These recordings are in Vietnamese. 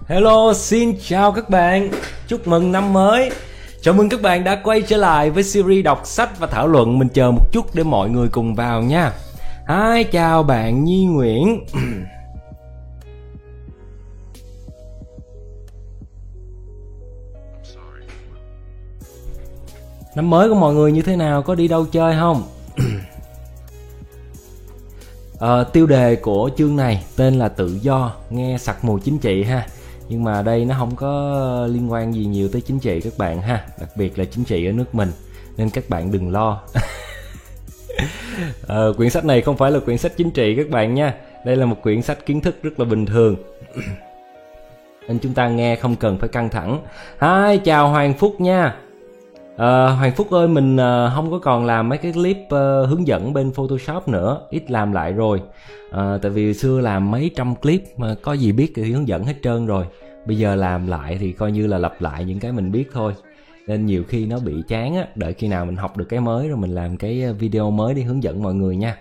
Hello, xin chào các bạn. Chúc mừng năm mới. Chào mừng các bạn đã quay trở lại với series đọc sách và thảo luận. Mình chờ một chút để mọi người cùng vào nha. Hi, chào bạn Nhi Nguyễn. Năm mới của mọi người như thế nào? Có đi đâu chơi không? Tiêu đề của chương này tên là tự do, nghe sặc mùi chính trị ha. Nhưng mà đây nó không có liên quan gì nhiều tới chính trị các bạn ha. Đặc biệt là chính trị ở nước mình, nên các bạn đừng lo. Quyển sách này không phải là quyển sách chính trị các bạn nha. Đây là một quyển sách kiến thức rất là bình thường. Nên chúng ta nghe không cần phải căng thẳng. Hi, chào Hoàng Phúc nha. Hoàng Phúc ơi, mình không có còn làm mấy cái clip hướng dẫn bên Photoshop nữa, ít làm lại rồi. Tại vì xưa làm mấy trăm clip mà có gì biết thì hướng dẫn hết trơn rồi. Bây giờ làm lại thì coi như là lặp lại những cái mình biết thôi. Nên nhiều khi nó bị chán á, đợi khi nào mình học được cái mới rồi mình làm cái video mới để hướng dẫn mọi người nha.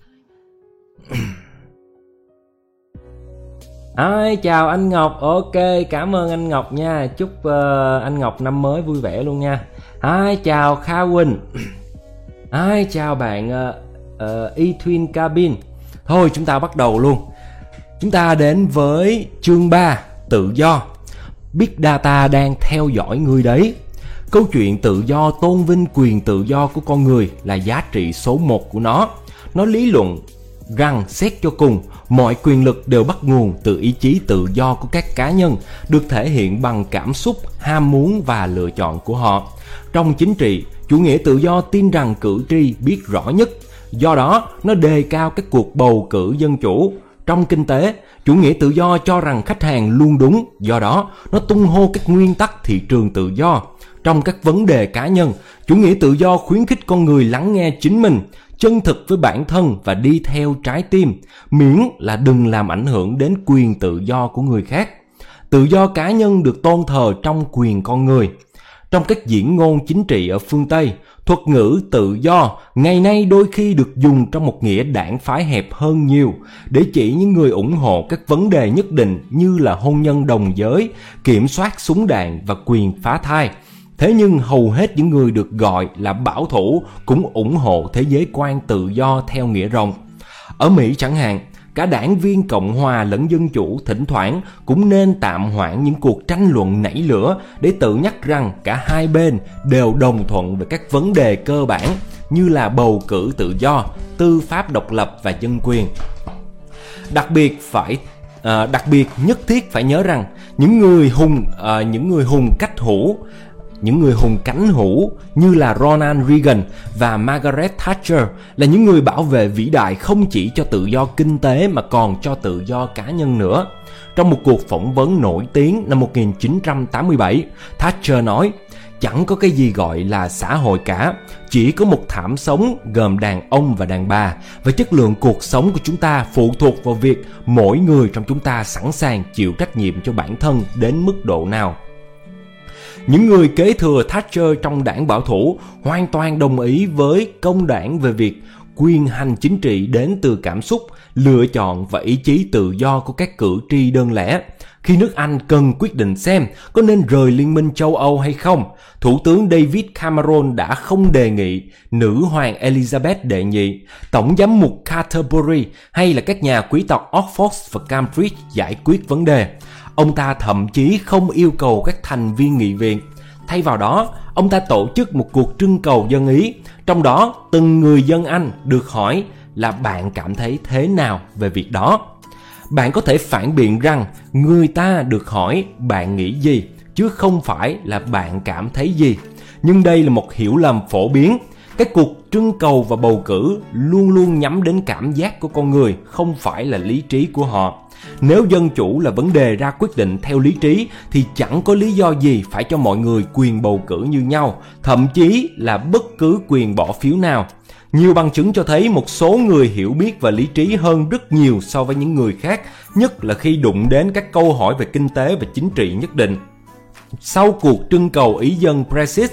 Chào anh Ngọc. Ok, cảm ơn anh Ngọc nha. Chúc anh Ngọc năm mới vui vẻ luôn nha. Chào Kha Quỳnh. Chào bạn E-Twin Cabin. Thôi chúng ta bắt đầu luôn. Chúng ta đến với chương 3, tự do. Big Data đang theo dõi người đấy. Câu chuyện tự do tôn vinh quyền tự do của con người là giá trị số 1 của nó. Nó lý luận rằng xét cho cùng, mọi quyền lực đều bắt nguồn từ ý chí tự do của các cá nhân, được thể hiện bằng cảm xúc, ham muốn và lựa chọn của họ. Trong chính trị, chủ nghĩa tự do tin rằng cử tri biết rõ nhất, do đó nó đề cao các cuộc bầu cử dân chủ. Trong kinh tế, chủ nghĩa tự do cho rằng khách hàng luôn đúng, do đó nó tung hô các nguyên tắc thị trường tự do. Trong các vấn đề cá nhân, chủ nghĩa tự do khuyến khích con người lắng nghe chính mình, chân thực với bản thân và đi theo trái tim, miễn là đừng làm ảnh hưởng đến quyền tự do của người khác. Tự do cá nhân được tôn thờ trong quyền con người. Trong các diễn ngôn chính trị ở phương Tây, thuật ngữ tự do ngày nay đôi khi được dùng trong một nghĩa đảng phái hẹp hơn nhiều để chỉ những người ủng hộ các vấn đề nhất định như là hôn nhân đồng giới, kiểm soát súng đạn và quyền phá thai. Thế nhưng hầu hết những người được gọi là bảo thủ cũng ủng hộ thế giới quan tự do theo nghĩa rộng. Ở Mỹ chẳng hạn, cả đảng viên Cộng hòa lẫn Dân chủ thỉnh thoảng cũng nên tạm hoãn những cuộc tranh luận nảy lửa để tự nhắc rằng cả hai bên đều đồng thuận về các vấn đề cơ bản như là bầu cử tự do, tư pháp độc lập và dân quyền. Đặc biệt nhất thiết phải nhớ rằng những người hùng cánh hữu như là Ronald Reagan và Margaret Thatcher là những người bảo vệ vĩ đại không chỉ cho tự do kinh tế mà còn cho tự do cá nhân nữa. Trong một cuộc phỏng vấn nổi tiếng năm 1987, Thatcher nói: "Chẳng có cái gì gọi là xã hội cả, chỉ có một thảm sống gồm đàn ông và đàn bà, và chất lượng cuộc sống của chúng ta phụ thuộc vào việc mỗi người trong chúng ta sẵn sàng chịu trách nhiệm cho bản thân đến mức độ nào." Những người kế thừa Thatcher trong đảng bảo thủ hoàn toàn đồng ý với công đảng về việc quyền hành chính trị đến từ cảm xúc, lựa chọn và ý chí tự do của các cử tri đơn lẻ. Khi nước Anh cần quyết định xem có nên rời Liên minh châu Âu hay không, Thủ tướng David Cameron đã không đề nghị nữ hoàng Elizabeth đệ nhị, tổng giám mục Canterbury hay là các nhà quý tộc Oxford và Cambridge giải quyết vấn đề. Ông ta thậm chí không yêu cầu các thành viên nghị viện. Thay vào đó, ông ta tổ chức một cuộc trưng cầu dân ý, trong đó từng người dân Anh được hỏi là bạn cảm thấy thế nào về việc đó. Bạn có thể phản biện rằng người ta được hỏi bạn nghĩ gì, chứ không phải là bạn cảm thấy gì. Nhưng đây là một hiểu lầm phổ biến. Các cuộc trưng cầu và bầu cử luôn luôn nhắm đến cảm giác của con người, không phải là lý trí của họ. Nếu dân chủ là vấn đề ra quyết định theo lý trí thì chẳng có lý do gì phải cho mọi người quyền bầu cử như nhau, thậm chí là bất cứ quyền bỏ phiếu nào. Nhiều bằng chứng cho thấy một số người hiểu biết và lý trí hơn rất nhiều so với những người khác, nhất là khi đụng đến các câu hỏi về kinh tế và chính trị nhất định. Sau cuộc trưng cầu ý dân Brexit,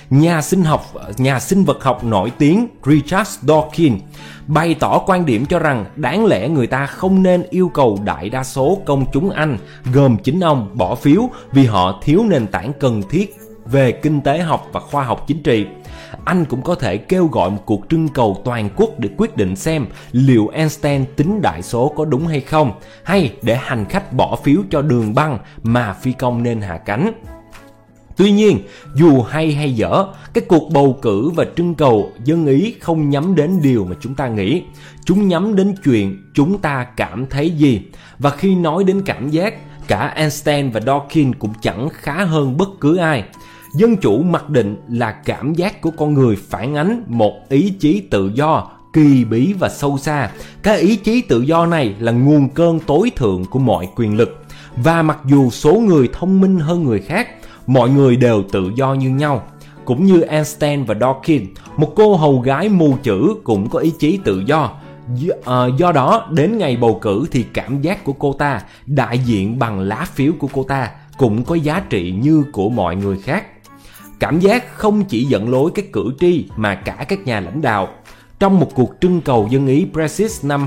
nhà sinh vật học nổi tiếng Richard Dawkins bày tỏ quan điểm cho rằng đáng lẽ người ta không nên yêu cầu đại đa số công chúng Anh, gồm chính ông, bỏ phiếu vì họ thiếu nền tảng cần thiết về kinh tế học và khoa học chính trị. Anh cũng có thể kêu gọi một cuộc trưng cầu toàn quốc để quyết định xem liệu Einstein tính đại số có đúng hay không, hay để hành khách bỏ phiếu cho đường băng mà phi công nên hạ cánh. Tuy nhiên, dù hay dở, cái cuộc bầu cử và trưng cầu dân Ý không nhắm đến điều mà chúng ta nghĩ. Chúng nhắm đến chuyện chúng ta cảm thấy gì. Và khi nói đến cảm giác, cả Einstein và Dawkins cũng chẳng khá hơn bất cứ ai. Dân chủ mặc định là cảm giác của con người phản ánh một ý chí tự do, kỳ bí và sâu xa. Cái ý chí tự do này là nguồn cơn tối thượng của mọi quyền lực. Và mặc dù số người thông minh hơn người khác, mọi người đều tự do như nhau. Cũng như Einstein và Dawkins, một cô hầu gái mù chữ cũng có ý chí tự do. Do đó, đến ngày bầu cử thì cảm giác của cô ta, đại diện bằng lá phiếu của cô ta, cũng có giá trị như của mọi người khác. Cảm giác không chỉ dẫn lối các cử tri mà cả các nhà lãnh đạo. Trong một cuộc trưng cầu dân Ý Brexit năm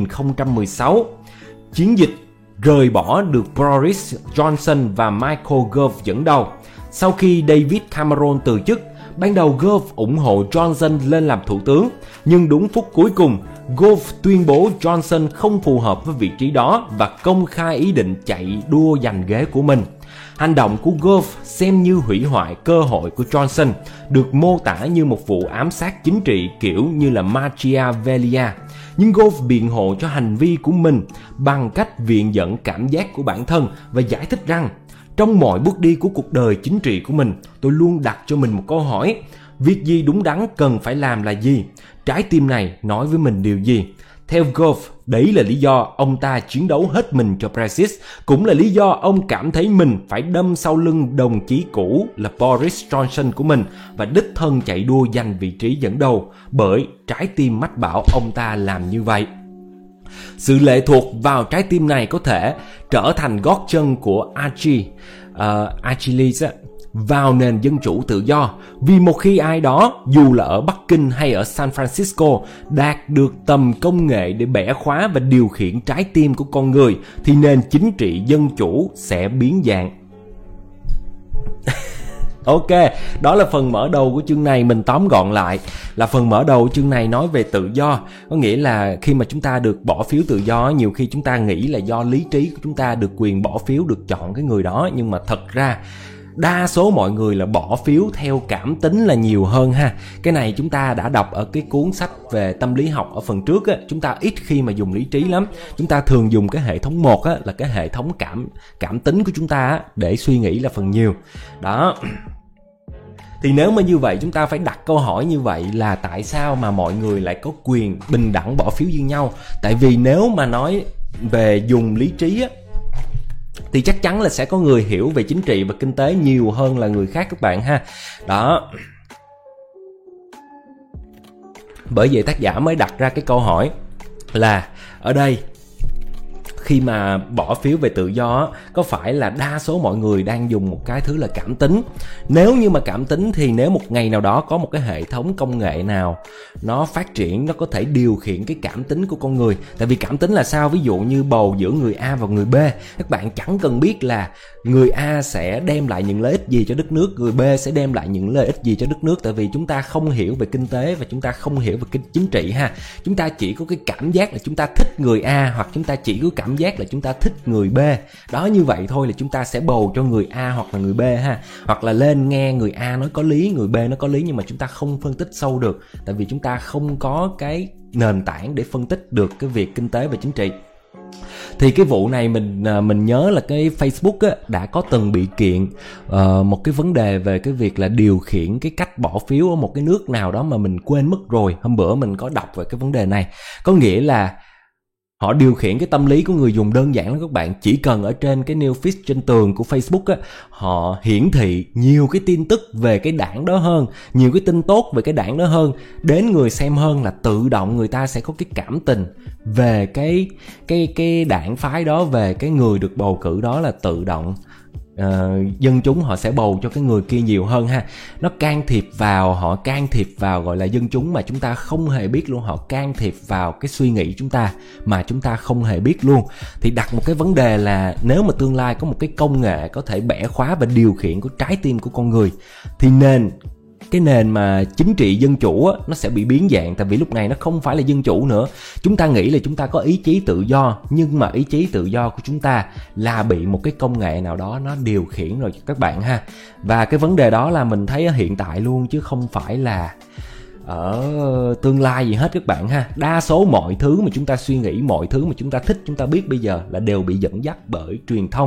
2016, chiến dịch rời bỏ được Boris Johnson và Michael Gove dẫn đầu. Sau khi David Cameron từ chức, ban đầu Gove ủng hộ Johnson lên làm thủ tướng, nhưng đúng phút cuối cùng, Gove tuyên bố Johnson không phù hợp với vị trí đó và công khai ý định chạy đua giành ghế của mình. Hành động của Gove xem như hủy hoại cơ hội của Johnson, được mô tả như một vụ ám sát chính trị kiểu như là Machiavelli. Nhưng Gove biện hộ cho hành vi của mình bằng cách viện dẫn cảm giác của bản thân và giải thích rằng trong mọi bước đi của cuộc đời chính trị của mình, tôi luôn đặt cho mình một câu hỏi: việc gì đúng đắn cần phải làm là gì? Trái tim này nói với mình điều gì? Theo Gove, đấy là lý do ông ta chiến đấu hết mình cho Brexit, cũng là lý do ông cảm thấy mình phải đâm sau lưng đồng chí cũ là Boris Johnson của mình và đích thân chạy đua giành vị trí dẫn đầu, bởi trái tim mách bảo ông ta làm như vậy. Sự lệ thuộc vào trái tim này có thể trở thành gót chân của Achilles vào nền dân chủ tự do, vì một khi ai đó, dù là ở Bắc Kinh hay ở San Francisco, đạt được tầm công nghệ để bẻ khóa và điều khiển trái tim của con người, thì nền chính trị dân chủ sẽ biến dạng. Ok, đó là phần mở đầu của chương này. Mình tóm gọn lại là phần mở đầu của chương này nói về tự do. Có nghĩa là khi mà chúng ta được bỏ phiếu tự do, nhiều khi chúng ta nghĩ là do lý trí của chúng ta được quyền bỏ phiếu, được chọn cái người đó. Nhưng mà thật ra đa số mọi người là bỏ phiếu theo cảm tính là nhiều hơn ha. Cái này chúng ta đã đọc ở cái cuốn sách về tâm lý học ở phần trước á. Chúng ta ít khi mà dùng lý trí lắm. Chúng ta thường dùng cái hệ thống 1 á, là cái hệ thống cảm tính của chúng ta á, để suy nghĩ là phần nhiều. Đó. Thì nếu mà như vậy chúng ta phải đặt câu hỏi như vậy là tại sao mà mọi người lại có quyền bình đẳng bỏ phiếu như nhau? Tại vì nếu mà nói về dùng lý trí á, thì chắc chắn là sẽ có người hiểu về chính trị và kinh tế nhiều hơn là người khác các bạn ha. Đó. Bởi vậy tác giả mới đặt ra cái câu hỏi là ở đây khi mà bỏ phiếu về tự do có phải là đa số mọi người đang dùng một cái thứ là cảm tính? Nếu như mà cảm tính thì nếu một ngày nào đó có một cái hệ thống công nghệ nào nó phát triển, nó có thể điều khiển cái cảm tính của con người. Tại vì cảm tính là sao? Ví dụ như bầu giữa người A và người B, các bạn chẳng cần biết là người A sẽ đem lại những lợi ích gì cho đất nước, người B sẽ đem lại những lợi ích gì cho đất nước. Tại vì chúng ta không hiểu về kinh tế và chúng ta không hiểu về chính trị ha. Chúng ta chỉ có cái cảm giác là chúng ta thích người A, hoặc chúng ta chỉ có cảm giác là chúng ta thích người B. Đó, như vậy thôi là chúng ta sẽ bầu cho người A hoặc là người B ha. Hoặc là lên nghe người A nói có lý, người B nói có lý, nhưng mà chúng ta không phân tích sâu được. Tại vì chúng ta không có cái nền tảng để phân tích được cái việc kinh tế và chính trị. Thì cái vụ này mình nhớ là cái Facebook á, đã có từng bị kiện một cái vấn đề về cái việc là điều khiển cái cách bỏ phiếu ở một cái nước nào đó mà mình quên mất rồi. Hôm bữa mình có đọc về cái vấn đề này. Có nghĩa là họ điều khiển cái tâm lý của người dùng đơn giản lắm các bạn. Chỉ cần ở trên cái news feed trên tường của Facebook á, họ hiển thị nhiều cái tin tức về cái đảng đó hơn, nhiều cái tin tốt về cái đảng đó hơn, đến người xem hơn, là tự động người ta sẽ có cái cảm tình về cái đảng phái đó, về cái người được bầu cử đó, là tự động dân chúng họ sẽ bầu cho cái người kia nhiều hơn ha. Nó họ can thiệp vào gọi là dân chúng mà chúng ta không hề biết luôn. Họ can thiệp vào cái suy nghĩ chúng ta mà chúng ta không hề biết luôn. Thì đặt một cái vấn đề là nếu mà tương lai có một cái công nghệ có thể bẻ khóa và điều khiển của trái tim của con người, thì cái nền mà chính trị dân chủ á, nó sẽ bị biến dạng. Tại vì lúc này nó không phải là dân chủ nữa. Chúng ta nghĩ là chúng ta có ý chí tự do, nhưng mà ý chí tự do của chúng ta là bị một cái công nghệ nào đó nó điều khiển rồi các bạn ha. Và cái vấn đề đó là mình thấy ở hiện tại luôn, chứ không phải là ở tương lai gì hết các bạn ha. Đa số mọi thứ mà chúng ta suy nghĩ, mọi thứ mà chúng ta thích, chúng ta biết bây giờ là đều bị dẫn dắt bởi truyền thông.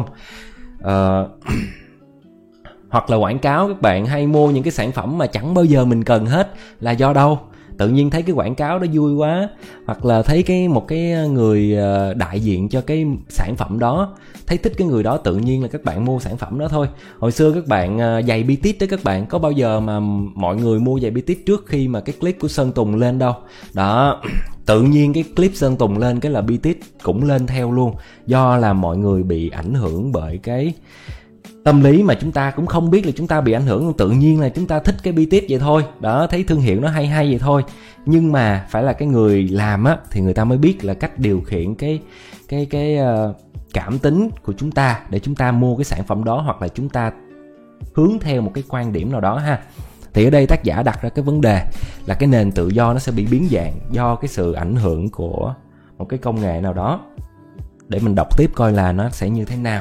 Hoặc là quảng cáo, các bạn hay mua những cái sản phẩm mà chẳng bao giờ mình cần hết. Là do đâu? Tự nhiên thấy cái quảng cáo đó vui quá, hoặc là thấy một cái người đại diện cho cái sản phẩm đó, thấy thích cái người đó, tự nhiên là các bạn mua sản phẩm đó thôi. Hồi xưa các bạn giày BTS đó, các bạn có bao giờ mà mọi người mua giày BTS trước khi mà cái clip của Sơn Tùng lên đâu. Đó, tự nhiên cái clip Sơn Tùng lên cái là BTS cũng lên theo luôn. Do là mọi người bị ảnh hưởng bởi cái tâm lý mà chúng ta cũng không biết là chúng ta bị ảnh hưởng, tự nhiên là chúng ta thích cái BTS vậy thôi. Đó, thấy thương hiệu nó hay vậy thôi. Nhưng mà phải là cái người làm á thì người ta mới biết là cách điều khiển cái cảm tính của chúng ta để chúng ta mua cái sản phẩm đó, hoặc là chúng ta hướng theo một cái quan điểm nào đó ha. Thì ở đây tác giả đặt ra cái vấn đề là cái nền tự do nó sẽ bị biến dạng do cái sự ảnh hưởng của một cái công nghệ nào đó. Để mình đọc tiếp coi là nó sẽ như thế nào.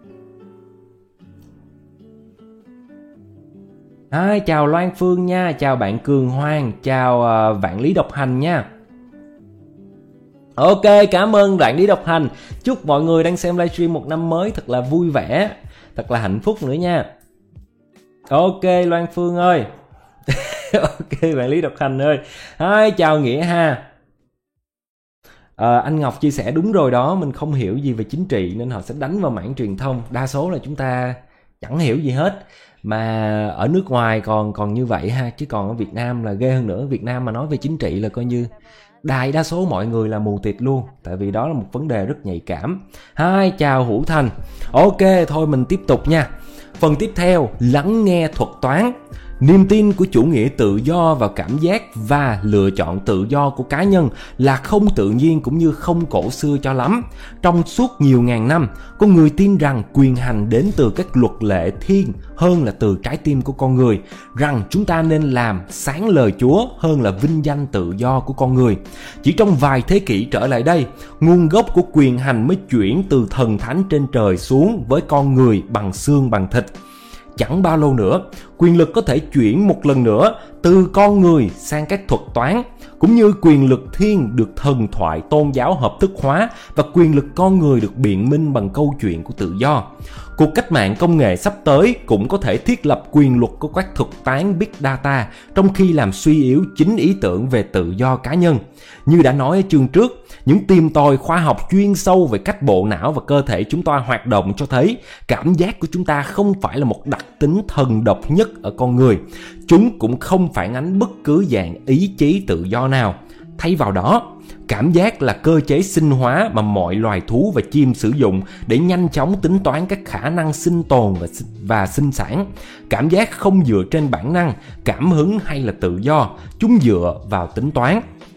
Chào Loan Phương nha, chào bạn Cường Hoàng, chào Vạn Lý Độc Hành nha. Ok, cảm ơn Vạn Lý Độc Hành. Chúc mọi người đang xem livestream một năm mới thật là vui vẻ, thật là hạnh phúc nữa nha. Ok Loan Phương ơi. Ok Vạn Lý Độc Hành ơi. Chào Nghĩa ha. Anh Ngọc chia sẻ đúng rồi đó, mình không hiểu gì về chính trị nên họ sẽ đánh vào mảng truyền thông. Đa số là chúng ta chẳng hiểu gì hết. Mà ở nước ngoài còn như vậy ha, chứ còn ở Việt Nam là ghê hơn nữa. Việt Nam mà nói về chính trị là coi như đại đa số mọi người là mù tịt luôn, tại vì đó là một vấn đề rất nhạy cảm. Chào Hữu Thành. Ok, thôi mình tiếp tục nha. Phần tiếp theo, lắng nghe thuật toán. Niềm tin của chủ nghĩa tự do vào cảm giác và lựa chọn tự do của cá nhân là không tự nhiên cũng như không cổ xưa cho lắm. Trong suốt nhiều ngàn năm, con người tin rằng quyền hành đến từ các luật lệ thiên hơn là từ trái tim của con người, rằng chúng ta nên làm sáng lời Chúa hơn là vinh danh tự do của con người. Chỉ trong vài thế kỷ trở lại đây, nguồn gốc của quyền hành mới chuyển từ thần thánh trên trời xuống với con người bằng xương bằng thịt. Chẳng bao lâu nữa, quyền lực có thể chuyển một lần nữa từ con người sang các thuật toán, cũng như quyền lực thiên được thần thoại tôn giáo hợp thức hóa và quyền lực con người được biện minh bằng câu chuyện của tự do. Cuộc cách mạng công nghệ sắp tới cũng có thể thiết lập quyền luật của các thuật toán Big Data, trong khi làm suy yếu chính ý tưởng về tự do cá nhân. Như đã nói ở chương trước, những tìm tòi khoa học chuyên sâu về cách bộ não và cơ thể chúng ta hoạt động cho thấy cảm giác của chúng ta không phải là một đặc tính thần độc nhất ở con người. Chúng cũng không phản ánh bất cứ dạng ý chí tự do nào. Thay vào đó, cảm giác là cơ chế sinh hóa mà mọi loài thú và chim sử dụng để nhanh chóng tính toán các khả năng sinh tồn và sinh sản. Cảm giác không dựa trên bản năng, cảm hứng hay là tự do, chúng dựa vào tính toán.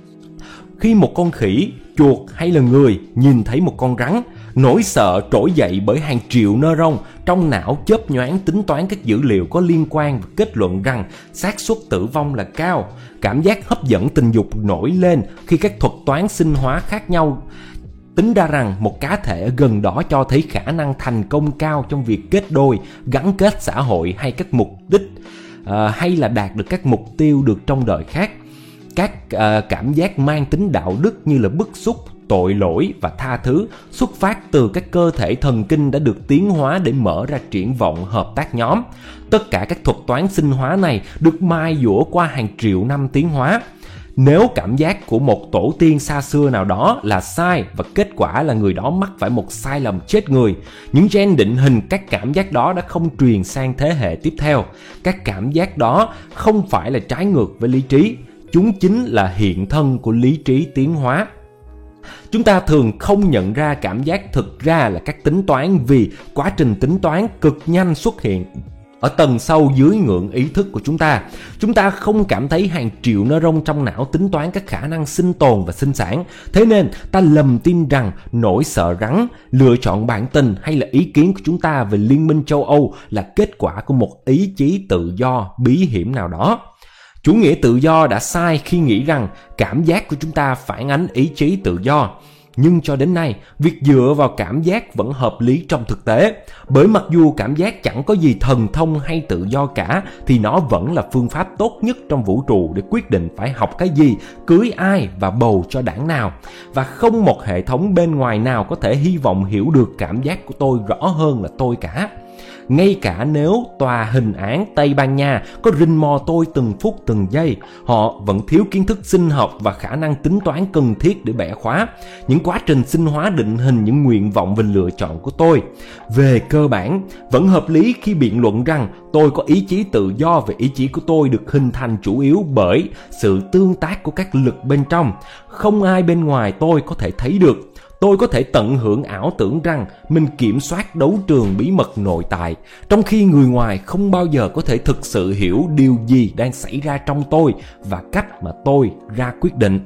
Khi một con khỉ, chuột hay là người nhìn thấy một con rắn, nỗi sợ trỗi dậy bởi hàng triệu neuron trong não chớp nhoáng tính toán các dữ liệu có liên quan và kết luận rằng xác suất tử vong là cao. Cảm giác hấp dẫn tình dục nổi lên khi các thuật toán sinh hóa khác nhau tính ra rằng một cá thể ở gần đó cho thấy khả năng thành công cao trong việc kết đôi, gắn kết xã hội hay các mục đích hay là đạt được các mục tiêu được trong đời khác. Các cảm giác mang tính đạo đức như là bức xúc, tội lỗi và tha thứ xuất phát từ các cơ thể thần kinh đã được tiến hóa để mở ra triển vọng hợp tác nhóm. Tất cả các thuật toán sinh hóa này được mai dũa qua hàng triệu năm tiến hóa. Nếu cảm giác của một tổ tiên xa xưa nào đó là sai và kết quả là người đó mắc phải một sai lầm chết người, những gen định hình các cảm giác đó đã không truyền sang thế hệ tiếp theo. Các cảm giác đó không phải là trái ngược với lý trí, chúng chính là hiện thân của lý trí tiến hóa. Chúng ta thường không nhận ra cảm giác thực ra là các tính toán vì quá trình tính toán cực nhanh xuất hiện ở tầng sâu dưới ngưỡng ý thức của chúng ta. Chúng ta không cảm thấy hàng triệu nơ-rông trong não tính toán các khả năng sinh tồn và sinh sản. Thế nên ta lầm tin rằng nỗi sợ rắn, lựa chọn bạn tình hay là ý kiến của chúng ta về Liên minh châu Âu là kết quả của một ý chí tự do bí hiểm nào đó. Chủ nghĩa tự do đã sai khi nghĩ rằng cảm giác của chúng ta phản ánh ý chí tự do. Nhưng cho đến nay, việc dựa vào cảm giác vẫn hợp lý trong thực tế. Bởi mặc dù cảm giác chẳng có gì thần thông hay tự do cả, thì nó vẫn là phương pháp tốt nhất trong vũ trụ để quyết định phải học cái gì, cưới ai và bầu cho đảng nào. Và không một hệ thống bên ngoài nào có thể hy vọng hiểu được cảm giác của tôi rõ hơn là tôi cả. Ngay cả nếu tòa hình án Tây Ban Nha có rình mò tôi từng phút từng giây, họ vẫn thiếu kiến thức sinh học và khả năng tính toán cần thiết để bẻ khóa những quá trình sinh hóa định hình những nguyện vọng và lựa chọn của tôi. Về cơ bản, vẫn hợp lý khi biện luận rằng tôi có ý chí tự do và ý chí của tôi được hình thành chủ yếu bởi sự tương tác của các lực bên trong. Không ai bên ngoài tôi có thể thấy được. Tôi có thể tận hưởng ảo tưởng rằng mình kiểm soát đấu trường bí mật nội tại, trong khi người ngoài không bao giờ có thể thực sự hiểu điều gì đang xảy ra trong tôi và cách mà tôi ra quyết định.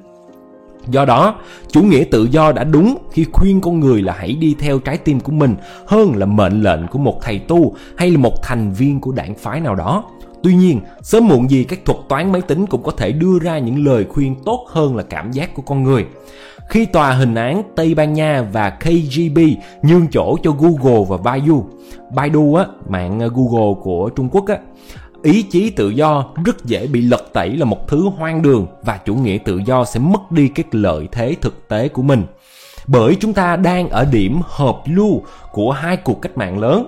Do đó, chủ nghĩa tự do đã đúng khi khuyên con người là hãy đi theo trái tim của mình hơn là mệnh lệnh của một thầy tu hay là một thành viên của đảng phái nào đó. Tuy nhiên, sớm muộn gì các thuật toán máy tính cũng có thể đưa ra những lời khuyên tốt hơn là cảm giác của con người. Khi tòa hình án Tây Ban Nha và KGB nhường chỗ cho Google và Baidu á, mạng Google của Trung Quốc á, ý chí tự do rất dễ bị lật tẩy là một thứ hoang đường và chủ nghĩa tự do sẽ mất đi các lợi thế thực tế của mình. Bởi chúng ta đang ở điểm hợp lưu của hai cuộc cách mạng lớn.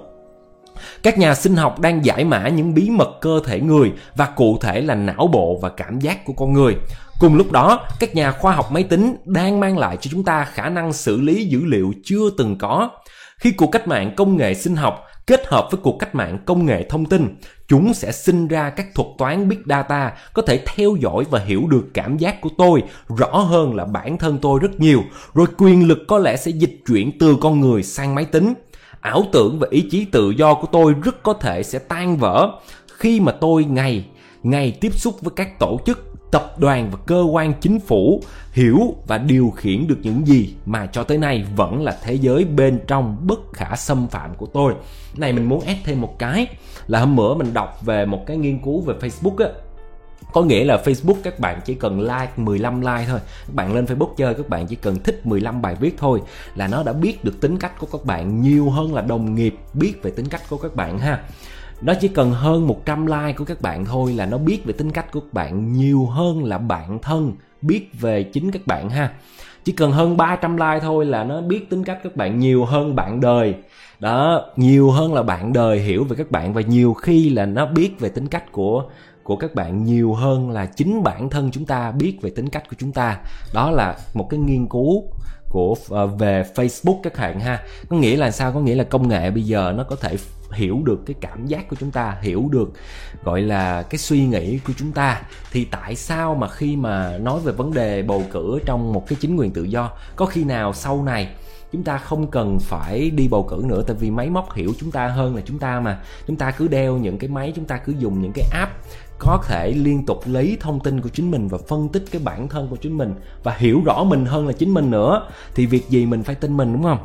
Các nhà sinh học đang giải mã những bí mật cơ thể người và cụ thể là não bộ và cảm giác của con người. Cùng lúc đó, các nhà khoa học máy tính đang mang lại cho chúng ta khả năng xử lý dữ liệu chưa từng có. Khi cuộc cách mạng công nghệ sinh học kết hợp với cuộc cách mạng công nghệ thông tin, chúng sẽ sinh ra các thuật toán Big Data có thể theo dõi và hiểu được cảm giác của tôi rõ hơn là bản thân tôi rất nhiều, rồi quyền lực có lẽ sẽ dịch chuyển từ con người sang máy tính. Ảo tưởng và ý chí tự do của tôi rất có thể sẽ tan vỡ khi mà tôi ngày tiếp xúc với các tổ chức, tập đoàn và cơ quan chính phủ, hiểu và điều khiển được những gì mà cho tới nay vẫn là thế giới bên trong bất khả xâm phạm của tôi. Này mình muốn add thêm một cái là hôm bữa mình đọc về một cái nghiên cứu về Facebook á. Có nghĩa là Facebook các bạn chỉ cần like 15 like thôi. Các bạn lên Facebook chơi, các bạn chỉ cần thích 15 bài viết thôi là nó đã biết được tính cách của các bạn nhiều hơn là đồng nghiệp biết về tính cách của các bạn ha. Nó chỉ cần hơn 100 like của các bạn thôi là nó biết về tính cách của các bạn nhiều hơn là bạn thân biết về chính các bạn ha. Chỉ cần hơn 300 like thôi là nó biết tính cách các bạn nhiều hơn bạn đời. Đó, nhiều hơn là bạn đời hiểu về các bạn, và nhiều khi là nó biết về tính cách của các bạn nhiều hơn là chính bản thân chúng ta biết về tính cách của chúng ta. Đó là một cái nghiên cứu về Facebook các bạn ha. Có nghĩa là sao? Có nghĩa là công nghệ bây giờ nó có thể hiểu được cái cảm giác của chúng ta, hiểu được gọi là cái suy nghĩ của chúng ta. Thì tại sao mà khi mà nói về vấn đề bầu cử trong một cái chính quyền tự do, có khi nào sau này chúng ta không cần phải đi bầu cử nữa, tại vì máy móc hiểu chúng ta hơn là chúng ta mà. Chúng ta cứ đeo những cái máy, chúng ta cứ dùng những cái app có thể liên tục lấy thông tin của chính mình và phân tích cái bản thân của chính mình và hiểu rõ mình hơn là chính mình nữa. Thì việc gì mình phải tin mình, đúng không?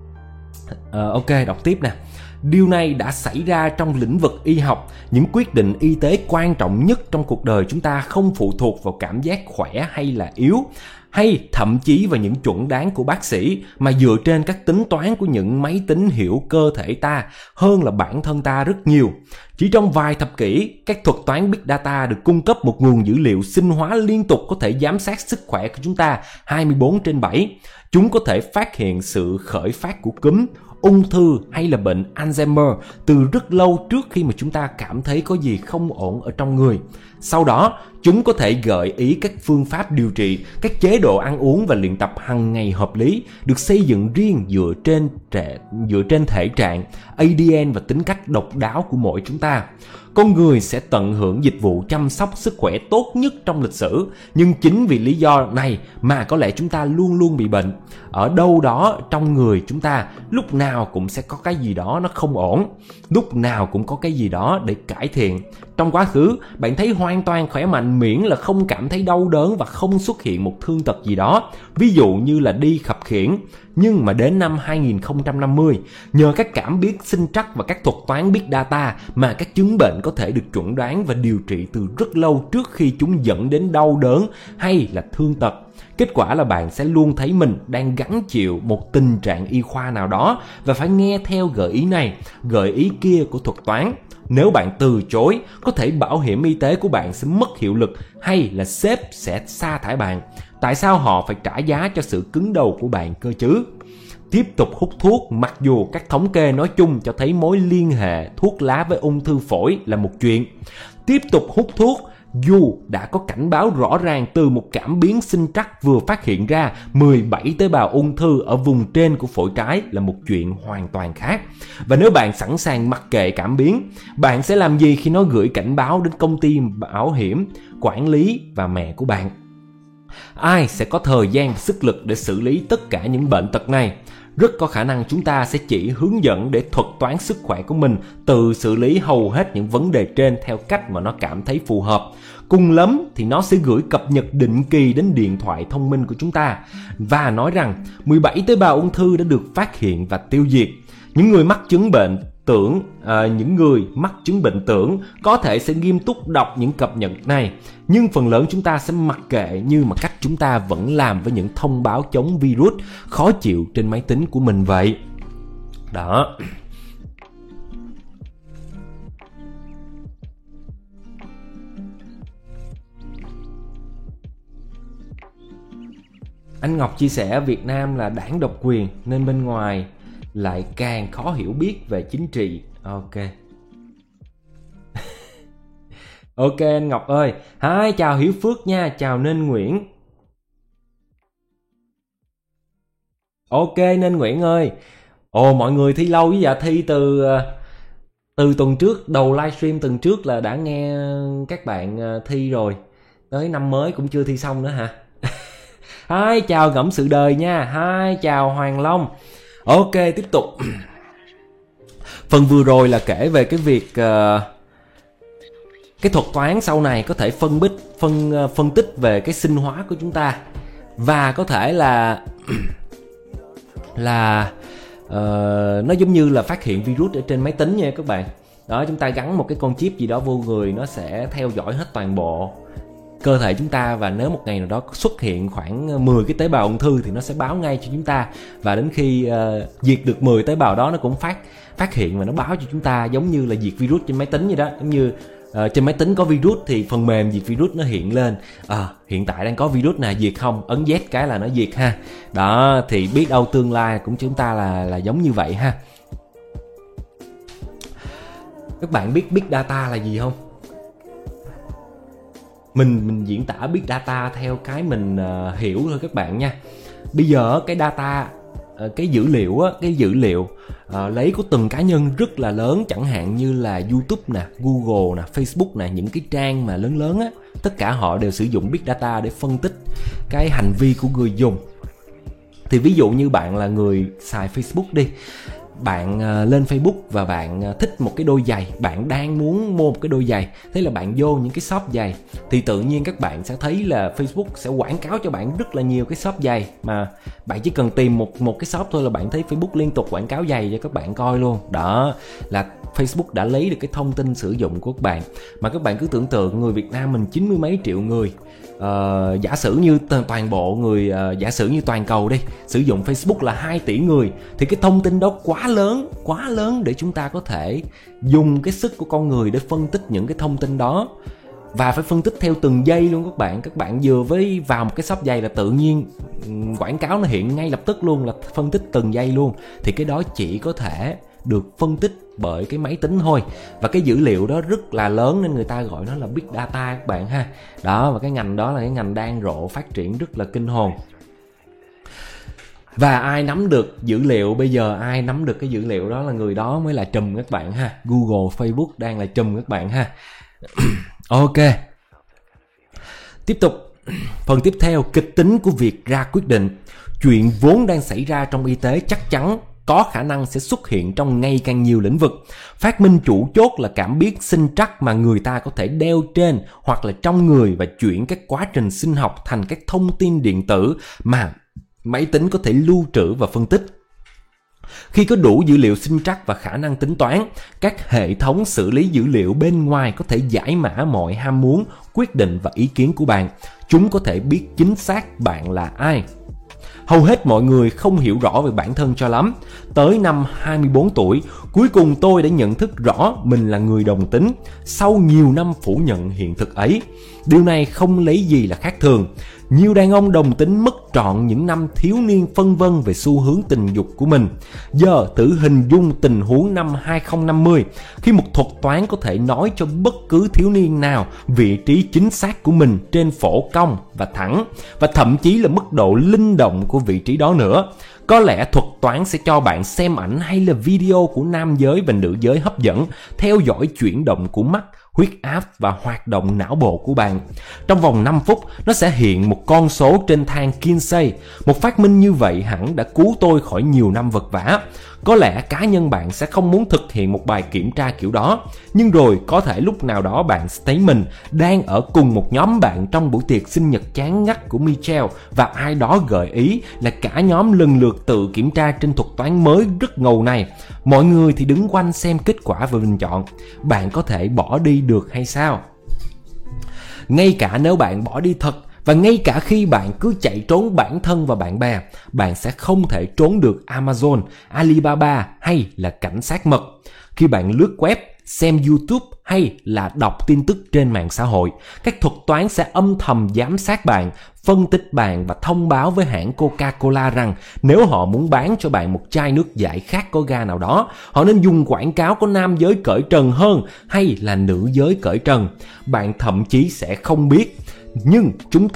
Ok, đọc tiếp nè. Điều này đã xảy ra trong lĩnh vực y học. Những quyết định y tế quan trọng nhất trong cuộc đời chúng ta không phụ thuộc vào cảm giác khỏe hay là yếu, hay thậm chí vào những chuẩn đoán của bác sĩ, mà dựa trên các tính toán của những máy tính hiểu cơ thể ta hơn là bản thân ta rất nhiều. Chỉ trong vài thập kỷ, các thuật toán Big Data được cung cấp một nguồn dữ liệu sinh hóa liên tục có thể giám sát sức khỏe của chúng ta 24/7. Chúng có thể phát hiện sự khởi phát của cúm, ung thư hay là bệnh Alzheimer từ rất lâu trước khi mà chúng ta cảm thấy có gì không ổn ở trong người. Sau đó, Chúng có thể gợi ý các phương pháp điều trị, các chế độ ăn uống và luyện tập hàng ngày hợp lý, được xây dựng riêng dựa trên thể trạng, ADN và tính cách độc đáo của mỗi chúng ta. Con người sẽ tận hưởng dịch vụ chăm sóc sức khỏe tốt nhất trong lịch sử, nhưng chính vì lý do này mà có lẽ chúng ta luôn luôn bị bệnh. Ở đâu đó trong người chúng ta lúc nào cũng sẽ có cái gì đó nó không ổn, lúc nào cũng có cái gì đó để cải thiện. Trong quá khứ, bạn thấy hoàn toàn khỏe mạnh miễn là không cảm thấy đau đớn và không xuất hiện một thương tật gì đó, ví dụ như là đi khập khiễng. Nhưng mà đến năm 2050, nhờ các cảm biến sinh trắc và các thuật toán Big Data mà các chứng bệnh có thể được chuẩn đoán và điều trị từ rất lâu trước khi chúng dẫn đến đau đớn hay là thương tật. Kết quả là bạn sẽ luôn thấy mình đang gánh chịu một tình trạng y khoa nào đó và phải nghe theo gợi ý này, gợi ý kia của thuật toán. Nếu bạn từ chối, có thể bảo hiểm y tế của bạn sẽ mất hiệu lực hay là sếp sẽ sa thải bạn. Tại sao họ phải trả giá cho sự cứng đầu của bạn cơ chứ? Tiếp tục hút thuốc mặc dù các thống kê nói chung cho thấy mối liên hệ thuốc lá với ung thư phổi là một chuyện. Tiếp tục hút thuốc dù đã có cảnh báo rõ ràng từ một cảm biến sinh trắc vừa phát hiện ra 17 tế bào ung thư ở vùng trên của phổi trái là một chuyện hoàn toàn khác. Và nếu bạn sẵn sàng mặc kệ cảm biến, bạn sẽ làm gì khi nó gửi cảnh báo đến công ty bảo hiểm, quản lý và mẹ của bạn? Ai sẽ có thời gian và sức lực để xử lý tất cả những bệnh tật này? Rất có khả năng chúng ta sẽ chỉ hướng dẫn để thuật toán sức khỏe của mình tự xử lý hầu hết những vấn đề trên theo cách mà nó cảm thấy phù hợp. Cùng lắm thì nó sẽ gửi cập nhật định kỳ đến điện thoại thông minh của chúng ta và nói rằng 17 tế bào ung thư đã được phát hiện và tiêu diệt. Những người mắc chứng bệnh tưởng có thể sẽ nghiêm túc đọc những cập nhật này, nhưng phần lớn chúng ta sẽ mặc kệ như mà cách chúng ta vẫn làm với những thông báo chống virus khó chịu trên máy tính của mình vậy. Đó. Anh Ngọc chia sẻ Việt Nam là đảng độc quyền nên bên ngoài lại càng khó hiểu biết về chính trị. Ok. Ok anh Ngọc ơi. Hi, chào Hiếu Phước nha, chào Nên Nguyễn. Ok Nên Nguyễn ơi. Ồ, mọi người thi lâu với dạ, thi từ tuần trước, đầu livestream tuần trước là đã nghe các bạn thi rồi. Tới năm mới cũng chưa thi xong nữa hả? Hi, chào Ngẫm Sự Đời nha. Hi, chào Hoàng Long. Ok, tiếp tục. Phần vừa rồi là kể về cái việc cái thuật toán sau này có thể phân tích về cái sinh hóa của chúng ta, và có thể là nó giống như là phát hiện virus ở trên máy tính nha các bạn. Đó, chúng ta gắn một cái con chip gì đó vô người, nó sẽ theo dõi hết toàn bộ cơ thể chúng ta, và nếu một ngày nào đó xuất hiện khoảng 10 cái tế bào ung thư thì nó sẽ báo ngay cho chúng ta, và đến khi diệt được 10 tế bào đó nó cũng phát hiện và nó báo cho chúng ta, giống như là diệt virus trên máy tính vậy đó. Giống như trên máy tính có virus thì phần mềm diệt virus nó hiện lên, hiện tại đang có virus nào diệt không, ấn Z cái là nó diệt ha. Đó, thì biết đâu tương lai cũng chúng ta là giống như vậy ha. Các bạn biết Big Data là gì không? Mình diễn tả Big Data theo cái mình hiểu thôi các bạn nha. Bây giờ cái data, cái dữ liệu lấy của từng cá nhân rất là lớn, chẳng hạn như là YouTube nè, Google nè, Facebook nè, những cái trang mà lớn á, tất cả họ đều sử dụng Big Data để phân tích cái hành vi của người dùng. Thì ví dụ như bạn là người xài Facebook đi, bạn lên Facebook và bạn thích một cái đôi giày, bạn đang muốn mua một cái đôi giày, thế là bạn vô những cái shop giày, thì tự nhiên các bạn sẽ thấy là Facebook sẽ quảng cáo cho bạn rất là nhiều cái shop giày, mà bạn chỉ cần tìm một cái shop thôi là bạn thấy Facebook liên tục quảng cáo giày cho các bạn coi luôn. Đó là Facebook đã lấy được cái thông tin sử dụng của các bạn. Mà các bạn cứ tưởng tượng người Việt Nam mình 90 mấy triệu người, giả sử như toàn bộ người, giả sử như toàn cầu đi, sử dụng Facebook là 2 tỷ người, thì cái thông tin đó quá lớn để chúng ta có thể dùng cái sức của con người để phân tích những cái thông tin đó, và phải phân tích theo từng giây luôn các bạn. Các bạn vừa với vào một cái shop giày là tự nhiên quảng cáo nó hiện ngay lập tức luôn, là phân tích từng giây luôn. Thì cái đó chỉ có thể được phân tích bởi cái máy tính thôi, và cái dữ liệu đó rất là lớn nên người ta gọi nó là big data các bạn ha. Đó, và cái ngành đó là cái ngành đang rộ phát triển rất là kinh hồn. Và ai nắm được dữ liệu bây giờ, ai nắm được cái dữ liệu đó là người đó mới là trùm các bạn ha. Google, Facebook đang là trùm các bạn ha. Ok. Tiếp tục, phần tiếp theo, kịch tính của việc ra quyết định. Chuyện vốn đang xảy ra trong y tế chắc chắn có khả năng sẽ xuất hiện trong ngày càng nhiều lĩnh vực. Phát minh chủ chốt là cảm biến sinh trắc mà người ta có thể đeo trên hoặc là trong người và chuyển các quá trình sinh học thành các thông tin điện tử mà máy tính có thể lưu trữ và phân tích. Khi có đủ dữ liệu sinh trắc và khả năng tính toán, các hệ thống xử lý dữ liệu bên ngoài có thể giải mã mọi ham muốn, quyết định và ý kiến của bạn. Chúng có thể biết chính xác bạn là ai. Hầu hết mọi người không hiểu rõ về bản thân cho lắm. Tới năm 24 tuổi, cuối cùng tôi đã nhận thức rõ mình là người đồng tính, sau nhiều năm phủ nhận hiện thực ấy. Điều này không lấy gì là khác thường. Nhiều đàn ông đồng tính mất trọn những năm thiếu niên phân vân về xu hướng tình dục của mình. Giờ thử hình dung tình huống năm 2050, khi một thuật toán có thể nói cho bất cứ thiếu niên nào vị trí chính xác của mình trên phổ cong và thẳng, và thậm chí là mức độ linh động của vị trí đó nữa. Có lẽ thuật toán sẽ cho bạn xem ảnh hay là video của nam giới và nữ giới hấp dẫn, theo dõi chuyển động của mắt, huyết áp và hoạt động não bộ của bạn. Trong vòng 5 phút, nó sẽ hiện một con số trên thang Kinsey. Một phát minh như vậy hẳn đã cứu tôi khỏi nhiều năm vật vã. Có lẽ cá nhân bạn sẽ không muốn thực hiện một bài kiểm tra kiểu đó, nhưng rồi có thể lúc nào đó bạn sẽ thấy mình đang ở cùng một nhóm bạn trong buổi tiệc sinh nhật chán ngắt của Michelle, và ai đó gợi ý là cả nhóm lần lượt tự kiểm tra trên thuật toán mới rất ngầu này. Mọi người thì đứng quanh xem kết quả và bình chọn. Bạn có thể bỏ đi được hay sao? Ngay cả nếu bạn bỏ đi thật, và ngay cả khi bạn cứ chạy trốn bản thân và bạn bè, bạn sẽ không thể trốn được Amazon, Alibaba hay là cảnh sát mật. Khi bạn lướt web, xem YouTube hay là đọc tin tức trên mạng xã hội, các thuật toán sẽ âm thầm giám sát bạn, phân tích bạn và thông báo với hãng Coca-Cola rằng nếu họ muốn bán cho bạn một chai nước giải khát có ga nào đó, họ nên dùng quảng cáo có nam giới cởi trần hơn hay là nữ giới cởi trần. Bạn thậm chí sẽ không biết. Nhưng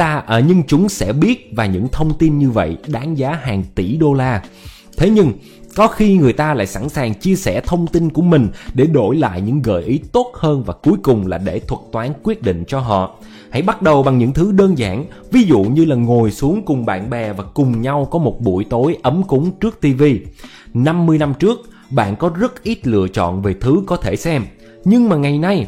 chúng sẽ biết, và những thông tin như vậy đáng giá hàng tỷ đô la. Thế nhưng có khi người ta lại sẵn sàng chia sẻ thông tin của mình để đổi lại những gợi ý tốt hơn, và cuối cùng là để thuật toán quyết định cho họ. Hãy bắt đầu bằng những thứ đơn giản, ví dụ như là ngồi xuống cùng bạn bè và cùng nhau có một buổi tối ấm cúng trước TV. 50 năm trước, bạn có rất ít lựa chọn về thứ có thể xem. Nhưng mà ngày nay,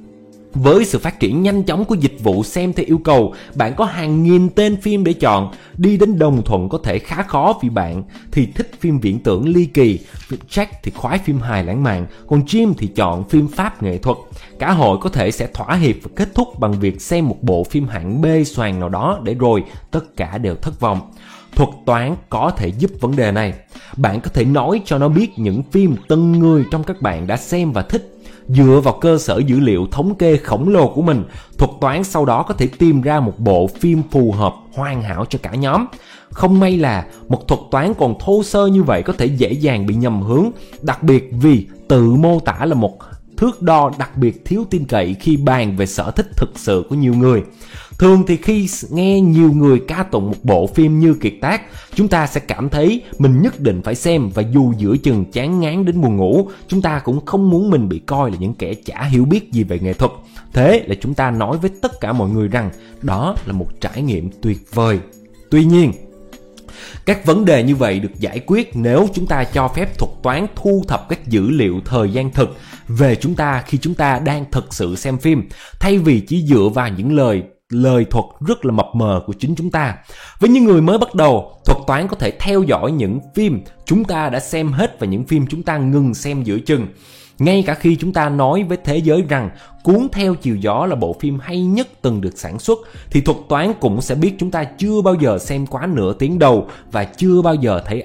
với sự phát triển nhanh chóng của dịch vụ xem theo yêu cầu, bạn có hàng nghìn tên phim để chọn. Đi đến đồng thuận có thể khá khó, vì bạn thì thích phim viễn tưởng ly kỳ, Jack thì khoái phim hài lãng mạn, còn Jim thì chọn phim pháp nghệ thuật. Cả hội có thể sẽ thỏa hiệp và kết thúc bằng việc xem một bộ phim hạng B xoàng nào đó, để rồi tất cả đều thất vọng. Thuật toán có thể giúp vấn đề này. Bạn có thể nói cho nó biết những phim từng người trong các bạn đã xem và thích. Dựa vào cơ sở dữ liệu thống kê khổng lồ của mình, thuật toán sau đó có thể tìm ra một bộ phim phù hợp hoàn hảo cho cả nhóm. Không may là một thuật toán còn thô sơ như vậy có thể dễ dàng bị nhầm hướng, đặc biệt vì tự mô tả là một thước đo đặc biệt thiếu tin cậy khi bàn về sở thích thực sự của nhiều người. Thường thì khi nghe nhiều người ca tụng một bộ phim như kiệt tác, chúng ta sẽ cảm thấy mình nhất định phải xem, và dù giữa chừng chán ngán đến buồn ngủ, chúng ta cũng không muốn mình bị coi là những kẻ chả hiểu biết gì về nghệ thuật. Thế là chúng ta nói với tất cả mọi người rằng đó là một trải nghiệm tuyệt vời. Tuy nhiên, các vấn đề như vậy được giải quyết nếu chúng ta cho phép thuật toán thu thập các dữ liệu thời gian thực về chúng ta khi chúng ta đang thực sự xem phim, thay vì chỉ dựa vào những lời thuật rất là mập mờ của chính chúng ta. Với những người mới bắt đầu, thuật toán có thể theo dõi những phim chúng ta đã xem hết và những phim chúng ta ngừng xem giữa chừng. Ngay cả khi chúng ta nói với thế giới rằng Cuốn Theo Chiều Gió là bộ phim hay nhất từng được sản xuất, thì thuật toán cũng sẽ biết chúng ta chưa bao giờ xem quá nửa tiếng đầu và chưa bao giờ thấy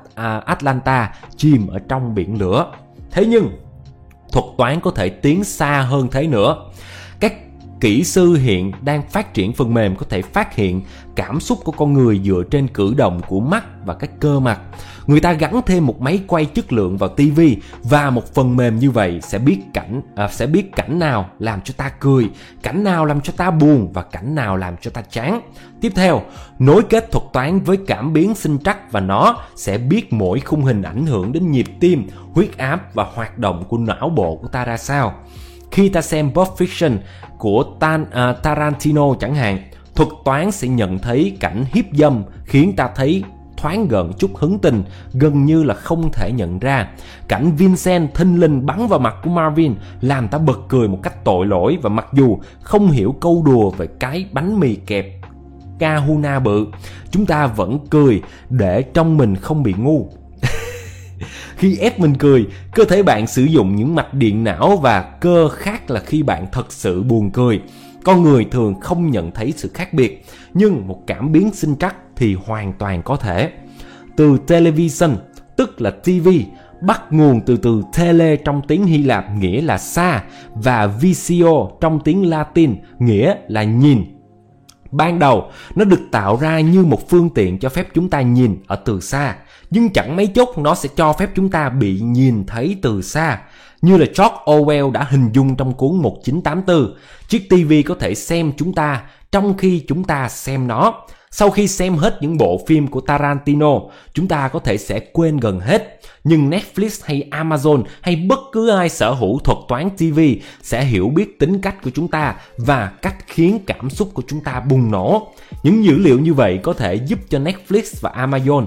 Atlanta chìm ở trong biển lửa. Thế nhưng, thuật toán có thể tiến xa hơn thế nữa. kỹ sư hiện đang phát triển phần mềm có thể phát hiện cảm xúc của con người dựa trên cử động của mắt và các cơ mặt. Người ta gắn thêm một máy quay chất lượng vào TV và một phần mềm như vậy sẽ biết cảnh nào làm cho ta cười, cảnh nào làm cho ta buồn và cảnh nào làm cho ta chán. Tiếp theo, nối kết thuật toán với cảm biến sinh trắc và nó sẽ biết mỗi khung hình ảnh hưởng đến nhịp tim, huyết áp và hoạt động của não bộ của ta ra sao. Khi ta xem Pulp Fiction của Tarantino chẳng hạn, thuật toán sẽ nhận thấy cảnh hiếp dâm khiến ta thấy thoáng gợn chút hứng tình, gần như là không thể nhận ra. Cảnh Vincent thình lình bắn vào mặt của Marvin làm ta bật cười một cách tội lỗi, và mặc dù không hiểu câu đùa về cái bánh mì kẹp Kahuna bự, chúng ta vẫn cười để trong mình không bị ngu. Khi ép mình cười, cơ thể bạn sử dụng những mạch điện não và cơ khác là khi bạn thật sự buồn cười. Con người thường không nhận thấy sự khác biệt, nhưng một cảm biến sinh trắc thì hoàn toàn có thể. Từ television, tức là TV, bắt nguồn từ từ tele trong tiếng Hy Lạp nghĩa là xa và visio trong tiếng Latin nghĩa là nhìn. Ban đầu, nó được tạo ra như một phương tiện cho phép chúng ta nhìn ở từ xa, nhưng chẳng mấy chốc nó sẽ cho phép chúng ta bị nhìn thấy từ xa. Như là George Orwell đã hình dung trong cuốn 1984, chiếc TV có thể xem chúng ta trong khi chúng ta xem nó. Sau khi xem hết những bộ phim của Tarantino, chúng ta có thể sẽ quên gần hết. Nhưng Netflix hay Amazon hay bất cứ ai sở hữu thuật toán TV sẽ hiểu biết tính cách của chúng ta và cách khiến cảm xúc của chúng ta bùng nổ. Những dữ liệu như vậy có thể giúp cho Netflix và Amazon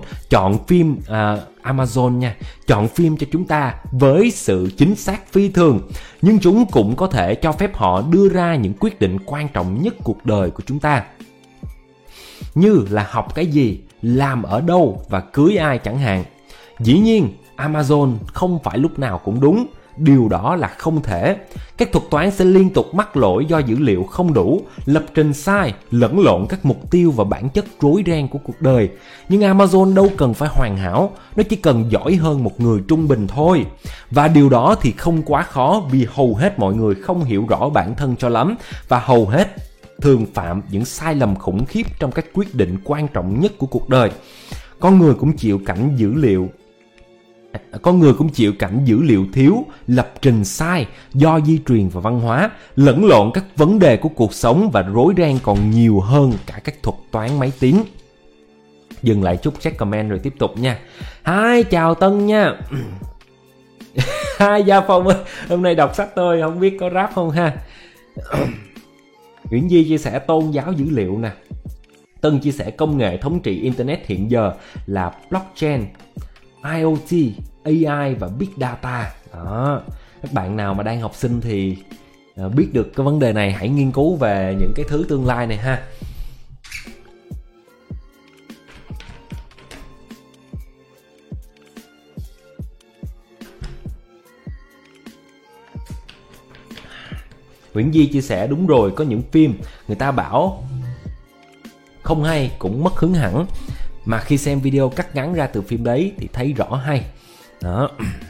chọn phim cho chúng ta với sự chính xác phi thường. Nhưng chúng cũng có thể cho phép họ đưa ra những quyết định quan trọng nhất cuộc đời của chúng ta, như là học cái gì, làm ở đâu và cưới ai chẳng hạn. Dĩ nhiên, Amazon không phải lúc nào cũng đúng, điều đó là không thể. Các thuật toán sẽ liên tục mắc lỗi do dữ liệu không đủ, lập trình sai, lẫn lộn các mục tiêu và bản chất rối ren của cuộc đời. Nhưng Amazon đâu cần phải hoàn hảo, nó chỉ cần giỏi hơn một người trung bình thôi. Và điều đó thì không quá khó, vì hầu hết mọi người không hiểu rõ bản thân cho lắm và hầu hết thường phạm những sai lầm khủng khiếp trong các quyết định quan trọng nhất của cuộc đời. Con người cũng chịu cảnh dữ liệu thiếu, lập trình sai do di truyền và văn hóa, lẫn lộn các vấn đề của cuộc sống và rối ren còn nhiều hơn cả các thuật toán máy tính. Dừng lại chút, check comment rồi tiếp tục nha. Hi, chào Tân nha. Hi Gia Phong ơi, hôm nay đọc sách tôi không biết có rap không ha. Nguyễn Di chia sẻ tôn giáo dữ liệu nè. Tân chia sẻ công nghệ thống trị Internet hiện giờ là blockchain, IoT, AI và Big Data. Đó. Các bạn nào mà đang học sinh thì biết được cái vấn đề này, hãy nghiên cứu về những cái thứ tương lai này ha. Nguyễn Di chia sẻ đúng rồi, có những phim người ta bảo không hay cũng mất hứng hẳn, mà khi xem video cắt ngắn ra từ phim đấy thì thấy rõ hay. Đó.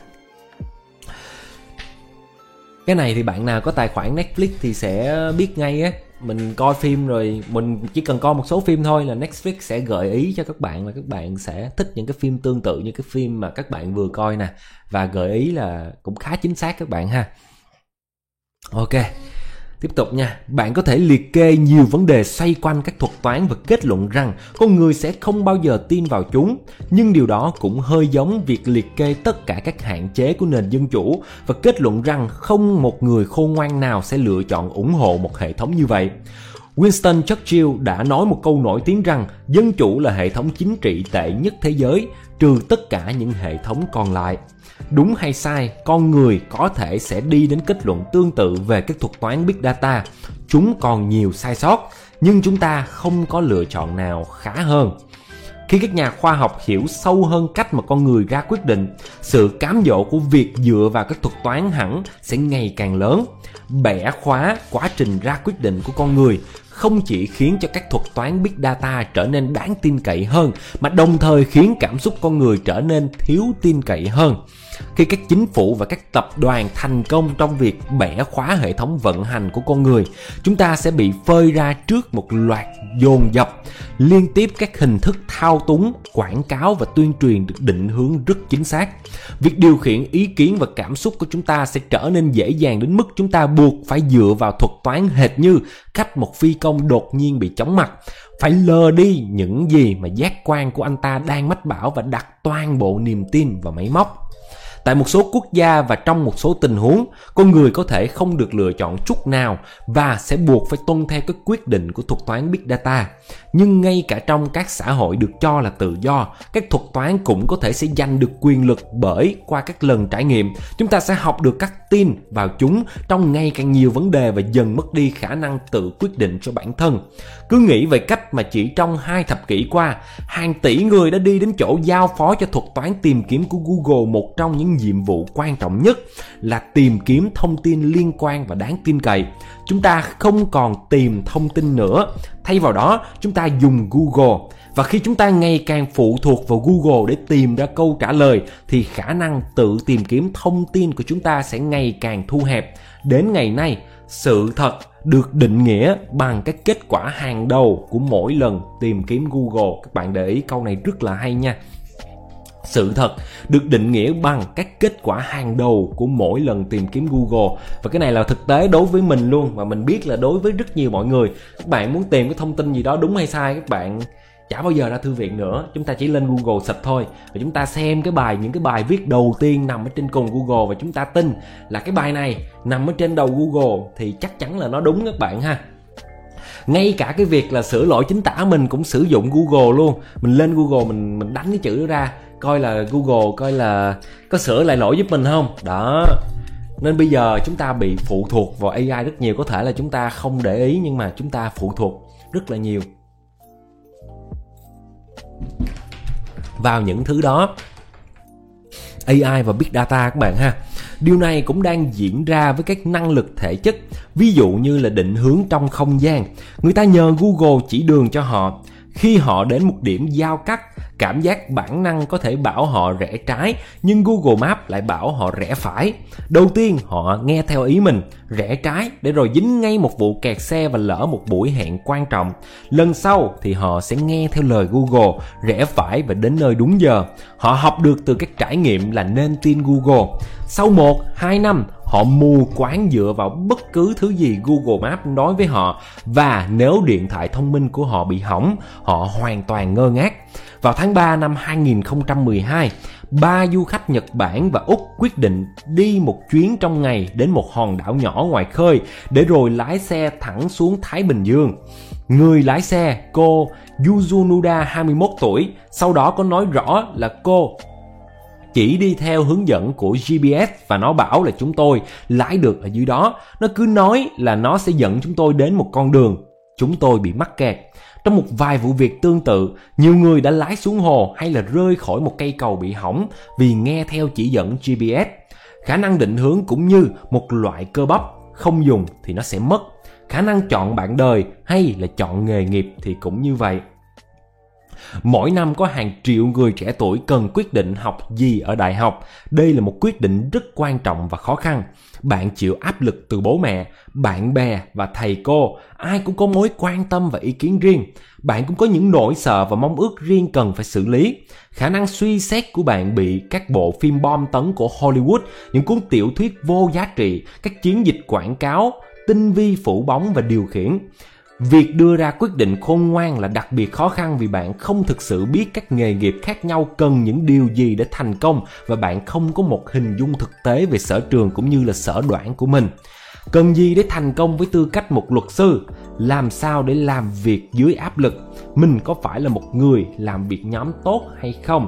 Cái này thì bạn nào có tài khoản Netflix thì sẽ biết ngay á. Mình coi phim rồi, mình chỉ cần coi một số phim thôi là Netflix sẽ gợi ý cho các bạn là các bạn sẽ thích những cái phim tương tự như cái phim mà các bạn vừa coi nè. Và gợi ý là cũng khá chính xác các bạn ha. Ok, tiếp tục nha. Bạn có thể liệt kê nhiều vấn đề xoay quanh các thuật toán và kết luận rằng con người sẽ không bao giờ tin vào chúng. Nhưng điều đó cũng hơi giống việc liệt kê tất cả các hạn chế của nền dân chủ và kết luận rằng không một người khôn ngoan nào sẽ lựa chọn ủng hộ một hệ thống như vậy. Winston Churchill đã nói một câu nổi tiếng rằng dân chủ là hệ thống chính trị tệ nhất thế giới, trừ tất cả những hệ thống còn lại. Đúng hay sai, con người có thể sẽ đi đến kết luận tương tự về các thuật toán Big Data. Chúng còn nhiều sai sót, nhưng chúng ta không có lựa chọn nào khá hơn. Khi các nhà khoa học hiểu sâu hơn cách mà con người ra quyết định, sự cám dỗ của việc dựa vào các thuật toán hẳn sẽ ngày càng lớn. Bẻ khóa quá trình ra quyết định của con người không chỉ khiến cho các thuật toán Big Data trở nên đáng tin cậy hơn, mà đồng thời khiến cảm xúc con người trở nên thiếu tin cậy hơn. Khi các chính phủ và các tập đoàn thành công trong việc bẻ khóa hệ thống vận hành của con người, chúng ta sẽ bị phơi ra trước một loạt dồn dập liên tiếp các hình thức thao túng, quảng cáo và tuyên truyền được định hướng rất chính xác. Việc điều khiển ý kiến và cảm xúc của chúng ta sẽ trở nên dễ dàng đến mức chúng ta buộc phải dựa vào thuật toán hệt như cách một phi công đột nhiên bị chóng mặt, phải lờ đi những gì mà giác quan của anh ta đang mách bảo và đặt toàn bộ niềm tin vào máy móc. Tại một số quốc gia và trong một số tình huống, con người có thể không được lựa chọn chút nào và sẽ buộc phải tuân theo các quyết định của thuật toán Big Data. Nhưng ngay cả trong các xã hội được cho là tự do, các thuật toán cũng có thể sẽ giành được quyền lực bởi qua các lần trải nghiệm, chúng ta sẽ học được các tin vào chúng trong ngày càng nhiều vấn đề và dần mất đi khả năng tự quyết định cho bản thân. Cứ nghĩ về cách mà chỉ trong 2 thập kỷ qua, hàng tỷ người đã đi đến chỗ giao phó cho thuật toán tìm kiếm của Google một trong những nhiệm vụ quan trọng nhất là tìm kiếm thông tin liên quan và đáng tin cậy. Chúng ta không còn tìm thông tin nữa, thay vào đó chúng ta dùng Google. Và khi chúng ta ngày càng phụ thuộc vào Google để tìm ra câu trả lời thì khả năng tự tìm kiếm thông tin của chúng ta sẽ ngày càng thu hẹp. Đến ngày nay, sự thật được định nghĩa bằng cái kết quả hàng đầu của mỗi lần tìm kiếm Google. Các bạn để ý câu này rất là hay nha. Sự thật được định nghĩa bằng các kết quả hàng đầu của mỗi lần tìm kiếm Google. Và cái này là thực tế đối với mình luôn, và mình biết là đối với rất nhiều mọi người. Các bạn muốn tìm cái thông tin gì đó đúng hay sai, các bạn chả bao giờ ra thư viện nữa, chúng ta chỉ lên Google search thôi, và chúng ta xem những cái bài viết đầu tiên nằm ở trên cùng Google, và chúng ta tin là cái bài này nằm ở trên đầu Google thì chắc chắn là nó đúng các bạn ha. Ngay cả cái việc là sửa lỗi chính tả mình cũng sử dụng Google luôn. Mình lên Google mình đánh cái chữ đó ra, coi là Google coi là có sửa lại lỗi giúp mình không. Đó. Nên bây giờ chúng ta bị phụ thuộc vào AI rất nhiều. Có thể là chúng ta không để ý nhưng mà chúng ta phụ thuộc rất là nhiều vào những thứ đó, AI và Big Data các bạn ha. Điều này cũng đang diễn ra với các năng lực thể chất, ví dụ như là định hướng trong không gian. Người ta nhờ Google chỉ đường cho họ. Khi họ đến một điểm giao cắt, cảm giác bản năng có thể bảo họ rẽ trái, nhưng Google Maps lại bảo họ rẽ phải. Đầu tiên họ nghe theo ý mình, rẽ trái để rồi dính ngay một vụ kẹt xe và lỡ một buổi hẹn quan trọng. Lần sau thì họ sẽ nghe theo lời Google, rẽ phải và đến nơi đúng giờ. Họ học được từ các trải nghiệm là nên tin Google. Sau 1-2 năm, họ mù quáng dựa vào bất cứ thứ gì Google Maps nói với họ, và nếu điện thoại thông minh của họ bị hỏng, họ hoàn toàn ngơ ngác. Vào tháng 3 năm 2012, 3 du khách Nhật Bản và Úc quyết định đi một chuyến trong ngày đến một hòn đảo nhỏ ngoài khơi để rồi lái xe thẳng xuống Thái Bình Dương. Người lái xe, cô Yuzunuda 21 tuổi, sau đó có nói rõ là cô chỉ đi theo hướng dẫn của GPS và nó bảo là chúng tôi lái được ở dưới đó. Nó cứ nói là nó sẽ dẫn chúng tôi đến một con đường. Chúng tôi bị mắc kẹt. Trong một vài vụ việc tương tự, nhiều người đã lái xuống hồ hay là rơi khỏi một cây cầu bị hỏng vì nghe theo chỉ dẫn GPS. Khả năng định hướng cũng như một loại cơ bắp, không dùng thì nó sẽ mất. Khả năng chọn bạn đời hay là chọn nghề nghiệp thì cũng như vậy. Mỗi năm có hàng triệu người trẻ tuổi cần quyết định học gì ở đại học. Đây là một quyết định rất quan trọng và khó khăn. Bạn chịu áp lực từ bố mẹ, bạn bè và thầy cô. Ai cũng có mối quan tâm và ý kiến riêng. Bạn cũng có những nỗi sợ và mong ước riêng cần phải xử lý. Khả năng suy xét của bạn bị các bộ phim bom tấn của Hollywood, những cuốn tiểu thuyết vô giá trị, các chiến dịch quảng cáo tinh vi phủ bóng và điều khiển. Việc đưa ra quyết định khôn ngoan là đặc biệt khó khăn vì bạn không thực sự biết các nghề nghiệp khác nhau cần những điều gì để thành công, và bạn không có một hình dung thực tế về sở trường cũng như là sở đoản của mình. Cần gì để thành công với tư cách một luật sư? Làm sao để làm việc dưới áp lực? Mình có phải là một người làm việc nhóm tốt hay không?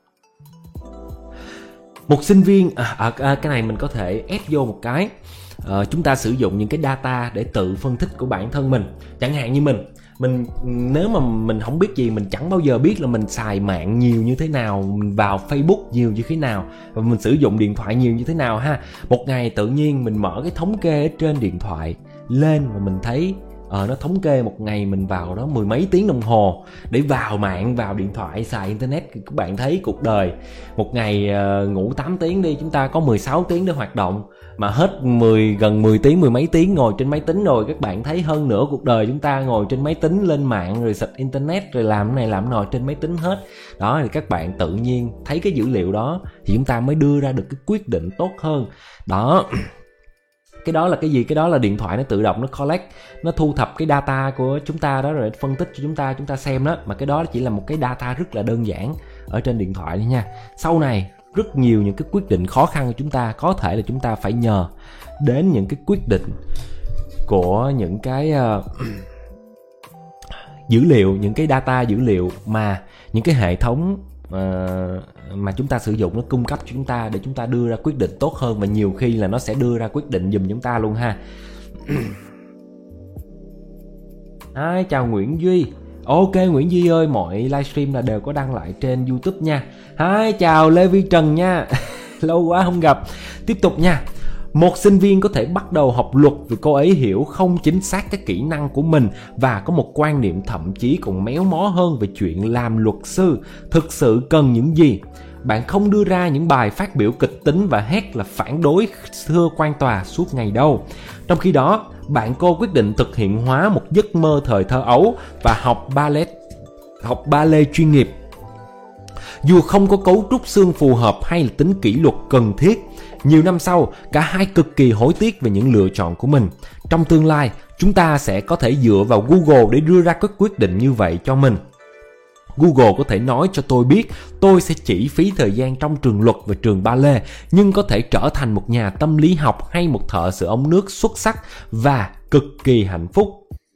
Một sinh viên, cái này mình có thể ép vô một cái. Chúng ta sử dụng những cái data để tự phân tích của bản thân mình. Chẳng hạn như mình nếu mà mình không biết gì, mình chẳng bao giờ biết là mình xài mạng nhiều như thế nào, mình vào Facebook nhiều như thế nào, và mình sử dụng điện thoại nhiều như thế nào ha. Một ngày tự nhiên mình mở cái thống kê ở trên điện thoại lên và mình thấy Nó thống kê một ngày mình vào đó mười mấy tiếng đồng hồ để vào mạng, vào điện thoại, xài internet. Các bạn thấy cuộc đời một ngày ngủ 8 tiếng đi, chúng ta có 16 tiếng để hoạt động, mà hết gần 10 tiếng, mười mấy tiếng ngồi trên máy tính rồi. Các bạn thấy hơn nửa cuộc đời chúng ta ngồi trên máy tính, lên mạng rồi xịt internet, rồi làm cái này làm nồi trên máy tính hết. Đó thì các bạn tự nhiên thấy cái dữ liệu đó thì chúng ta mới đưa ra được cái quyết định tốt hơn. Đó. Cái đó là cái gì? Cái đó là điện thoại nó tự động nó collect, nó thu thập cái data của chúng ta đó rồi phân tích cho chúng ta xem đó. Mà cái đó chỉ là một cái data rất là đơn giản ở trên điện thoại nha. Sau này rất nhiều những cái quyết định khó khăn của chúng ta có thể là chúng ta phải nhờ đến những cái quyết định của những cái dữ liệu, những cái data dữ liệu mà những cái hệ thống mà chúng ta sử dụng nó cung cấp cho chúng ta để chúng ta đưa ra quyết định tốt hơn, và nhiều khi là nó sẽ đưa ra quyết định giùm chúng ta luôn ha. Chào Nguyễn Duy. Ok Nguyễn Duy ơi, mọi livestream là đều có đăng lại trên YouTube nha. Chào Lê Vi Trần nha. Lâu quá không gặp. Tiếp tục nha. Một sinh viên có thể bắt đầu học luật vì cô ấy hiểu không chính xác các kỹ năng của mình và có một quan niệm thậm chí còn méo mó hơn về chuyện làm luật sư thực sự cần những gì. Bạn không đưa ra những bài phát biểu kịch tính và hét là phản đối thưa quan tòa suốt ngày đâu. Trong khi đó, bạn cô quyết định thực hiện hóa một giấc mơ thời thơ ấu và học ballet chuyên nghiệp. Dù không có cấu trúc xương phù hợp hay là tính kỷ luật cần thiết, nhiều năm sau, cả hai cực kỳ hối tiếc về những lựa chọn của mình. Trong tương lai, chúng ta sẽ có thể dựa vào Google để đưa ra các quyết định như vậy cho mình. Google có thể nói cho tôi biết tôi sẽ chỉ phí thời gian trong trường luật và trường ballet, nhưng có thể trở thành một nhà tâm lý học hay một thợ sửa ống nước xuất sắc và cực kỳ hạnh phúc.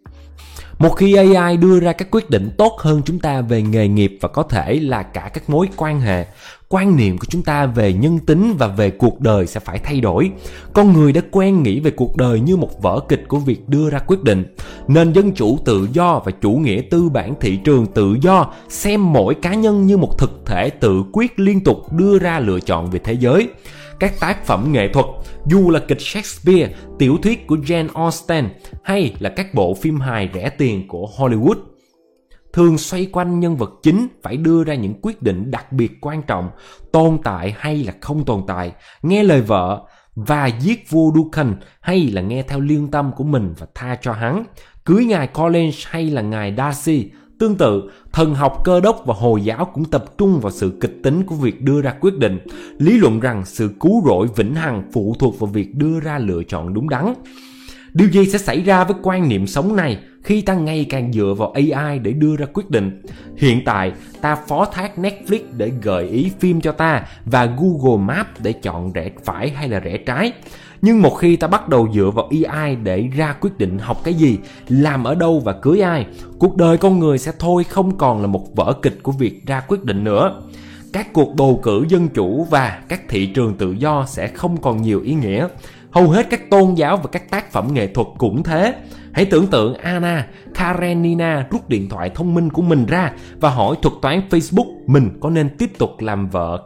Một khi AI đưa ra các quyết định tốt hơn chúng ta về nghề nghiệp và có thể là cả các mối quan hệ, quan niệm của chúng ta về nhân tính và về cuộc đời sẽ phải thay đổi. Con người đã quen nghĩ về cuộc đời như một vở kịch của việc đưa ra quyết định. Nền dân chủ tự do và chủ nghĩa tư bản thị trường tự do xem mỗi cá nhân như một thực thể tự quyết liên tục đưa ra lựa chọn về thế giới. Các tác phẩm nghệ thuật, dù là kịch Shakespeare, tiểu thuyết của Jane Austen hay là các bộ phim hài rẻ tiền của Hollywood, thường xoay quanh nhân vật chính phải đưa ra những quyết định đặc biệt quan trọng, tồn tại hay là không tồn tại, nghe lời vợ và giết vua Duncan hay là nghe theo lương tâm của mình và tha cho hắn, cưới ngài Collins hay là ngài Darcy. Tương tự, thần học Cơ đốc và Hồi giáo cũng tập trung vào sự kịch tính của việc đưa ra quyết định, lý luận rằng sự cứu rỗi vĩnh hằng phụ thuộc vào việc đưa ra lựa chọn đúng đắn. Điều gì sẽ xảy ra với quan niệm sống này khi ta ngày càng dựa vào AI để đưa ra quyết định? Hiện tại, ta phó thác Netflix để gợi ý phim cho ta và Google Maps để chọn rẽ phải hay là rẽ trái. Nhưng một khi ta bắt đầu dựa vào AI để ra quyết định học cái gì, làm ở đâu và cưới ai, cuộc đời con người sẽ thôi không còn là một vở kịch của việc ra quyết định nữa. Các cuộc bầu cử dân chủ và các thị trường tự do sẽ không còn nhiều ý nghĩa. Hầu hết các tôn giáo và các tác phẩm nghệ thuật cũng thế. Hãy tưởng tượng Anna Karenina rút điện thoại thông minh của mình ra và hỏi thuật toán Facebook mình có nên tiếp tục làm vợ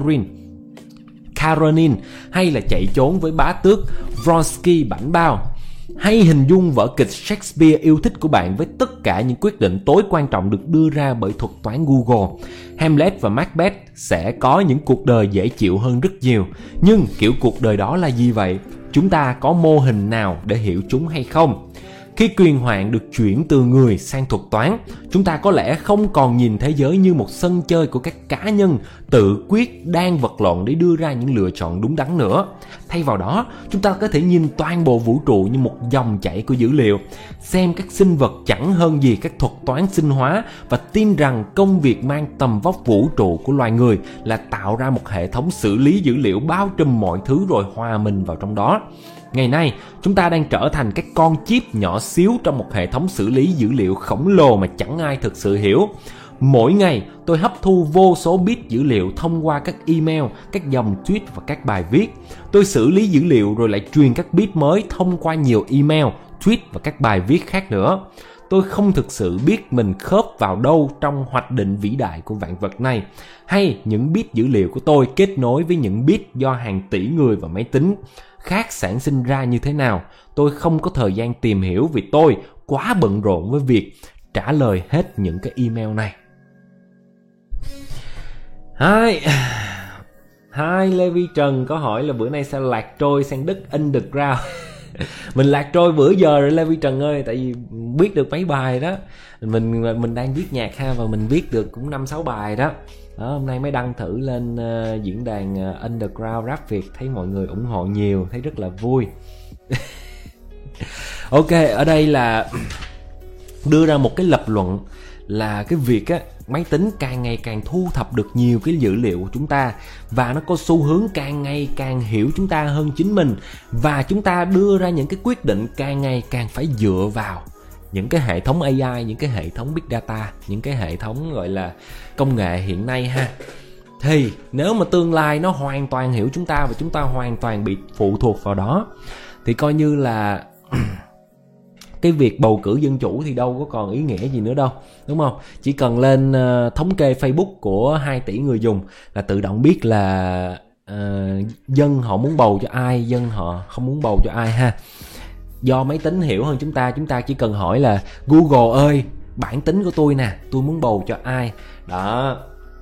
Karenin hay là chạy trốn với bá tước Vronsky bảnh bao. Hay hình dung vở kịch Shakespeare yêu thích của bạn với tất cả những quyết định tối quan trọng được đưa ra bởi thuật toán Google. Hamlet và Macbeth sẽ có những cuộc đời dễ chịu hơn rất nhiều. Nhưng kiểu cuộc đời đó là gì vậy? Chúng ta có mô hình nào để hiểu chúng hay không? Khi quyền hạn được chuyển từ người sang thuật toán, chúng ta có lẽ không còn nhìn thế giới như một sân chơi của các cá nhân tự quyết đang vật lộn để đưa ra những lựa chọn đúng đắn nữa. Thay vào đó, chúng ta có thể nhìn toàn bộ vũ trụ như một dòng chảy của dữ liệu, xem các sinh vật chẳng hơn gì các thuật toán sinh hóa và tin rằng công việc mang tầm vóc vũ trụ của loài người là tạo ra một hệ thống xử lý dữ liệu bao trùm mọi thứ rồi hòa mình vào trong đó. Ngày nay, chúng ta đang trở thành các con chip nhỏ xíu trong một hệ thống xử lý dữ liệu khổng lồ mà chẳng ai thực sự hiểu. Mỗi ngày, tôi hấp thu vô số bit dữ liệu thông qua các email, các dòng tweet và các bài viết. Tôi xử lý dữ liệu rồi lại truyền các bit mới thông qua nhiều email, tweet và các bài viết khác nữa. Tôi không thực sự biết mình khớp vào đâu trong hoạch định vĩ đại của vạn vật này, hay những bit dữ liệu của tôi kết nối với những bit do hàng tỷ người và máy tính khác sản sinh ra như thế nào. Tôi không có thời gian tìm hiểu vì tôi quá bận rộn với việc trả lời hết những cái email này. Hai Lê Vi Trần có hỏi là bữa nay sao lạc trôi sang đất underground. Mình lạc trôi bữa giờ rồi Lê Vi Trần ơi, tại vì viết được mấy bài đó. Mình đang viết nhạc ha, và mình viết được cũng 5-6 bài đó. Hôm nay mới đăng thử lên diễn đàn Underground Rap Việt, thấy mọi người ủng hộ nhiều, thấy rất là vui. Ok, ở đây là đưa ra một cái lập luận là cái việc á, máy tính càng ngày càng thu thập được nhiều cái dữ liệu của chúng ta, và nó có xu hướng càng ngày càng hiểu chúng ta hơn chính mình, và chúng ta đưa ra những cái quyết định càng ngày càng phải dựa vào những cái hệ thống AI, những cái hệ thống Big Data, những cái hệ thống gọi là công nghệ hiện nay ha. Thì nếu mà tương lai nó hoàn toàn hiểu chúng ta và chúng ta hoàn toàn bị phụ thuộc vào đó, thì coi như là cái việc bầu cử dân chủ thì đâu có còn ý nghĩa gì nữa đâu, đúng không? Chỉ cần lên thống kê Facebook của 2 tỷ người dùng là tự động biết là dân họ muốn bầu cho ai, dân họ không muốn bầu cho ai ha. Do máy tính hiểu hơn chúng ta chỉ cần hỏi là Google ơi, bản tính của tôi nè, tôi muốn bầu cho ai. Đó.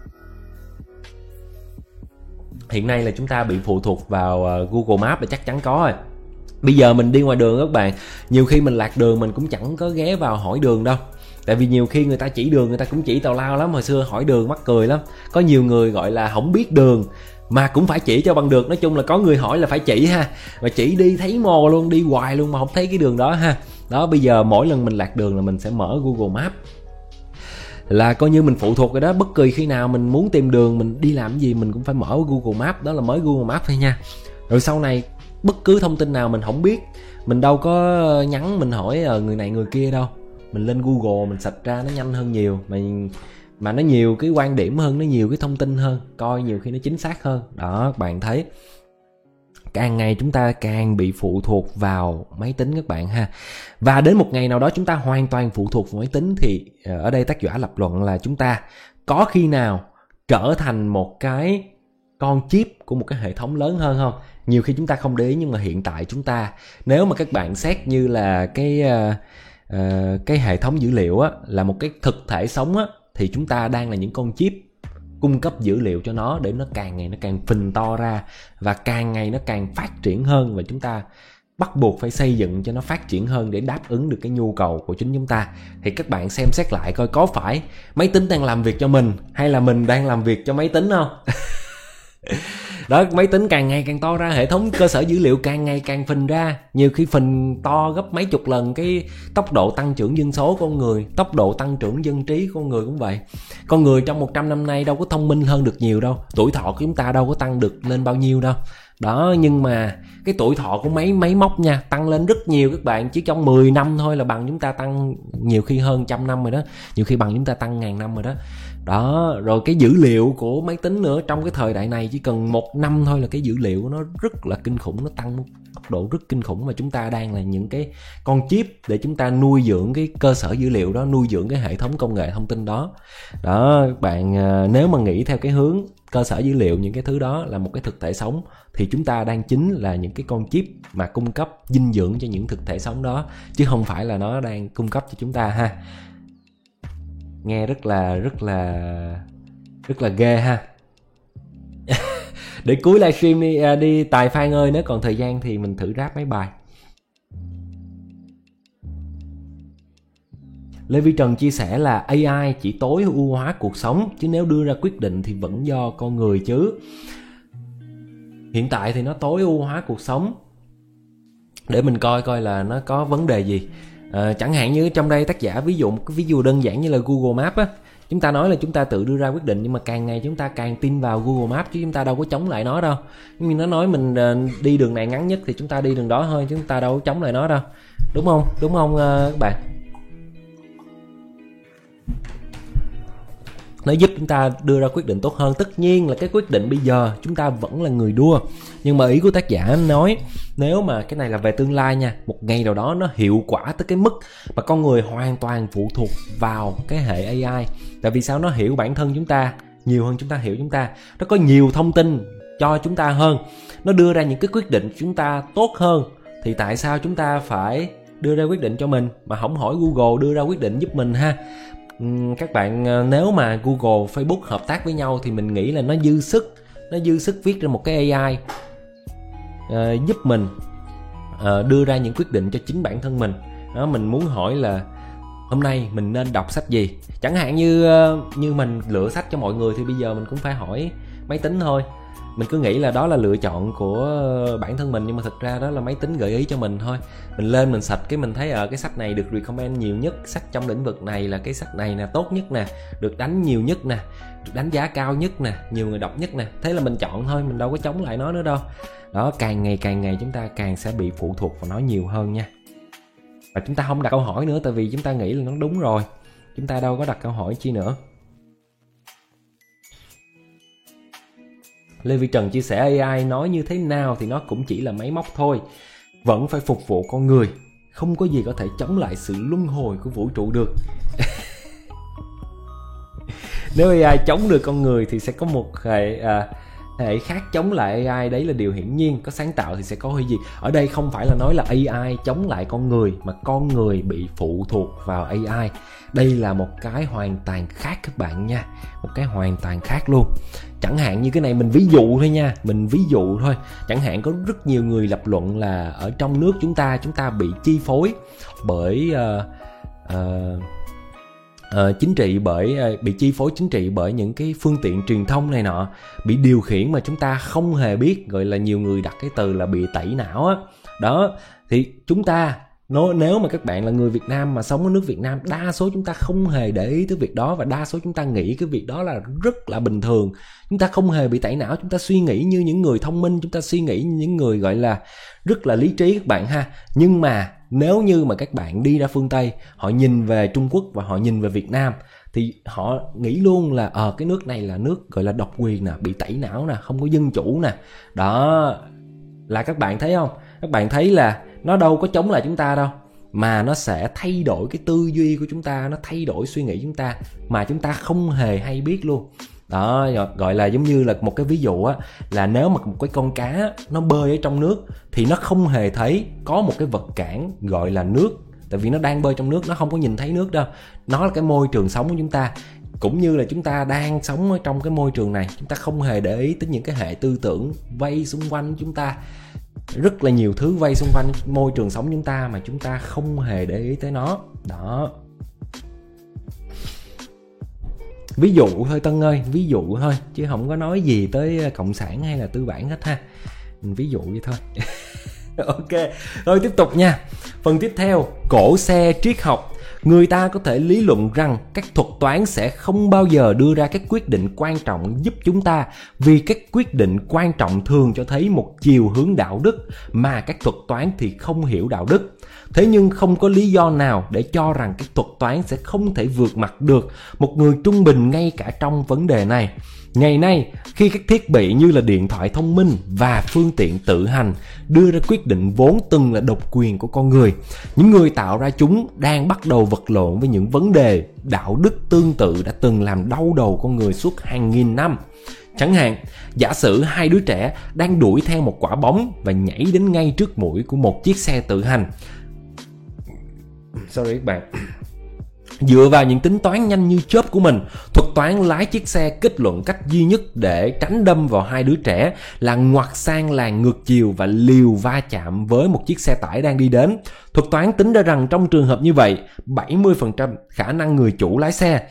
Hiện nay là chúng ta bị phụ thuộc vào Google Maps là chắc chắn có rồi. Bây giờ mình đi ngoài đường các bạn, nhiều khi mình lạc đường mình cũng chẳng có ghé vào hỏi đường đâu. Tại vì nhiều khi người ta chỉ đường người ta cũng chỉ tào lao lắm. Hồi xưa hỏi đường mắc cười lắm. Có nhiều người gọi là không biết đường mà cũng phải chỉ cho bằng được. Nói chung là có người hỏi là phải chỉ ha, mà chỉ đi thấy mò luôn, đi hoài luôn mà không thấy cái đường đó ha. Đó, bây giờ mỗi lần mình lạc đường là mình sẽ mở Google Maps, là coi như mình phụ thuộc rồi đó. Bất kỳ khi nào mình muốn tìm đường, mình đi làm gì mình cũng phải mở Google Maps. Đó là mới Google Maps thôi nha. Rồi sau này bất cứ thông tin nào mình không biết, mình đâu có nhắn mình hỏi người này người kia đâu, mình lên Google mình search ra nó nhanh hơn nhiều, mà nó nhiều cái quan điểm hơn, nó nhiều cái thông tin hơn, coi nhiều khi nó chính xác hơn. Đó, các bạn thấy càng ngày chúng ta càng bị phụ thuộc vào máy tính các bạn ha. Và đến một ngày nào đó chúng ta hoàn toàn phụ thuộc vào máy tính thì ở đây tác giả lập luận là chúng ta có khi nào trở thành một cái con chip của một cái hệ thống lớn hơn không? Nhiều khi chúng ta không để ý, nhưng mà hiện tại chúng ta, nếu mà các bạn xét như là cái hệ thống dữ liệu á, là một cái thực thể sống á, thì chúng ta đang là những con chip cung cấp dữ liệu cho nó, để nó càng ngày nó càng phình to ra và càng ngày nó càng phát triển hơn, và chúng ta bắt buộc phải xây dựng cho nó phát triển hơn để đáp ứng được cái nhu cầu của chính chúng ta. Thì các bạn xem xét lại coi có phải máy tính đang làm việc cho mình hay là mình đang làm việc cho máy tính không? Đó, máy tính càng ngày càng to ra, hệ thống cơ sở dữ liệu càng ngày càng phình ra, nhiều khi phình to gấp mấy chục lần cái tốc độ tăng trưởng dân số của con người, tốc độ tăng trưởng dân trí của con người cũng vậy. Con người trong 100 năm nay đâu có thông minh hơn được nhiều đâu, tuổi thọ của chúng ta đâu có tăng được lên bao nhiêu đâu. Đó, nhưng mà cái tuổi thọ của máy móc nha, tăng lên rất nhiều các bạn, chỉ trong 10 năm thôi là bằng chúng ta tăng nhiều khi hơn 100 năm rồi đó, nhiều khi bằng chúng ta tăng 1000 năm rồi đó. Đó, rồi cái dữ liệu của máy tính nữa, trong cái thời đại này chỉ cần 1 năm thôi là cái dữ liệu của nó rất là kinh khủng, nó tăng tốc độ rất kinh khủng, mà chúng ta đang là những cái con chip để chúng ta nuôi dưỡng cái cơ sở dữ liệu đó, nuôi dưỡng cái hệ thống công nghệ thông tin đó. Đó, các bạn nếu mà nghĩ theo cái hướng cơ sở dữ liệu, những cái thứ đó là một cái thực thể sống, thì chúng ta đang chính là những cái con chip mà cung cấp dinh dưỡng cho những thực thể sống đó, chứ không phải là nó đang cung cấp cho chúng ta ha. Nghe rất là ghê ha. Để cuối livestream đi Tài Phan ơi, nếu còn thời gian thì mình thử rap mấy bài. Lê Vi Trần chia sẻ là AI chỉ tối ưu hóa cuộc sống, chứ nếu đưa ra quyết định thì vẫn do con người chứ. Hiện tại thì nó tối ưu hóa cuộc sống. Để mình coi là nó có vấn đề gì. Chẳng hạn như trong đây tác giả ví dụ một cái ví dụ đơn giản như là Google Maps á. Chúng ta nói là chúng ta tự đưa ra quyết định, nhưng mà càng ngày chúng ta càng tin vào Google Maps, chứ chúng ta đâu có chống lại nó đâu. Nhưng nó nói mình đi đường này ngắn nhất thì chúng ta đi đường đó thôi, chứ chúng ta đâu có chống lại nó đâu. Đúng không? Đúng không các bạn? Nó giúp chúng ta đưa ra quyết định tốt hơn. Tất nhiên là cái quyết định bây giờ chúng ta vẫn là người đua, nhưng mà ý của tác giả nói nếu mà cái này là về tương lai nha, một ngày nào đó nó hiệu quả tới cái mức mà con người hoàn toàn phụ thuộc vào cái hệ AI. Tại vì sao? Nó hiểu bản thân chúng ta nhiều hơn chúng ta hiểu chúng ta, nó có nhiều thông tin cho chúng ta hơn, nó đưa ra những cái quyết định chúng ta tốt hơn, thì tại sao chúng ta phải đưa ra quyết định cho mình, mà không hỏi Google đưa ra quyết định giúp mình ha. Các bạn nếu mà Google, Facebook hợp tác với nhau thì mình nghĩ là nó dư sức viết ra một cái AI giúp mình đưa ra những quyết định cho chính bản thân mình. Đó, mình muốn hỏi là hôm nay mình nên đọc sách gì. Chẳng hạn như mình lựa sách cho mọi người thì bây giờ mình cũng phải hỏi máy tính thôi. Mình cứ nghĩ là đó là lựa chọn của bản thân mình, nhưng mà thực ra đó là máy tính gợi ý cho mình thôi. Mình lên mình search cái mình thấy cái sách này được recommend nhiều nhất, sách trong lĩnh vực này là cái sách này nè, tốt nhất nè, được đánh nhiều nhất nè, được đánh giá cao nhất nè, nhiều người đọc nhất nè. Thế là mình chọn thôi, mình đâu có chống lại nó nữa đâu. Đó, càng ngày chúng ta càng sẽ bị phụ thuộc vào nó nhiều hơn nha. Và chúng ta không đặt câu hỏi nữa, tại vì chúng ta nghĩ là nó đúng rồi. Chúng ta đâu có đặt câu hỏi chi nữa. Lê Vi Trần chia sẻ AI nói như thế nào thì nó cũng chỉ là máy móc thôi, vẫn phải phục vụ con người. Không có gì có thể chống lại sự luân hồi của vũ trụ được. Nếu AI chống được con người thì sẽ có một hệ khác chống lại AI, đấy là điều hiển nhiên. Có sáng tạo thì sẽ có hủy diệt. Ở đây không phải là nói là AI chống lại con người, mà con người bị phụ thuộc vào AI. Đây là một cái hoàn toàn khác các bạn nha, một cái hoàn toàn khác luôn. Chẳng hạn như cái này mình ví dụ thôi nha, mình ví dụ thôi. Chẳng hạn có rất nhiều người lập luận là ở trong nước chúng ta bị chi phối bởi chính trị, bị chi phối chính trị bởi những cái phương tiện truyền thông này nọ, bị điều khiển mà chúng ta không hề biết, gọi là nhiều người đặt cái từ là bị tẩy não á. Đó, thì chúng ta nếu mà các bạn là người Việt Nam mà sống ở nước Việt Nam, đa số chúng ta không hề để ý tới việc đó, và đa số chúng ta nghĩ cái việc đó là rất là bình thường. Chúng ta không hề bị tẩy não, chúng ta suy nghĩ như những người thông minh, chúng ta suy nghĩ như những người gọi là rất là lý trí các bạn ha. Nhưng mà nếu như mà các bạn đi ra phương Tây, họ nhìn về Trung Quốc và họ nhìn về Việt Nam thì họ nghĩ luôn là cái nước này là nước gọi là độc quyền nè, bị tẩy não nè, không có dân chủ nè. Đó là các bạn thấy không? Các bạn thấy là nó đâu có chống lại chúng ta đâu, mà nó sẽ thay đổi cái tư duy của chúng ta, nó thay đổi suy nghĩ chúng ta mà chúng ta không hề hay biết luôn. Đó, gọi là giống như là một cái ví dụ á, là nếu mà một cái con cá nó bơi ở trong nước thì nó không hề thấy có một cái vật cản gọi là nước, tại vì nó đang bơi trong nước, nó không có nhìn thấy nước đâu. Nó là cái môi trường sống của chúng ta, cũng như là chúng ta đang sống ở trong cái môi trường này, chúng ta không hề để ý tới những cái hệ tư tưởng vây xung quanh chúng ta. Rất là nhiều thứ vây xung quanh môi trường sống chúng ta mà chúng ta không hề để ý tới nó. Đó, ví dụ thôi Tân ơi, ví dụ thôi, chứ không có nói gì tới cộng sản hay là tư bản hết ha. Mình ví dụ vậy thôi. Ok, rồi tiếp tục nha. Phần tiếp theo, cỗ xe triết học. Người ta có thể lý luận rằng các thuật toán sẽ không bao giờ đưa ra các quyết định quan trọng giúp chúng ta, vì các quyết định quan trọng thường cho thấy một chiều hướng đạo đức mà các thuật toán thì không hiểu đạo đức. Thế nhưng không có lý do nào để cho rằng các thuật toán sẽ không thể vượt mặt được một người trung bình ngay cả trong vấn đề này. Ngày nay, khi các thiết bị như là điện thoại thông minh và phương tiện tự hành đưa ra quyết định vốn từng là độc quyền của con người, những người tạo ra chúng đang bắt đầu vật lộn với những vấn đề đạo đức tương tự đã từng làm đau đầu con người suốt hàng nghìn năm. Chẳng hạn, giả sử hai đứa trẻ đang đuổi theo một quả bóng và nhảy đến ngay trước mũi của một chiếc xe tự hành. Sorry các bạn. Dựa vào những tính toán nhanh như chớp của mình, thuật toán lái chiếc xe kết luận cách duy nhất để tránh đâm vào hai đứa trẻ là ngoặt sang làn ngược chiều và liều va chạm với một chiếc xe tải đang đi đến. Thuật toán tính ra rằng trong trường hợp như vậy, 70% khả năng người chủ lái xe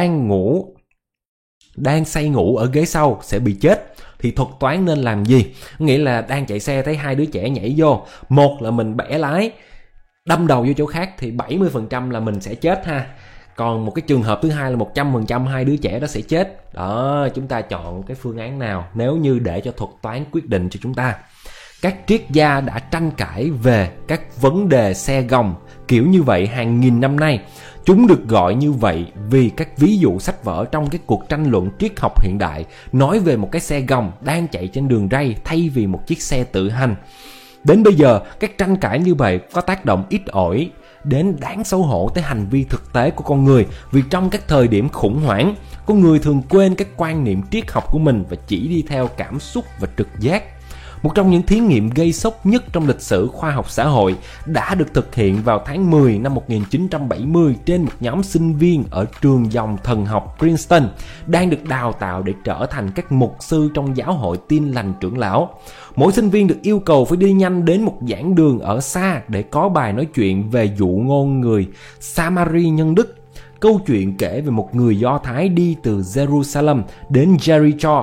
đang say ngủ ở ghế sau sẽ bị chết. Thì thuật toán nên làm gì? Nghĩa là đang chạy xe thấy hai đứa trẻ nhảy vô, một là mình bẻ lái đâm đầu vô chỗ khác thì 70% là mình sẽ chết ha. Còn một cái trường hợp thứ hai là 100% hai đứa trẻ đó sẽ chết. Đó, chúng ta chọn cái phương án nào nếu như để cho thuật toán quyết định cho chúng ta. Các triết gia đã tranh cãi về các vấn đề xe gồng kiểu như vậy hàng nghìn năm nay. Chúng được gọi như vậy vì các ví dụ sách vở trong cái cuộc tranh luận triết học hiện đại nói về một cái xe gồng đang chạy trên đường ray thay vì một chiếc xe tự hành. Đến bây giờ, các tranh cãi như vậy có tác động ít ỏi đến đáng xấu hổ tới hành vi thực tế của con người, vì trong các thời điểm khủng hoảng, con người thường quên các quan niệm triết học của mình và chỉ đi theo cảm xúc và trực giác. một trong những thí nghiệm gây sốc nhất trong lịch sử khoa học xã hội, đã được thực hiện vào tháng 10 năm 1970 trên một nhóm sinh viên ở trường dòng thần học Princeton, đang được đào tạo để trở thành các mục sư trong giáo hội Tin Lành Trưởng Lão. Mỗi sinh viên được yêu cầu phải đi nhanh đến một giảng đường ở xa để có bài nói chuyện về dụ ngôn người Samari nhân đức. Câu chuyện kể về một người Do Thái đi từ Jerusalem đến Jericho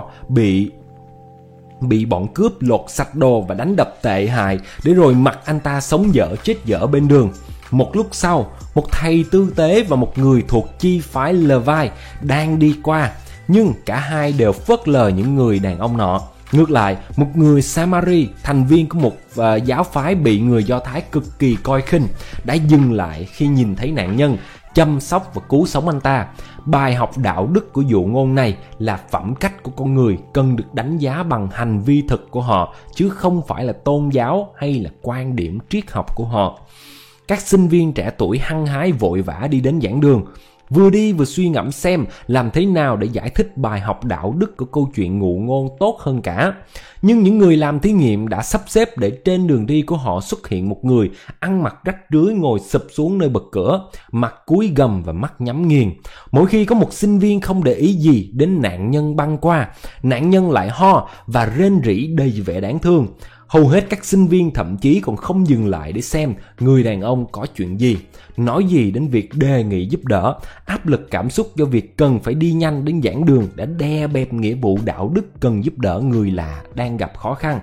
bị bọn cướp lột sạch đồ và đánh đập tệ hại, để rồi mặc anh ta sống dở chết dở bên đường. Một lúc sau, một thầy tư tế và một người thuộc chi phái Levi đang đi qua, nhưng cả hai đều phớt lờ những người đàn ông nọ. Ngược lại, một người Samari, thành viên của một giáo phái bị người Do Thái cực kỳ coi khinh, đã dừng lại khi nhìn thấy nạn nhân, chăm sóc và cứu sống anh ta. Bài học đạo đức của dụ ngôn này là phẩm cách của con người cần được đánh giá bằng hành vi thực của họ, chứ không phải là tôn giáo hay là quan điểm triết học của họ. Các sinh viên trẻ tuổi hăng hái vội vã đi đến giảng đường, vừa đi vừa suy ngẫm xem làm thế nào để giải thích bài học đạo đức của câu chuyện ngụ ngôn tốt hơn cả. Nhưng những người làm thí nghiệm đã sắp xếp để trên đường đi của họ xuất hiện một người ăn mặc rách rưới ngồi sụp xuống nơi bậc cửa, mặt cúi gằm và mắt nhắm nghiền. Mỗi khi có một sinh viên không để ý gì đến nạn nhân băng qua, nạn nhân lại ho và rên rỉ đầy vẻ đáng thương. Hầu hết các sinh viên thậm chí còn không dừng lại để xem người đàn ông có chuyện gì, nói gì đến việc đề nghị giúp đỡ. Áp lực cảm xúc do việc cần phải đi nhanh đến giảng đường đã đè bẹp nghĩa vụ đạo đức cần giúp đỡ người lạ đang gặp khó khăn.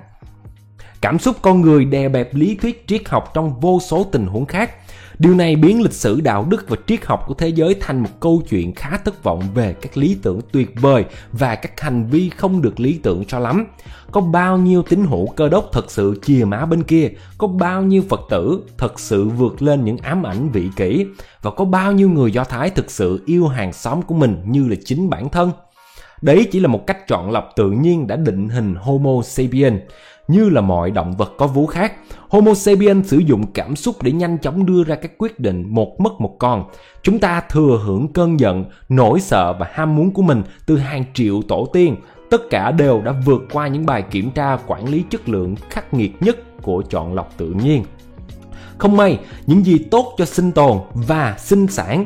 Cảm xúc con người đè bẹp lý thuyết triết học trong vô số tình huống khác. Điều này biến lịch sử đạo đức và triết học của thế giới thành một câu chuyện khá thất vọng về các lý tưởng tuyệt vời và các hành vi không được lý tưởng cho lắm. Có bao nhiêu tín hữu Cơ Đốc thật sự chìa má bên kia, có bao nhiêu Phật tử thật sự vượt lên những ám ảnh vị kỷ, và có bao nhiêu người Do Thái thực sự yêu hàng xóm của mình như là chính bản thân. Đấy chỉ là một cách chọn lọc tự nhiên đã định hình Homo sapiens. Như là mọi động vật có vú khác, Homo sapiens sử dụng cảm xúc để nhanh chóng đưa ra các quyết định một mất một còn. Chúng ta thừa hưởng cơn giận, nỗi sợ và ham muốn của mình từ hàng triệu tổ tiên. Tất cả đều đã vượt qua những bài kiểm tra quản lý chất lượng khắc nghiệt nhất của chọn lọc tự nhiên. Không may, những gì tốt cho sinh tồn và sinh sản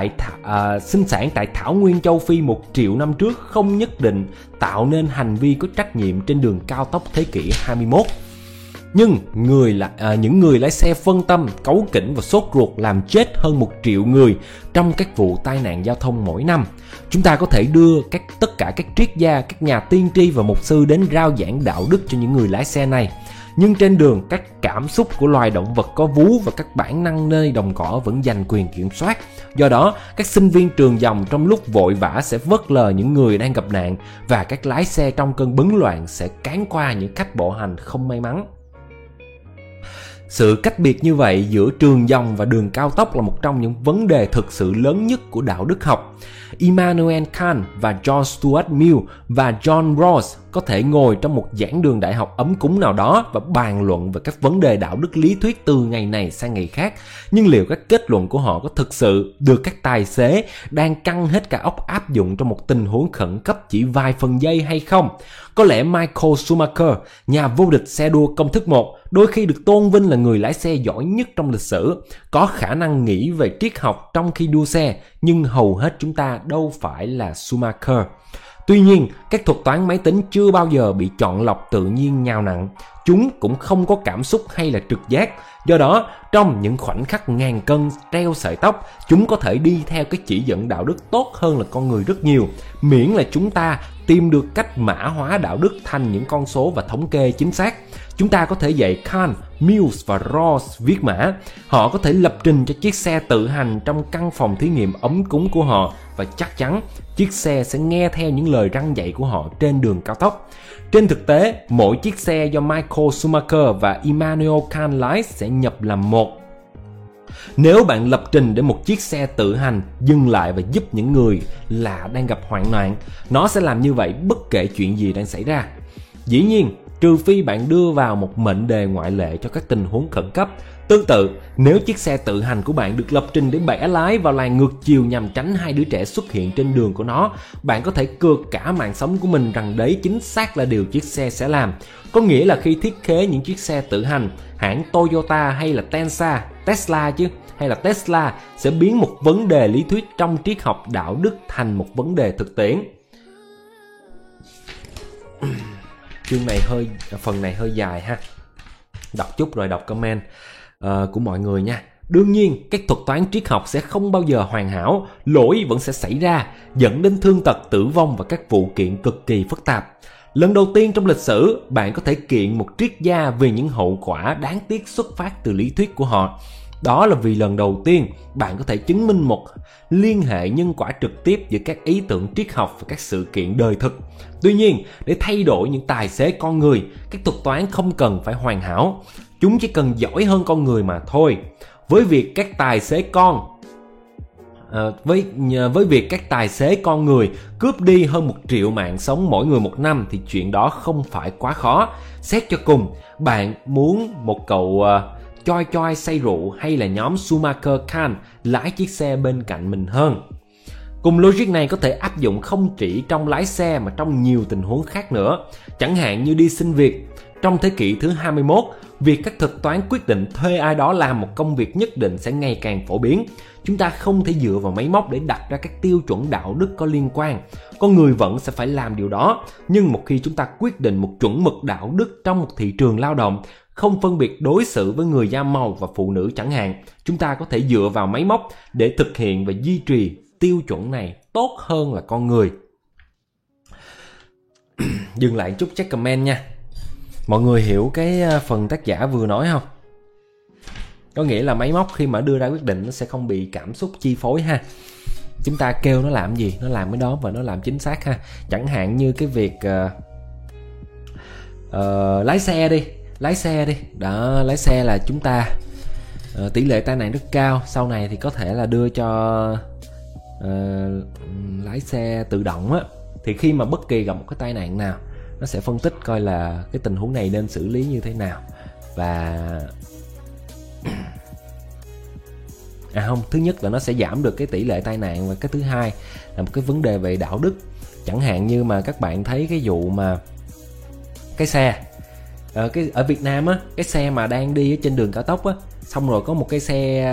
tại thảo nguyên châu Phi 1 triệu năm trước không nhất định tạo nên hành vi có trách nhiệm trên đường cao tốc thế kỷ 21. Nhưng những người lái xe phân tâm, cáu kỉnh và sốt ruột làm chết hơn 1 triệu người trong các vụ tai nạn giao thông mỗi năm. Chúng ta có thể đưa tất cả các triết gia, các nhà tiên tri và mục sư đến rao giảng đạo đức cho những người lái xe này. Nhưng trên đường, các cảm xúc của loài động vật có vú và các bản năng nơi đồng cỏ vẫn giành quyền kiểm soát. Do đó, các sinh viên trường dòng trong lúc vội vã sẽ vớt lờ những người đang gặp nạn, và các lái xe trong cơn bấn loạn sẽ cán qua những khách bộ hành không may mắn. Sự cách biệt như vậy giữa trường dòng và đường cao tốc là một trong những vấn đề thực sự lớn nhất của đạo đức học. Immanuel Kant và John Stuart Mill và John Rawls có thể ngồi trong một giảng đường đại học ấm cúng nào đó và bàn luận về các vấn đề đạo đức lý thuyết từ ngày này sang ngày khác. Nhưng liệu các kết luận của họ có thực sự được các tài xế đang căng hết cả óc áp dụng trong một tình huống khẩn cấp chỉ vài phần giây hay không? Có lẽ Michael Schumacher, nhà vô địch xe đua công thức 1, đôi khi được tôn vinh là người lái xe giỏi nhất trong lịch sử, có khả năng nghĩ về triết học trong khi đua xe, nhưng hầu hết chúng ta đâu phải là Schumacher. Tuy nhiên, các thuật toán máy tính chưa bao giờ bị chọn lọc tự nhiên nhào nặn. Chúng cũng không có cảm xúc hay là trực giác. Do đó, trong những khoảnh khắc ngàn cân treo sợi tóc, chúng có thể đi theo cái chỉ dẫn đạo đức tốt hơn là con người rất nhiều, miễn là chúng ta tìm được cách mã hóa đạo đức thành những con số và thống kê chính xác. Chúng ta có thể dạy Kant, Mills và Rawls viết mã. Họ có thể lập trình cho chiếc xe tự hành trong căn phòng thí nghiệm ấm cúng của họ, và chắc chắn chiếc xe sẽ nghe theo những lời răn dạy của họ trên đường cao tốc. Trên thực tế, mỗi chiếc xe do Michael Schumacher và Immanuel Kant lái sẽ nhập làm một. Nếu bạn lập trình để một chiếc xe tự hành dừng lại và giúp những người đang gặp hoạn nạn, nó sẽ làm như vậy bất kể chuyện gì đang xảy ra. Dĩ nhiên, trừ phi bạn đưa vào một mệnh đề ngoại lệ cho các tình huống khẩn cấp. Tương tự, nếu chiếc xe tự hành của bạn được lập trình để bẻ lái vào làn ngược chiều nhằm tránh hai đứa trẻ xuất hiện trên đường của nó, bạn có thể cược cả mạng sống của mình rằng đấy chính xác là điều chiếc xe sẽ làm. Có nghĩa là khi thiết kế những chiếc xe tự hành, hãng Toyota hay là Tesla sẽ biến một vấn đề lý thuyết trong triết học đạo đức thành một vấn đề thực tiễn. Phần này hơi dài ha. Đọc chút rồi đọc comment của mọi người nha. Đương nhiên, các thuật toán triết học sẽ không bao giờ hoàn hảo, lỗi vẫn sẽ xảy ra, dẫn đến thương tật, tử vong và các vụ kiện cực kỳ phức tạp. Lần đầu tiên trong lịch sử, bạn có thể kiện một triết gia vì những hậu quả đáng tiếc xuất phát từ lý thuyết của họ. Đó là vì lần đầu tiên bạn có thể chứng minh một liên hệ nhân quả trực tiếp giữa các ý tưởng triết học và các sự kiện đời thực. Tuy nhiên, để thay đổi những tài xế con người, các thuật toán không cần phải hoàn hảo. Chúng chỉ cần giỏi hơn con người mà thôi. Với việc các tài xế con người cướp đi hơn 1 triệu mạng sống mỗi người một năm thì chuyện đó không phải quá khó. Xét cho cùng, bạn muốn một cậu choi choi say rượu hay là nhóm Schumacher Khan lái chiếc xe bên cạnh mình hơn? Cùng logic này có thể áp dụng không chỉ trong lái xe mà trong nhiều tình huống khác nữa. Chẳng hạn như đi xin việc. Trong thế kỷ thứ 21, việc các thuật toán quyết định thuê ai đó làm một công việc nhất định sẽ ngày càng phổ biến. Chúng ta không thể dựa vào máy móc để đặt ra các tiêu chuẩn đạo đức có liên quan. Con người vẫn sẽ phải làm điều đó, nhưng một khi chúng ta quyết định một chuẩn mực đạo đức trong một thị trường lao động, không phân biệt đối xử với người da màu và phụ nữ chẳng hạn, chúng ta có thể dựa vào máy móc để thực hiện và duy trì tiêu chuẩn này tốt hơn là con người. Dừng lại chút check comment nha. Mọi người hiểu cái phần tác giả vừa nói không? Có nghĩa là máy móc khi mà đưa ra quyết định nó sẽ không bị cảm xúc chi phối ha. Chúng ta kêu nó làm gì, nó làm cái đó và nó làm chính xác ha. Chẳng hạn như cái việc lái xe đi. Đó, lái xe là chúng ta tỷ lệ tai nạn rất cao. Sau này thì có thể là đưa cho lái xe tự động á. Thì khi mà bất kỳ gặp một cái tai nạn nào, nó sẽ phân tích coi là cái tình huống này nên xử lý như thế nào. Và thứ nhất là nó sẽ giảm được cái tỷ lệ tai nạn, và cái thứ hai là một cái vấn đề về đạo đức. Chẳng hạn như mà các bạn thấy cái vụ mà cái xe ở Việt Nam á, cái xe mà đang đi ở trên đường cao tốc á, xong rồi có một cái xe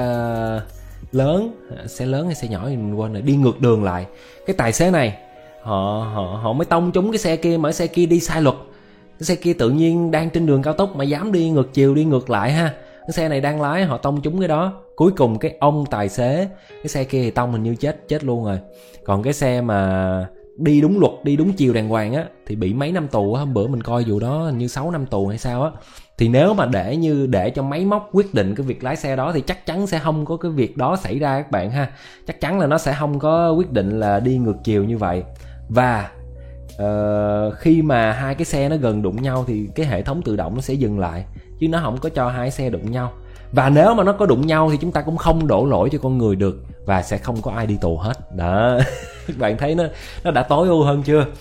lớn hay xe nhỏ thì mình quên rồi, đi ngược đường lại. Cái tài xế này họ mới tông trúng cái xe kia, mà cái xe kia đi sai luật. Cái xe kia tự nhiên đang trên đường cao tốc mà dám đi ngược chiều, đi ngược lại ha. Cái xe này đang lái, họ tông trúng cái đó. Cuối cùng cái ông tài xế cái xe kia thì tông hình như chết luôn rồi. Còn cái xe mà đi đúng luật, đi đúng chiều đàng hoàng á thì bị mấy năm tù á. Hôm bữa mình coi vụ đó hình như 6 năm tù hay sao á. Thì nếu mà để cho máy móc quyết định cái việc lái xe đó thì chắc chắn sẽ không có cái việc đó xảy ra các bạn ha. Chắc chắn là nó sẽ không có quyết định là đi ngược chiều như vậy. Và khi mà hai cái xe nó gần đụng nhau thì cái hệ thống tự động nó sẽ dừng lại, chứ nó không có cho hai xe đụng nhau. Và nếu mà nó có đụng nhau thì chúng ta cũng không đổ lỗi cho con người được, và sẽ không có ai đi tù hết đó. Các bạn thấy nó đã tối ưu hơn chưa?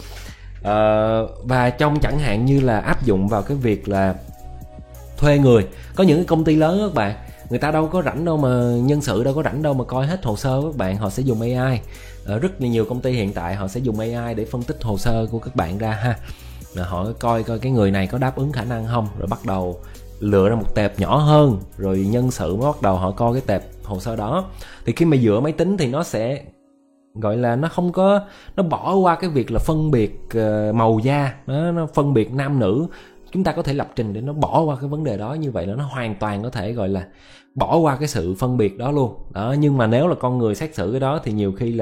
Và trong chẳng hạn như là áp dụng vào cái việc là thuê người. Có những cái công ty lớn các bạn, người ta đâu có rảnh đâu mà, nhân sự đâu có rảnh đâu mà coi hết hồ sơ các bạn. Họ sẽ dùng AI. Rất nhiều công ty hiện tại họ sẽ dùng AI để phân tích hồ sơ của các bạn ra ha. Họ coi cái người này có đáp ứng khả năng không, rồi bắt đầu lựa ra một tệp nhỏ hơn, rồi nhân sự mới bắt đầu họ coi cái tệp hồ sơ đó. Thì khi mà dựa máy tính thì nó sẽ gọi là nó bỏ qua cái việc là phân biệt màu da, nó phân biệt nam nữ. Chúng ta có thể lập trình để nó bỏ qua cái vấn đề đó. Như vậy là nó hoàn toàn có thể gọi là bỏ qua cái sự phân biệt đó luôn đó. Nhưng mà nếu là con người xét xử cái đó thì nhiều khi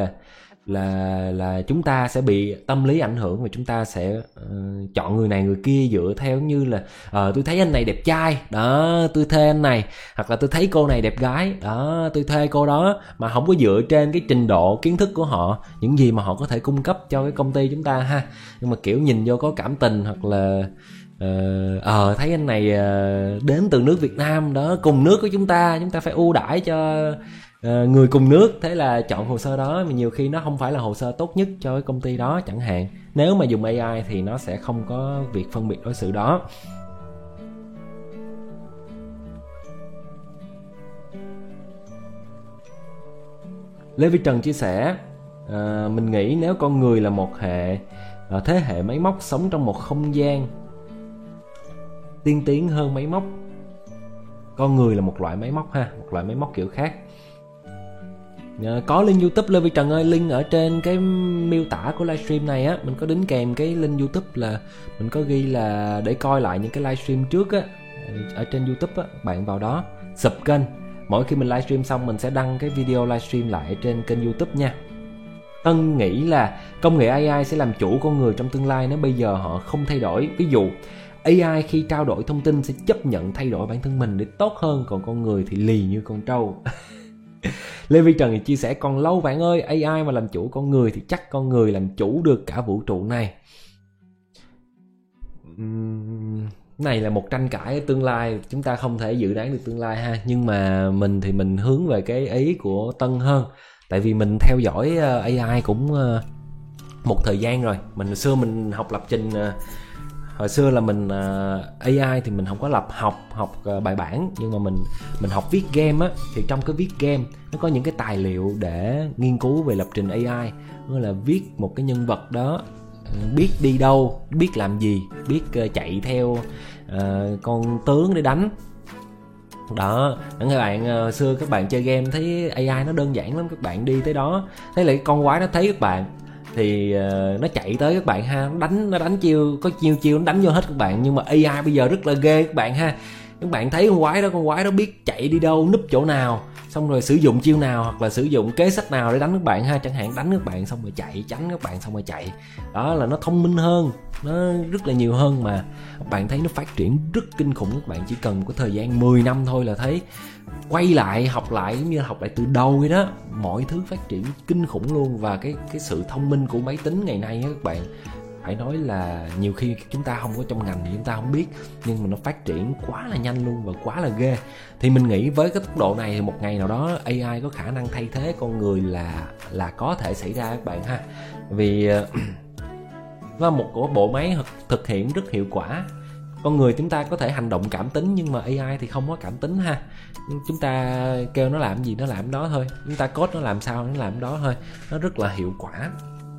là chúng ta sẽ bị tâm lý ảnh hưởng, và chúng ta sẽ chọn người này người kia dựa theo như là tôi thấy anh này đẹp trai đó, tôi thuê anh này, hoặc là tôi thấy cô này đẹp gái đó, tôi thuê cô đó, mà không có dựa trên cái trình độ kiến thức của họ, những gì mà họ có thể cung cấp cho cái công ty chúng ta ha. Nhưng mà kiểu nhìn vô có cảm tình, hoặc là thấy anh này đến từ nước Việt Nam đó, cùng nước của chúng ta phải ưu đãi cho người cùng nước, thế là chọn hồ sơ đó, mà nhiều khi nó không phải là hồ sơ tốt nhất cho cái công ty đó chẳng hạn. Nếu mà dùng AI thì nó sẽ không có việc phân biệt đối xử đó. Lê Vi Trần chia sẻ, mình nghĩ nếu con người là một thế hệ máy móc sống trong một không gian tiên tiến hơn máy móc, con người là một loại máy móc ha, một loại máy móc kiểu khác. Có link YouTube Lê Vi Trần ơi, link ở trên cái miêu tả của livestream này á, mình có đính kèm cái link YouTube, là mình có ghi là để coi lại những cái livestream trước á, ở trên YouTube á, bạn vào đó sub kênh, mỗi khi mình livestream xong mình sẽ đăng cái video livestream lại trên kênh YouTube nha. Tân nghĩ là công nghệ AI sẽ làm chủ con người trong tương lai nếu bây giờ họ không thay đổi. Ví dụ AI khi trao đổi thông tin sẽ chấp nhận thay đổi bản thân mình để tốt hơn, còn con người thì lì như con trâu. Lê Vi Trần thì chia sẻ, còn lâu bạn ơi, AI mà làm chủ con người thì chắc con người làm chủ được cả vũ trụ này. Này là một tranh cãi tương lai, chúng ta không thể dự đoán được tương lai ha. Nhưng mà mình thì mình hướng về cái ý của Tân hơn. Tại vì mình theo dõi AI cũng một thời gian rồi. Hồi xưa mình học lập trình, hồi xưa là mình AI thì mình không có học bài bản, nhưng mà mình học viết game á, thì trong cái viết game nó có những cái tài liệu để nghiên cứu về lập trình AI, đó là viết một cái nhân vật đó biết đi đâu, biết làm gì, biết chạy theo con tướng để đánh đó. Các bạn xưa các bạn chơi game thấy AI nó đơn giản lắm, các bạn đi tới đó thấy lại con quái nó thấy các bạn thì nó chạy tới các bạn ha, nó đánh chiêu, có chiêu nó đánh vô hết các bạn. Nhưng mà AI bây giờ rất là ghê các bạn ha, các bạn thấy con quái đó biết chạy đi đâu, núp chỗ nào, xong rồi sử dụng chiêu nào hoặc là sử dụng kế sách nào để đánh các bạn ha. Chẳng hạn đánh các bạn xong rồi chạy, tránh các bạn xong rồi chạy, đó là nó thông minh hơn, nó rất là nhiều hơn. Mà các bạn thấy nó phát triển rất kinh khủng, các bạn chỉ cần có thời gian 10 năm thôi là thấy quay lại học lại giống như học lại từ đầu vậy đó, mọi thứ phát triển kinh khủng luôn. Và cái sự thông minh của máy tính ngày nay á, các bạn phải nói là nhiều khi chúng ta không có trong ngành thì chúng ta không biết, nhưng mà nó phát triển quá là nhanh luôn và quá là ghê. Thì mình nghĩ với cái tốc độ này thì một ngày nào đó AI có khả năng thay thế con người là có thể xảy ra các bạn ha. Vì nó một bộ máy thực hiện rất hiệu quả. Con người chúng ta có thể hành động cảm tính, nhưng mà AI thì không có cảm tính ha. Chúng ta kêu nó làm gì nó làm đó thôi, chúng ta code nó làm sao nó làm đó thôi, nó rất là hiệu quả.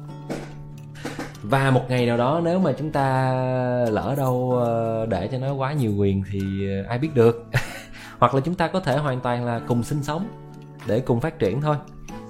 Và một ngày nào đó nếu mà chúng ta lỡ đâu để cho nó quá nhiều quyền thì ai biết được. Hoặc là chúng ta có thể hoàn toàn là cùng sinh sống để cùng phát triển thôi.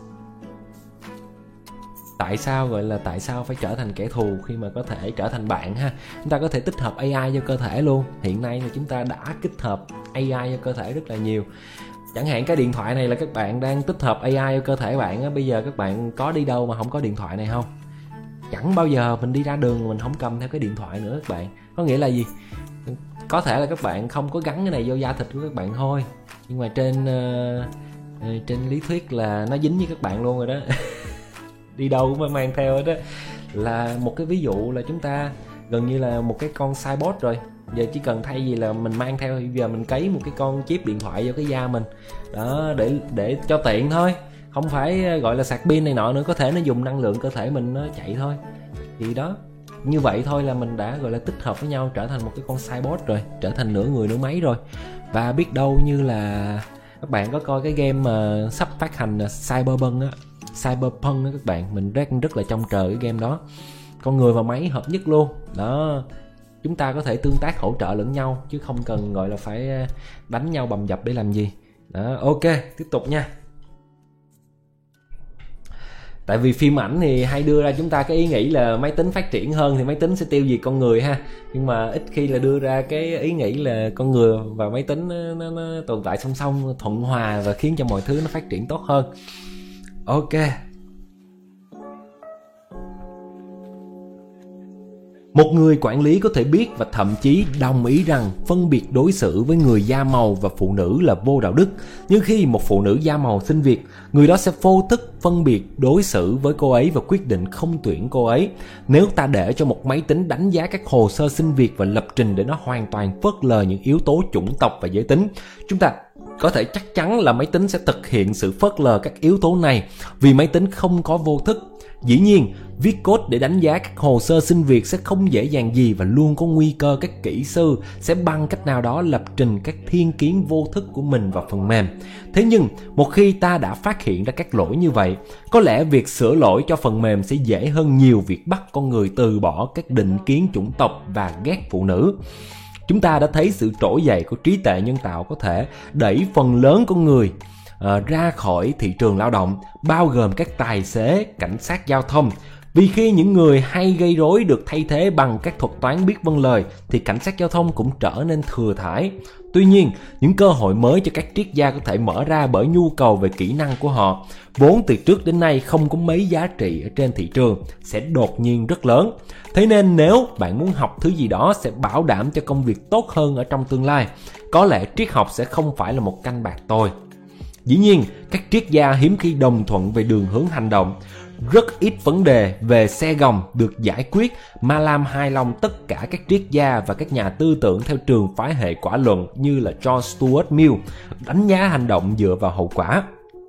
Tại sao phải trở thành kẻ thù khi mà có thể trở thành bạn ha. Chúng ta có thể tích hợp AI vô cơ thể luôn. Hiện nay thì chúng ta đã tích hợp AI vô cơ thể rất là nhiều. Chẳng hạn cái điện thoại này là các bạn đang tích hợp AI vô cơ thể bạn á. Bây giờ các bạn có đi đâu mà không có điện thoại này không? Chẳng bao giờ mình đi ra đường mình không cầm theo cái điện thoại nữa các bạn. Có nghĩa là gì? Có thể là các bạn không có gắn cái này vô da thịt của các bạn thôi, nhưng mà trên lý thuyết là nó dính với các bạn luôn rồi đó. Đi đâu cũng phải mang theo hết đó. Là một cái ví dụ là chúng ta gần như là một cái con cyborg rồi. Giờ chỉ cần thay vì là mình mang theo, giờ mình cấy một cái con chip điện thoại vô cái da mình đó, để cho tiện thôi, không phải gọi là sạc pin này nọ nữa, có thể nó dùng năng lượng cơ thể mình nó chạy thôi. Thì đó, như vậy thôi là mình đã gọi là tích hợp với nhau, trở thành một cái con cyborg rồi, trở thành nửa người nửa máy rồi. Và biết đâu như là các bạn có coi cái game mà sắp phát hành là Cyberpunk á, các bạn, mình rất là trông chờ cái game đó. Con người và máy hợp nhất luôn đó, chúng ta có thể tương tác hỗ trợ lẫn nhau chứ không cần gọi là phải đánh nhau bầm dập để làm gì đó. Ok, tiếp tục nha. Tại vì phim ảnh thì hay đưa ra chúng ta cái ý nghĩ là máy tính phát triển hơn thì máy tính sẽ tiêu diệt con người ha, nhưng mà ít khi là đưa ra cái ý nghĩ là con người và máy tính nó tồn tại song song, thuận hòa và khiến cho mọi thứ nó phát triển tốt hơn. Ok. Một người quản lý có thể biết và thậm chí đồng ý rằng phân biệt đối xử với người da màu và phụ nữ là vô đạo đức. Nhưng khi một phụ nữ da màu xin việc, người đó sẽ vô thức phân biệt đối xử với cô ấy và quyết định không tuyển cô ấy. Nếu ta để cho một máy tính đánh giá các hồ sơ xin việc và lập trình để nó hoàn toàn phớt lờ những yếu tố chủng tộc và giới tính, chúng ta Có thể chắc chắn là máy tính sẽ thực hiện sự phớt lờ các yếu tố này vì máy tính không có vô thức. Dĩ nhiên, viết code để đánh giá các hồ sơ xin việc sẽ không dễ dàng gì và luôn có nguy cơ các kỹ sư sẽ bằng cách nào đó lập trình các thiên kiến vô thức của mình vào phần mềm. Thế nhưng, một khi ta đã phát hiện ra các lỗi như vậy, có lẽ việc sửa lỗi cho phần mềm sẽ dễ hơn nhiều việc bắt con người từ bỏ các định kiến chủng tộc và ghét phụ nữ. Chúng ta đã thấy sự trỗi dậy của trí tuệ nhân tạo có thể đẩy phần lớn con người ra khỏi thị trường lao động, bao gồm các tài xế, cảnh sát giao thông. Vì khi những người hay gây rối được thay thế bằng các thuật toán biết vâng lời thì cảnh sát giao thông cũng trở nên thừa thãi. Tuy nhiên, những cơ hội mới cho các triết gia có thể mở ra bởi nhu cầu về kỹ năng của họ, vốn từ trước đến nay không có mấy giá trị ở trên thị trường, sẽ đột nhiên rất lớn. Thế nên nếu bạn muốn học thứ gì đó sẽ bảo đảm cho công việc tốt hơn ở trong tương lai, có lẽ triết học sẽ không phải là một canh bạc tồi. Dĩ nhiên, các triết gia hiếm khi đồng thuận về đường hướng hành động. Rất ít vấn đề về xe gồng được giải quyết mà làm hài lòng tất cả các triết gia và các nhà tư tưởng theo trường phái hệ quả luận như là John Stuart Mill, đánh giá hành động dựa vào hậu quả.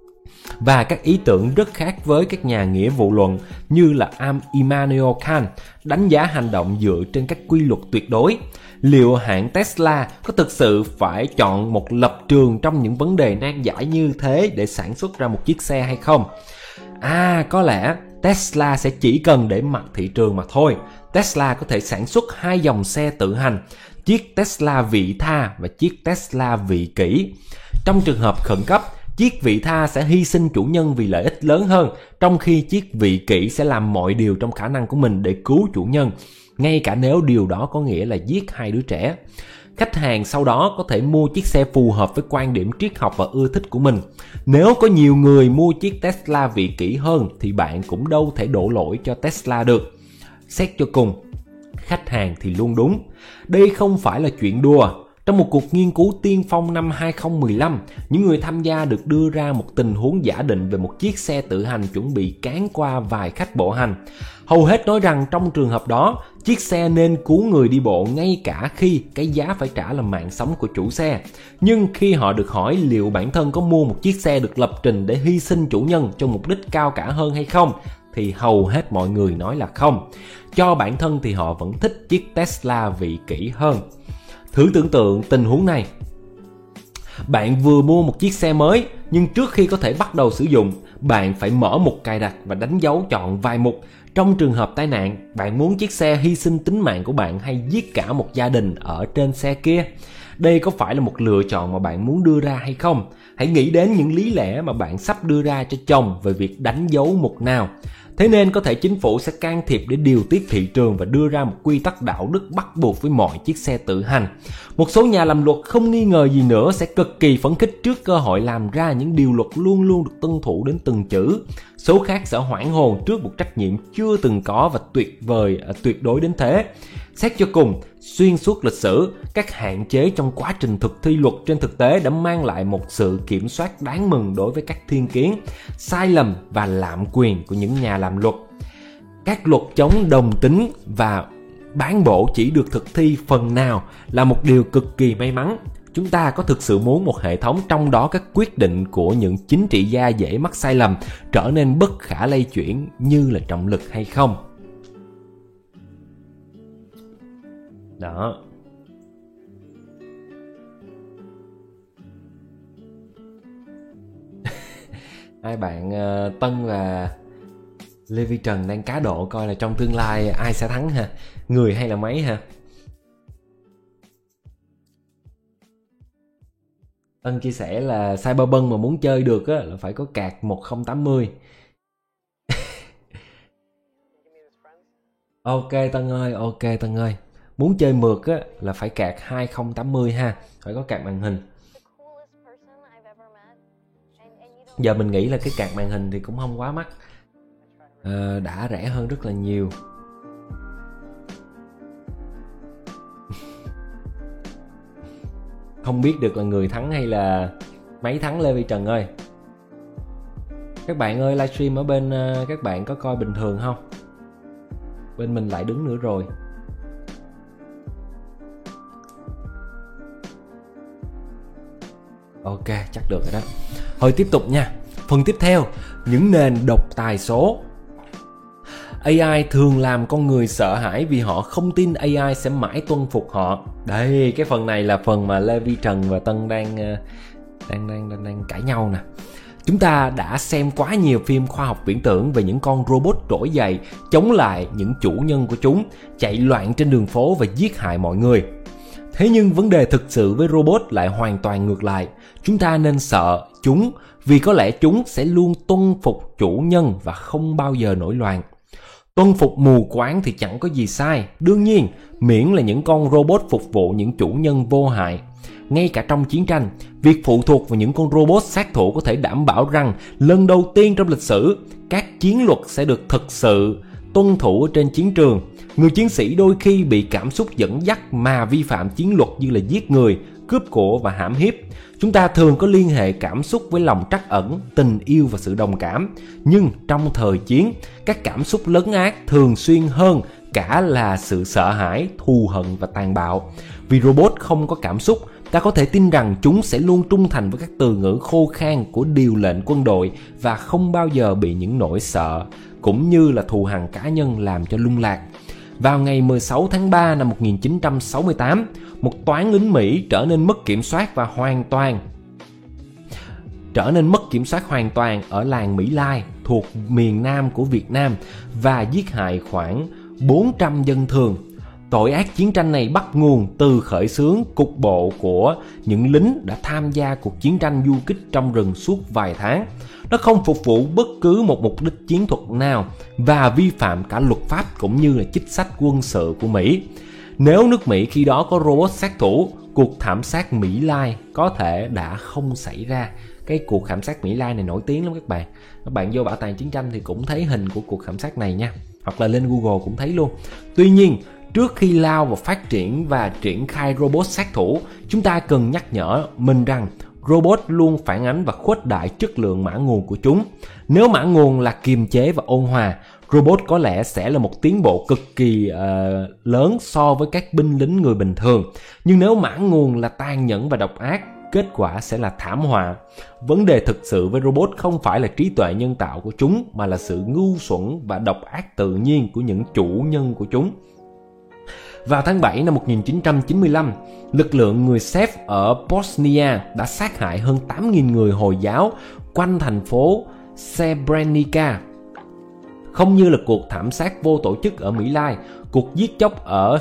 Và các ý tưởng rất khác với các nhà nghĩa vụ luận như là Immanuel Kant, đánh giá hành động dựa trên các quy luật tuyệt đối. Liệu hãng Tesla có thực sự phải chọn một lập trường trong những vấn đề nan giải như thế để sản xuất ra một chiếc xe hay không? Có lẽ Tesla sẽ chỉ cần để mặc thị trường mà thôi. Tesla có thể sản xuất 2 dòng xe tự hành, chiếc Tesla vị tha và chiếc Tesla vị kỷ. Trong trường hợp khẩn cấp, chiếc vị tha sẽ hy sinh chủ nhân vì lợi ích lớn hơn, trong khi chiếc vị kỷ sẽ làm mọi điều trong khả năng của mình để cứu chủ nhân, ngay cả nếu điều đó có nghĩa là giết 2 đứa trẻ. Khách hàng sau đó có thể mua chiếc xe phù hợp với quan điểm triết học và ưa thích của mình. Nếu có nhiều người mua chiếc Tesla vị kỷ hơn thì bạn cũng đâu thể đổ lỗi cho Tesla được. Xét cho cùng, khách hàng thì luôn đúng. Đây không phải là chuyện đùa. Trong một cuộc nghiên cứu tiên phong năm 2015, những người tham gia được đưa ra một tình huống giả định về một chiếc xe tự hành chuẩn bị cán qua vài khách bộ hành. Hầu hết nói rằng trong trường hợp đó, chiếc xe nên cứu người đi bộ ngay cả khi cái giá phải trả là mạng sống của chủ xe. Nhưng khi họ được hỏi liệu bản thân có mua một chiếc xe được lập trình để hy sinh chủ nhân cho mục đích cao cả hơn hay không, thì hầu hết mọi người nói là không. Cho bản thân thì họ vẫn thích chiếc Tesla vị kỷ hơn. Thử tưởng tượng tình huống này. Bạn vừa mua một chiếc xe mới, nhưng trước khi có thể bắt đầu sử dụng, bạn phải mở mục cài đặt và đánh dấu chọn vài mục. Trong trường hợp tai nạn, bạn muốn chiếc xe hy sinh tính mạng của bạn hay giết cả một gia đình ở trên xe kia? Đây có phải là một lựa chọn mà bạn muốn đưa ra hay không? Hãy nghĩ đến những lý lẽ mà bạn sắp đưa ra cho chồng về việc đánh dấu mục nào. Thế nên có thể chính phủ sẽ can thiệp để điều tiết thị trường và đưa ra một quy tắc đạo đức bắt buộc với mọi chiếc xe tự hành. Một số nhà làm luật không nghi ngờ gì nữa sẽ cực kỳ phấn khích trước cơ hội làm ra những điều luật luôn luôn được tuân thủ đến từng chữ. Số khác sẽ hoảng hồn trước một trách nhiệm chưa từng có và tuyệt đối đến thế. Xét cho cùng, xuyên suốt lịch sử, các hạn chế trong quá trình thực thi luật trên thực tế đã mang lại một sự kiểm soát đáng mừng đối với các thiên kiến, sai lầm và lạm quyền của những nhà làm luật. Các luật chống đồng tính và bán bổ chỉ được thực thi phần nào là một điều cực kỳ may mắn. Chúng ta có thực sự muốn một hệ thống trong đó các quyết định của những chính trị gia dễ mắc sai lầm trở nên bất khả lay chuyển như là trọng lực hay không? Đó. Hai bạn Tân và Lê Vi Trần đang cá độ coi là trong tương lai ai sẽ thắng ha, người hay là máy ha. Tân chia sẻ là Cyberpunk mà muốn chơi được á là phải có card 1080. Ok Tân ơi, muốn chơi mượt á là phải card 2080 ha, phải có card màn hình. Giờ mình nghĩ là cái card màn hình thì cũng không quá mắc, đã rẻ hơn rất là nhiều. Không biết được là người thắng hay là máy thắng Lê Vi Trần ơi. Các bạn ơi, livestream ở bên các bạn có coi bình thường không? Bên mình lại đứng nữa rồi. Ok, chắc được rồi đó. Thôi tiếp tục nha. Phần tiếp theo, những nền độc tài số. AI thường làm con người sợ hãi vì họ không tin AI sẽ mãi tuân phục họ. Đây, cái phần này là phần mà Lê Vi Trần và Tân đang cãi nhau nè. Chúng ta đã xem quá nhiều phim khoa học viễn tưởng về những con robot trỗi dậy chống lại những chủ nhân của chúng, chạy loạn trên đường phố và giết hại mọi người. Thế nhưng vấn đề thực sự với robot lại hoàn toàn ngược lại. Chúng ta nên sợ chúng vì có lẽ chúng sẽ luôn tuân phục chủ nhân và không bao giờ nổi loạn. Tuân phục mù quáng thì chẳng có gì sai, đương nhiên, miễn là những con robot phục vụ những chủ nhân vô hại. Ngay cả trong chiến tranh, việc phụ thuộc vào những con robot sát thủ có thể đảm bảo rằng lần đầu tiên trong lịch sử, các chiến luật sẽ được thực sự tuân thủ ở trên chiến trường. Người chiến sĩ đôi khi bị cảm xúc dẫn dắt mà vi phạm chiến luật như là giết người, cướp của và hãm hiếp. Chúng ta thường có liên hệ cảm xúc với lòng trắc ẩn, tình yêu và sự đồng cảm. Nhưng trong thời chiến, các cảm xúc lấn át thường xuyên hơn cả là sự sợ hãi, thù hận và tàn bạo. Vì robot không có cảm xúc, ta có thể tin rằng chúng sẽ luôn trung thành với các từ ngữ khô khan của điều lệnh quân đội và không bao giờ bị những nỗi sợ cũng như là thù hằn cá nhân làm cho lung lạc. Vào ngày 16 tháng 3 năm 1968, một toán lính Mỹ trở nên mất kiểm soát hoàn toàn ở làng Mỹ Lai thuộc miền Nam của Việt Nam và giết hại khoảng 400 dân thường. Tội ác chiến tranh này bắt nguồn từ khởi xướng cục bộ của những lính đã tham gia cuộc chiến tranh du kích trong rừng suốt vài tháng. Nó không phục vụ bất cứ một mục đích chiến thuật nào và vi phạm cả luật pháp cũng như là chính sách quân sự của Mỹ. Nếu nước Mỹ khi đó có robot sát thủ, cuộc thảm sát Mỹ Lai có thể đã không xảy ra. Cái cuộc thảm sát Mỹ Lai này nổi tiếng lắm các bạn. Các bạn vô bảo tàng chiến tranh thì cũng thấy hình của cuộc thảm sát này nha. Hoặc là lên Google cũng thấy luôn. Tuy nhiên, trước khi lao vào phát triển và triển khai robot sát thủ, chúng ta cần nhắc nhở mình rằng robot luôn phản ánh và khuếch đại chất lượng mã nguồn của chúng. Nếu mã nguồn là kiềm chế và ôn hòa, robot có lẽ sẽ là một tiến bộ cực kỳ lớn so với các binh lính người bình thường. Nhưng nếu mã nguồn là tàn nhẫn và độc ác, kết quả sẽ là thảm họa. Vấn đề thực sự với robot không phải là trí tuệ nhân tạo của chúng, mà là sự ngu xuẩn và độc ác tự nhiên của những chủ nhân của chúng. Vào tháng 7 năm 1995, lực lượng người Serb ở Bosnia đã sát hại hơn 8.000 người Hồi giáo quanh thành phố Srebrenica. Không như là cuộc thảm sát vô tổ chức ở Mỹ Lai, cuộc giết chóc ở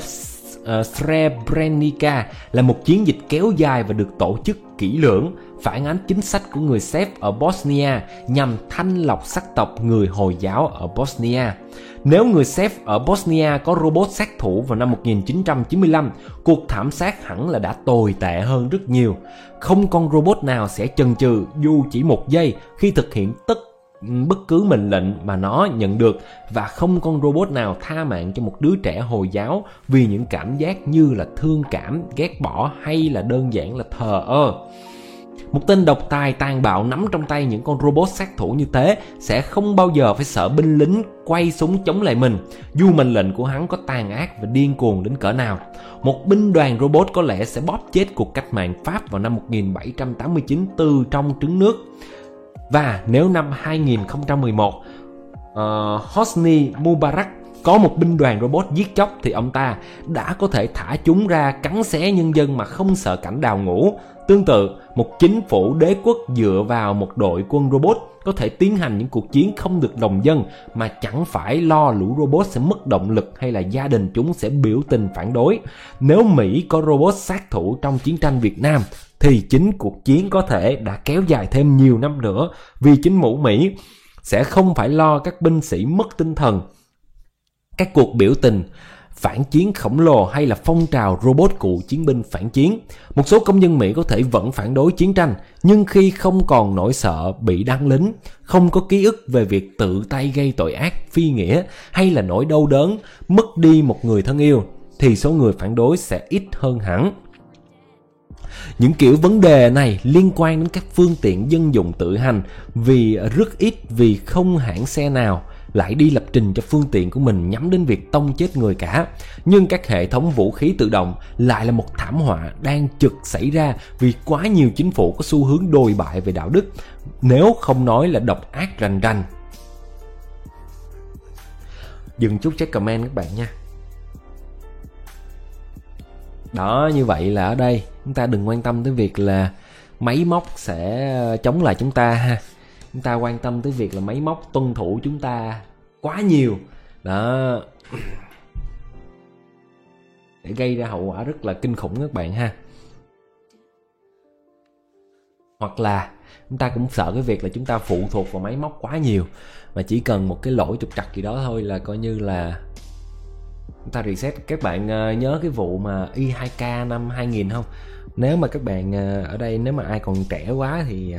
Srebrenica là một chiến dịch kéo dài và được tổ chức kỹ lưỡng, phản ánh chính sách của người Serb ở Bosnia nhằm thanh lọc sắc tộc người Hồi giáo ở Bosnia. Nếu người Serb ở Bosnia có robot sát thủ vào năm 1995, cuộc thảm sát hẳn là đã tồi tệ hơn rất nhiều. Không con robot nào sẽ chần chừ dù chỉ một giây khi thực hiện bất cứ mệnh lệnh mà nó nhận được, và không con robot nào tha mạng cho một đứa trẻ Hồi giáo vì những cảm giác như là thương cảm, ghét bỏ hay là đơn giản là thờ ơ. Một tên độc tài tàn bạo nắm trong tay những con robot sát thủ như thế sẽ không bao giờ phải sợ binh lính quay súng chống lại mình, dù mệnh lệnh của hắn có tàn ác và điên cuồng đến cỡ nào. Một binh đoàn robot có lẽ sẽ bóp chết cuộc cách mạng Pháp vào năm 1789 từ trong trứng nước. Và nếu năm 2011, Hosni Mubarak có một binh đoàn robot giết chóc thì ông ta đã có thể thả chúng ra cắn xé nhân dân mà không sợ cảnh đào ngũ. Tương tự, một chính phủ đế quốc dựa vào một đội quân robot có thể tiến hành những cuộc chiến không được lòng dân mà chẳng phải lo lũ robot sẽ mất động lực hay là gia đình chúng sẽ biểu tình phản đối. Nếu Mỹ có robot sát thủ trong chiến tranh Việt Nam thì chính cuộc chiến có thể đã kéo dài thêm nhiều năm nữa, vì chính phủ Mỹ sẽ không phải lo các binh sĩ mất tinh thần. Các cuộc biểu tình phản chiến khổng lồ hay là phong trào robot cựu chiến binh phản chiến. Một số công dân Mỹ có thể vẫn phản đối chiến tranh, nhưng khi không còn nỗi sợ bị đăng lính, không có ký ức về việc tự tay gây tội ác phi nghĩa hay là nỗi đau đớn mất đi một người thân yêu, thì số người phản đối sẽ ít hơn hẳn. Những kiểu vấn đề này liên quan đến các phương tiện dân dụng tự hành vì rất ít, vì không hãng xe nào lại đi lập trình cho phương tiện của mình nhắm đến việc tông chết người cả. Nhưng các hệ thống vũ khí tự động lại là một thảm họa đang trực xảy ra vì quá nhiều chính phủ có xu hướng đồi bại về đạo đức, nếu không nói là độc ác rành rành. Dừng chút check comment các bạn nha. Đó, như vậy là ở đây chúng ta đừng quan tâm tới việc là máy móc sẽ chống lại chúng ta ha. Chúng ta quan tâm tới việc là máy móc tuân thủ chúng ta quá nhiều. Đó, để gây ra hậu quả rất là kinh khủng các bạn ha. Hoặc là chúng ta cũng sợ cái việc là chúng ta phụ thuộc vào máy móc quá nhiều, mà chỉ cần một cái lỗi trục trặc gì đó thôi là coi như là chúng ta reset. Các bạn nhớ cái vụ mà i2K năm 2000 không? Nếu mà các bạn ở đây, nếu mà ai còn trẻ quá thì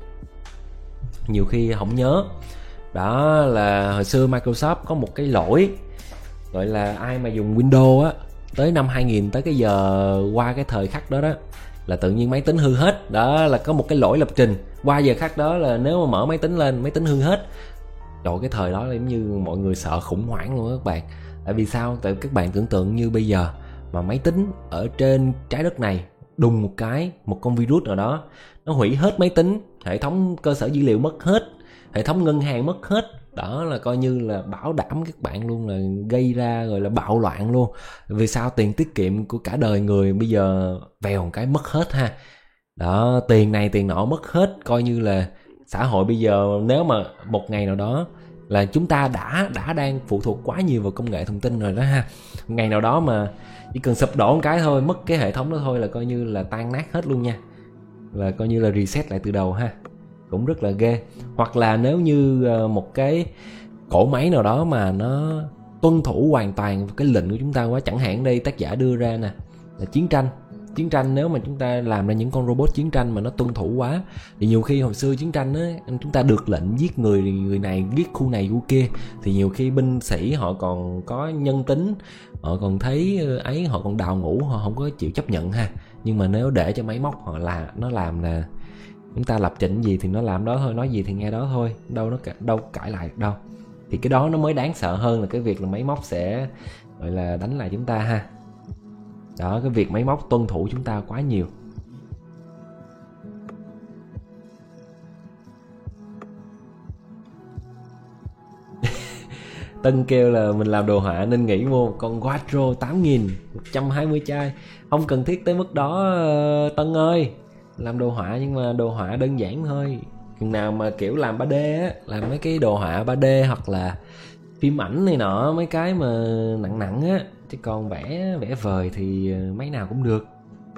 nhiều khi không nhớ. Đó là hồi xưa Microsoft có một cái lỗi gọi là ai mà dùng Windows á, tới năm 2000 tới cái giờ qua cái thời khắc đó đó là tự nhiên máy tính hư hết. Đó là có một cái lỗi lập trình, qua giờ khắc đó là nếu mà mở máy tính lên, máy tính hư hết. Trời, cái thời đó là giống như mọi người sợ khủng hoảng luôn các bạn. Tại vì sao? Tại các bạn tưởng tượng như bây giờ mà máy tính ở trên trái đất này đùng một cái, một con virus nào đó nó hủy hết máy tính, hệ thống cơ sở dữ liệu mất hết, hệ thống ngân hàng mất hết. Đó là coi như là bảo đảm các bạn luôn là gây ra gọi là bạo loạn luôn. Vì sao? Tiền tiết kiệm của cả đời người bây giờ vèo một cái mất hết ha. Đó, tiền này tiền nọ mất hết, coi như là xã hội bây giờ nếu mà một ngày nào đó là chúng ta đã đang phụ thuộc quá nhiều vào công nghệ thông tin rồi đó ha. Ngày nào đó mà chỉ cần sụp đổ một cái thôi, mất cái hệ thống đó thôi là coi như là tan nát hết luôn nha. Là coi như là reset lại từ đầu ha. Cũng rất là ghê. Hoặc là nếu như một cái cỗ máy nào đó mà nó tuân thủ hoàn toàn cái lệnh của chúng ta quá, chẳng hạn đây tác giả đưa ra nè là chiến tranh. Nếu mà chúng ta làm ra những con robot chiến tranh mà nó tuân thủ quá thì nhiều khi hồi xưa chiến tranh á, chúng ta được lệnh giết người này, giết khu này khu kia, thì nhiều khi binh sĩ họ còn có nhân tính, họ còn thấy ấy, họ còn đào ngũ, họ không có chịu chấp nhận ha. Nhưng mà nếu để cho máy móc họ là nó làm là chúng ta lập trình gì thì nó làm đó thôi, nói gì thì nghe đó thôi, đâu cãi lại được đâu. Thì cái đó nó mới đáng sợ hơn là cái việc là máy móc sẽ gọi là đánh lại chúng ta ha. Đó, cái việc máy móc tuân thủ chúng ta quá nhiều. Tân kêu là mình làm đồ họa nên nghĩ mua con Quattro 8.000 120 chai. Không cần thiết tới mức đó Tân ơi. Làm đồ họa nhưng mà đồ họa đơn giản thôi. Chừng nào mà kiểu làm 3D á, làm mấy cái đồ họa 3D hoặc là phim ảnh này nọ, mấy cái mà nặng nặng á, chứ còn vẽ vời thì máy nào cũng được.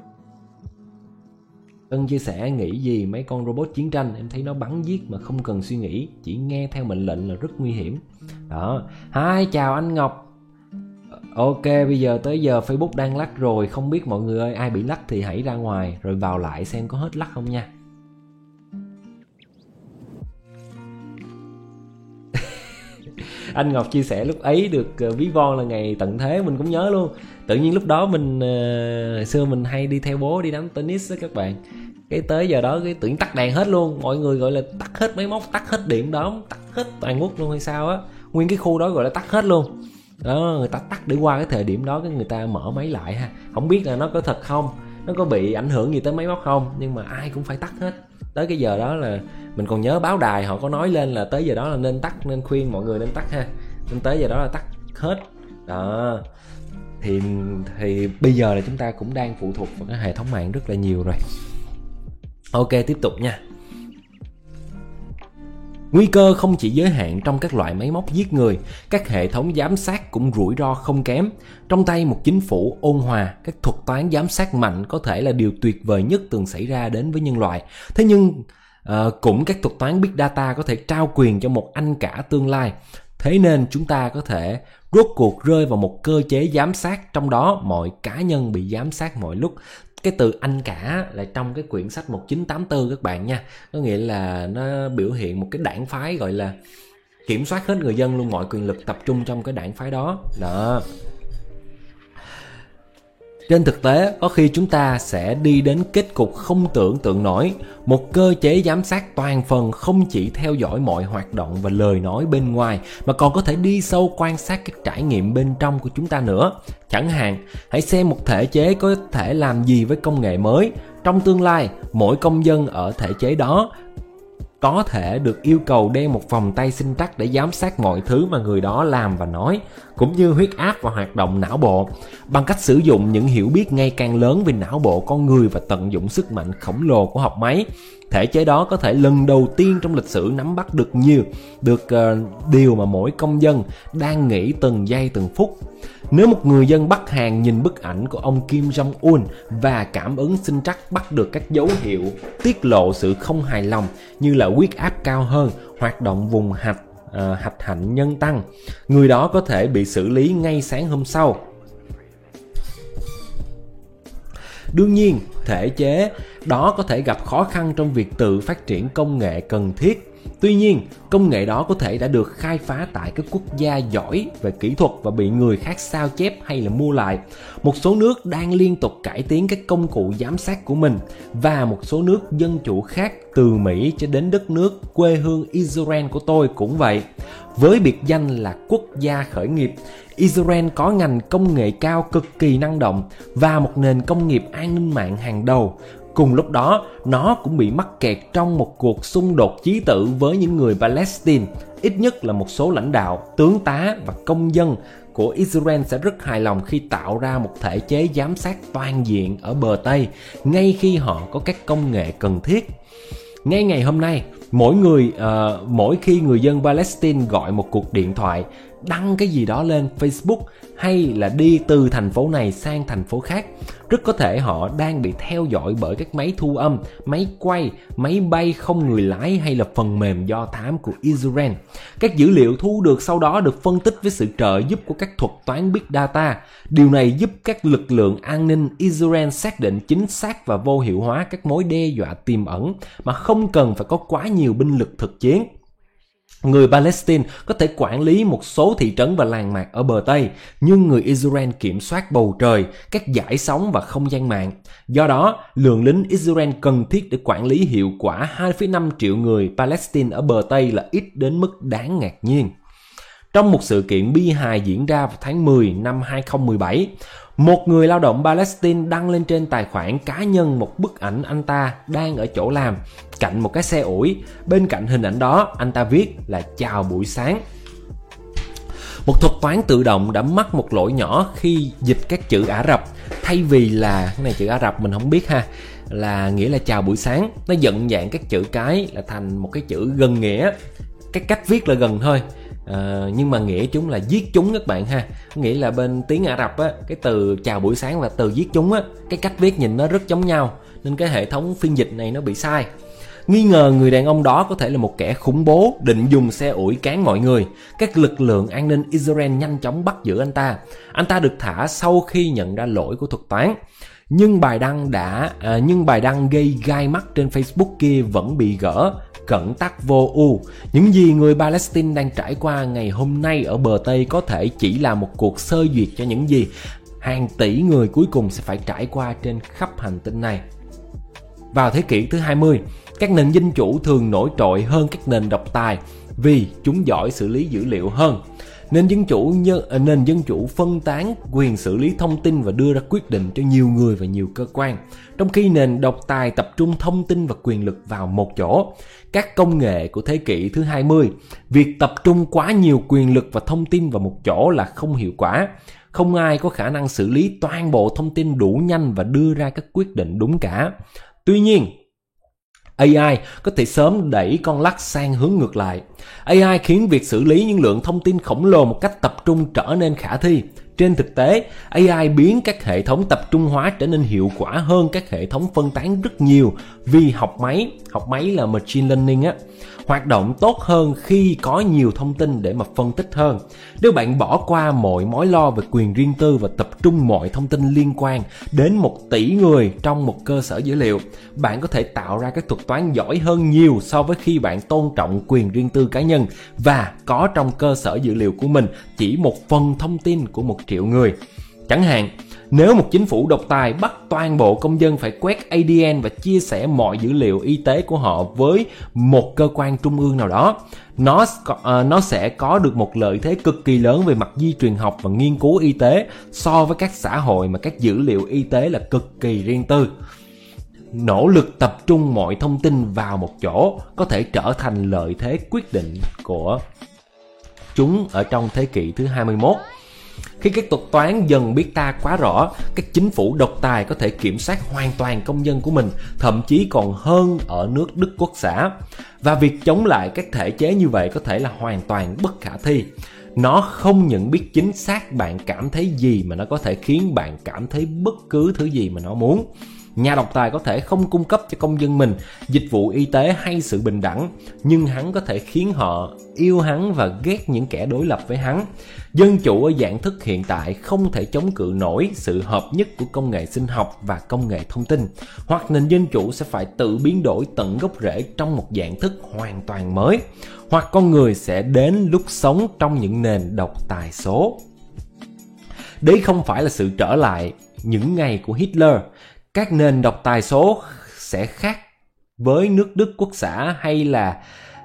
Tân chia sẻ nghĩ gì mấy con robot chiến tranh, em thấy nó bắn giết mà không cần suy nghĩ, chỉ nghe theo mệnh lệnh là rất nguy hiểm. Đó. Hi, chào anh Ngọc. Ok, bây giờ tới giờ Facebook đang lắc rồi, không biết mọi người ơi, ai bị lắc thì hãy ra ngoài rồi vào lại xem có hết lắc không nha. Anh Ngọc chia sẻ lúc ấy được ví von là ngày tận thế, mình cũng nhớ luôn. Tự nhiên lúc đó mình hồi xưa mình hay đi theo bố đi đánh tennis đó các bạn. Cái tới giờ đó cái tự nhiên tắt đèn hết luôn, mọi người gọi là tắt hết máy móc, tắt hết điện đóm, tắt hết toàn quốc luôn hay sao á. Nguyên cái khu đó gọi là tắt hết luôn. Đó, người ta tắt để qua cái thời điểm đó cái người ta mở máy lại ha. Không biết là nó có thật không, nó có bị ảnh hưởng gì tới máy móc không, nhưng mà ai cũng phải tắt hết. Tới cái giờ đó là mình còn nhớ báo đài họ có nói lên là tới giờ đó là nên tắt, nên khuyên mọi người nên tắt ha. Nên tới giờ đó là tắt hết. Đó. Thì bây giờ là chúng ta cũng đang phụ thuộc vào cái hệ thống mạng rất là nhiều rồi. Ok, tiếp tục nha. Nguy cơ không chỉ giới hạn trong các loại máy móc giết người, các hệ thống giám sát cũng rủi ro không kém. Trong tay một chính phủ ôn hòa, các thuật toán giám sát mạnh có thể là điều tuyệt vời nhất từng xảy ra đến với nhân loại. Thế nhưng cũng các thuật toán Big Data có thể trao quyền cho một anh cả tương lai. Thế nên chúng ta có thể rốt cuộc rơi vào một cơ chế giám sát, trong đó mọi cá nhân bị giám sát mọi lúc. Cái từ anh cả là trong cái quyển sách 1984 các bạn nha. Có nghĩa là nó biểu hiện một cái đảng phái gọi là kiểm soát hết người dân luôn, mọi quyền lực tập trung trong cái đảng phái đó. Đó. Trên thực tế, có khi chúng ta sẽ đi đến kết cục không tưởng tượng nổi, một cơ chế giám sát toàn phần không chỉ theo dõi mọi hoạt động và lời nói bên ngoài, mà còn có thể đi sâu quan sát các trải nghiệm bên trong của chúng ta nữa. Chẳng hạn, hãy xem một thể chế có thể làm gì với công nghệ mới. Trong tương lai, mỗi công dân ở thể chế đó có thể được yêu cầu đeo một vòng tay sinh trắc để giám sát mọi thứ mà người đó làm và nói, cũng như huyết áp và hoạt động não bộ. Bằng cách sử dụng những hiểu biết ngày càng lớn về não bộ con người và tận dụng sức mạnh khổng lồ của học máy, thể chế đó có thể lần đầu tiên trong lịch sử nắm bắt được điều mà mỗi công dân đang nghĩ từng giây từng phút. Nếu một người dân Bắc Hàn nhìn bức ảnh của ông Kim Jong-un và cảm ứng sinh trắc bắt được các dấu hiệu tiết lộ sự không hài lòng như là huyết áp cao hơn, hoạt động vùng hạch hạnh nhân tăng, người đó có thể bị xử lý ngay sáng hôm sau. Đương nhiên, thể chế đó có thể gặp khó khăn trong việc tự phát triển công nghệ cần thiết. Tuy nhiên, công nghệ đó có thể đã được khai phá tại các quốc gia giỏi về kỹ thuật và bị người khác sao chép hay là mua lại. Một số nước đang liên tục cải tiến các công cụ giám sát của mình, và một số nước dân chủ khác từ Mỹ cho đến đất nước quê hương Israel của tôi cũng vậy. Với biệt danh là quốc gia khởi nghiệp, Israel có ngành công nghệ cao cực kỳ năng động và một nền công nghiệp an ninh mạng hàng đầu. Cùng lúc đó, nó cũng bị mắc kẹt trong một cuộc xung đột chí tử với những người Palestine. Ít nhất là một số lãnh đạo, tướng tá và công dân của Israel sẽ rất hài lòng khi tạo ra một thể chế giám sát toàn diện ở bờ Tây, ngay khi họ có các công nghệ cần thiết. Ngay ngày hôm nay, mỗi khi người dân Palestine gọi một cuộc điện thoại, đăng cái gì đó lên Facebook hay là đi từ thành phố này sang thành phố khác, rất có thể họ đang bị theo dõi bởi các máy thu âm, máy quay, máy bay không người lái hay là phần mềm do thám của Israel. Các dữ liệu thu được sau đó được phân tích với sự trợ giúp của các thuật toán Big Data. Điều này giúp các lực lượng an ninh Israel xác định chính xác và vô hiệu hóa các mối đe dọa tiềm ẩn mà không cần phải có quá nhiều binh lực thực chiến. Người Palestine có thể quản lý một số thị trấn và làng mạc ở bờ Tây, nhưng người Israel kiểm soát bầu trời, các dải sóng và không gian mạng. Do đó, lượng lính Israel cần thiết để quản lý hiệu quả 2,5 triệu người Palestine ở bờ Tây là ít đến mức đáng ngạc nhiên. Trong một sự kiện bi hài diễn ra vào tháng 10 năm 2017, một người lao động Palestine đăng lên trên tài khoản cá nhân một bức ảnh anh ta đang ở chỗ làm, cạnh một cái xe ủi. Bên cạnh hình ảnh đó, anh ta viết là chào buổi sáng. Một thuật toán tự động đã mắc một lỗi nhỏ khi dịch các chữ Ả Rập. Thay vì là, cái này chữ Ả Rập mình không biết ha, là nghĩa là chào buổi sáng, nó nhận dạng các chữ cái là thành một cái chữ gần nghĩa. Cái cách viết là gần thôi, nhưng mà nghĩa chúng là giết chúng các bạn ha. Nghĩa là bên tiếng Ả Rập á, cái từ chào buổi sáng và từ giết chúng á, cái cách viết nhìn nó rất giống nhau, nên cái hệ thống phiên dịch này nó bị sai. Nghi ngờ người đàn ông đó có thể là một kẻ khủng bố định dùng xe ủi cán mọi người. Các lực lượng an ninh Israel nhanh chóng bắt giữ anh ta. Anh ta được thả sau khi nhận ra lỗi của thuật toán. Nhưng bài đăng gây gai mắt trên Facebook kia vẫn bị gỡ. Cẩn tắc vô ưu. Những gì người Palestine đang trải qua ngày hôm nay ở bờ Tây có thể chỉ là một cuộc sơ duyệt cho những gì hàng tỷ người cuối cùng sẽ phải trải qua trên khắp hành tinh này. Vào thế kỷ thứ 20, các nền dân chủ thường nổi trội hơn các nền độc tài vì chúng giỏi xử lý dữ liệu hơn. Nền dân chủ phân tán quyền xử lý thông tin và đưa ra quyết định cho nhiều người và nhiều cơ quan, trong khi nền độc tài tập trung thông tin và quyền lực vào một chỗ. Các công nghệ của thế kỷ thứ 20, việc tập trung quá nhiều quyền lực và thông tin vào một chỗ là không hiệu quả. Không ai có khả năng xử lý toàn bộ thông tin đủ nhanh và đưa ra các quyết định đúng cả. Tuy nhiên, AI có thể sớm đẩy con lắc sang hướng ngược lại. AI khiến việc xử lý những lượng thông tin khổng lồ một cách tập trung trở nên khả thi. Trên thực tế, AI biến các hệ thống tập trung hóa trở nên hiệu quả hơn các hệ thống phân tán rất nhiều vì học máy là machine learning hoạt động tốt hơn khi có nhiều thông tin để mà phân tích hơn. Nếu bạn bỏ qua mọi mối lo về quyền riêng tư và tập trung mọi thông tin liên quan đến 1 tỷ người trong một cơ sở dữ liệu, bạn có thể tạo ra các thuật toán giỏi hơn nhiều so với khi bạn tôn trọng quyền riêng tư cá nhân và có trong cơ sở dữ liệu của mình chỉ một phần thông tin của 1 triệu người. Chẳng hạn, Nếu một chính phủ độc tài bắt toàn bộ công dân phải quét ADN và chia sẻ mọi dữ liệu y tế của họ với một cơ quan trung ương nào đó, nó sẽ có được một lợi thế cực kỳ lớn về mặt di truyền học và nghiên cứu y tế so với các xã hội mà các dữ liệu y tế là cực kỳ riêng tư. Nỗ lực tập trung mọi thông tin vào một chỗ có thể trở thành lợi thế quyết định của chúng ở trong thế kỷ thứ 21. Khi các thuật toán dần biết ta quá rõ, các chính phủ độc tài có thể kiểm soát hoàn toàn công dân của mình, thậm chí còn hơn ở nước Đức Quốc xã. Và việc chống lại các thể chế như vậy có thể là hoàn toàn bất khả thi. Nó không những biết chính xác bạn cảm thấy gì mà nó có thể khiến bạn cảm thấy bất cứ thứ gì mà nó muốn. Nhà độc tài có thể không cung cấp cho công dân mình dịch vụ y tế hay sự bình đẳng, nhưng hắn có thể khiến họ yêu hắn và ghét những kẻ đối lập với hắn. Dân chủ ở dạng thức hiện tại không thể chống cự nổi sự hợp nhất của công nghệ sinh học và công nghệ thông tin, hoặc nền dân chủ sẽ phải tự biến đổi tận gốc rễ trong một dạng thức hoàn toàn mới, hoặc con người sẽ đến lúc sống trong những nền độc tài số. Đấy không phải là sự trở lại những ngày của Hitler. Các nền độc tài số sẽ khác với nước Đức Quốc xã hay là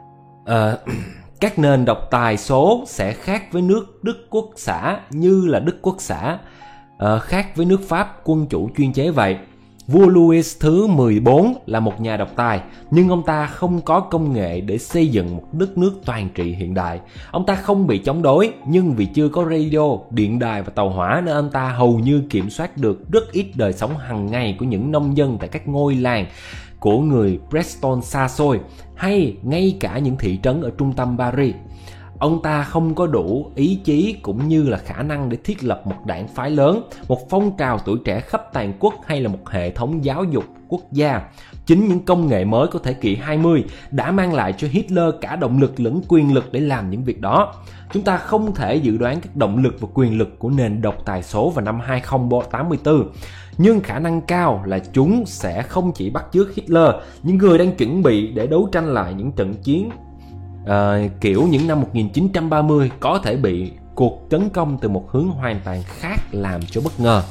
các nền độc tài số sẽ khác với nước Đức Quốc xã như là Đức Quốc xã khác với nước Pháp quân chủ chuyên chế vậy. Vua Louis thứ 14 là một nhà độc tài, nhưng ông ta không có công nghệ để xây dựng một đất nước toàn trị hiện đại. Ông ta không bị chống đối, nhưng vì chưa có radio, điện đài và tàu hỏa nên ông ta hầu như kiểm soát được rất ít đời sống hàng ngày của những nông dân tại các ngôi làng của người Preston xa xôi, hay ngay cả những thị trấn ở trung tâm Paris. Ông ta không có đủ ý chí cũng như là khả năng để thiết lập một đảng phái lớn, một phong trào tuổi trẻ khắp toàn quốc hay là một hệ thống giáo dục quốc gia. Chính những công nghệ mới của thế kỷ 20 đã mang lại cho Hitler cả động lực lẫn quyền lực để làm những việc đó. Chúng ta không thể dự đoán các động lực và quyền lực của nền độc tài số vào năm 2084. Nhưng khả năng cao là chúng sẽ không chỉ bắt chước Hitler, những người đang chuẩn bị để đấu tranh lại những trận chiến kiểu những năm 1930 có thể bị cuộc tấn công từ một hướng hoàn toàn khác làm cho bất ngờ.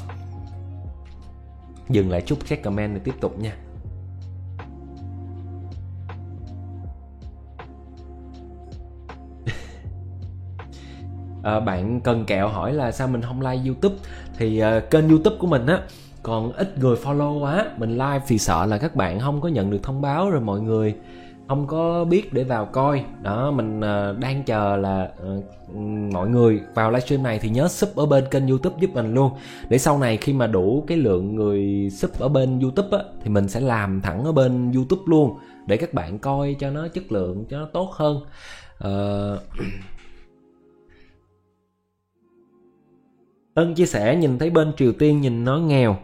Dừng lại chút check comment để tiếp tục nha. Bạn Cần Kẹo hỏi là sao mình không like YouTube. Thì kênh YouTube của mình á còn ít người follow quá, mình live thì sợ là các bạn không có nhận được thông báo, rồi mọi người không có biết để vào coi. Đó, mình đang chờ là mọi người vào livestream này thì nhớ sub ở bên kênh YouTube giúp mình luôn, để sau này khi mà đủ cái lượng người sub ở bên YouTube á, thì mình sẽ làm thẳng ở bên YouTube luôn để các bạn coi cho nó chất lượng, cho nó tốt hơn. Tân chia sẻ nhìn thấy bên Triều Tiên nhìn nó nghèo.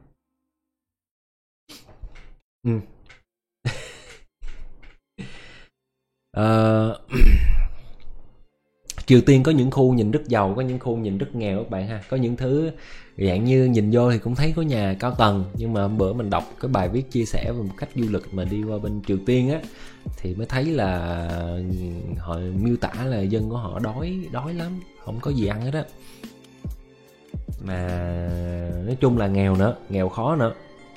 Triều Tiên có những khu nhìn rất giàu, có những khu nhìn rất nghèo các bạn ha. Có những thứ dạng như nhìn vô thì cũng thấy có nhà cao tầng, nhưng mà bữa mình đọc cái bài viết chia sẻ về một cách du lịch mà đi qua bên Triều Tiên á, thì mới thấy là họ miêu tả là dân của họ đói lắm, không có gì ăn hết á. Mà nói chung là nghèo nữa, nghèo khó nữa.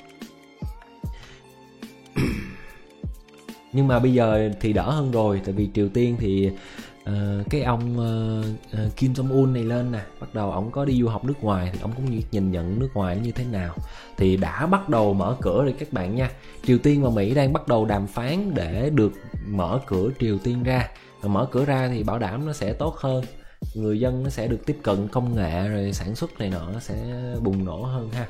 Nhưng mà bây giờ thì đỡ hơn rồi, tại vì Triều Tiên thì cái ông Kim Jong Un này lên nè, bắt đầu ông có đi du học nước ngoài thì ông cũng nhìn nhận nước ngoài như thế nào, thì đã bắt đầu mở cửa rồi các bạn nha. Triều Tiên và Mỹ đang bắt đầu đàm phán để được mở cửa Triều Tiên ra. Và mở cửa ra thì bảo đảm nó sẽ tốt hơn, người dân nó sẽ được tiếp cận công nghệ, rồi sản xuất này nọ nó sẽ bùng nổ hơn ha.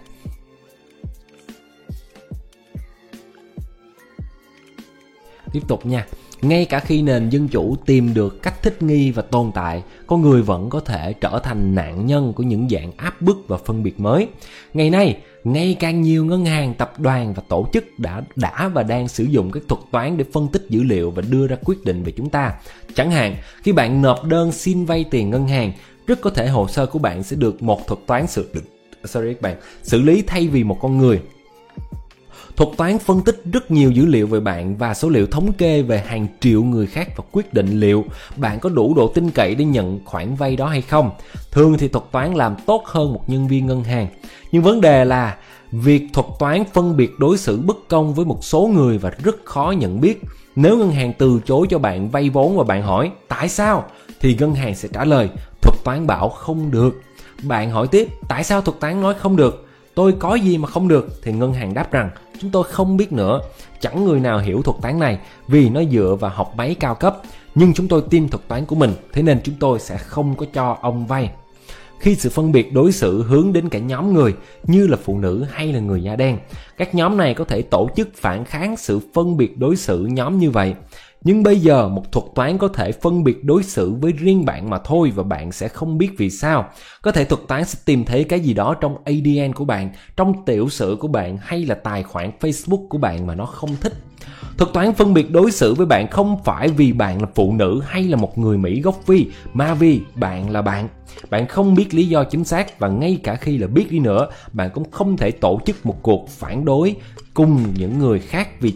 Tiếp tục nha. Ngay cả khi nền dân chủ tìm được cách thích nghi và tồn tại, con người vẫn có thể trở thành nạn nhân của những dạng áp bức và phân biệt mới. Ngày nay, ngày càng nhiều ngân hàng, tập đoàn và tổ chức đã và đang sử dụng các thuật toán để phân tích dữ liệu và đưa ra quyết định về chúng ta. Chẳng hạn, khi bạn nộp đơn xin vay tiền ngân hàng, rất có thể hồ sơ của bạn sẽ được một thuật toán xử lý thay vì một con người. Thuật toán phân tích rất nhiều dữ liệu về bạn và số liệu thống kê về hàng triệu người khác và quyết định liệu bạn có đủ độ tin cậy để nhận khoản vay đó hay không. Thường thì thuật toán làm tốt hơn một nhân viên ngân hàng. Nhưng vấn đề là việc thuật toán phân biệt đối xử bất công với một số người và rất khó nhận biết. Nếu ngân hàng từ chối cho bạn vay vốn và bạn hỏi tại sao, thì ngân hàng sẽ trả lời thuật toán bảo không được. Bạn hỏi tiếp tại sao thuật toán nói không được, tôi có gì mà không được, thì ngân hàng đáp rằng chúng tôi không biết nữa. Chẳng người nào hiểu thuật toán này vì nó dựa vào học máy cao cấp, nhưng chúng tôi tin thuật toán của mình, thế nên chúng tôi sẽ không có cho ông vay. Khi sự phân biệt đối xử hướng đến cả nhóm người như là phụ nữ hay là người da đen, các nhóm này có thể tổ chức phản kháng sự phân biệt đối xử nhóm như vậy. Nhưng bây giờ một thuật toán có thể phân biệt đối xử với riêng bạn mà thôi, và bạn sẽ không biết vì sao. Có thể thuật toán sẽ tìm thấy cái gì đó trong ADN của bạn, trong tiểu sử của bạn hay là tài khoản Facebook của bạn mà nó không thích. Thuật toán phân biệt đối xử với bạn không phải vì bạn là phụ nữ hay là một người Mỹ gốc Phi, mà vì bạn là bạn. Bạn không biết lý do chính xác, và ngay cả khi là biết đi nữa, bạn cũng không thể tổ chức một cuộc phản đối cùng những người khác vì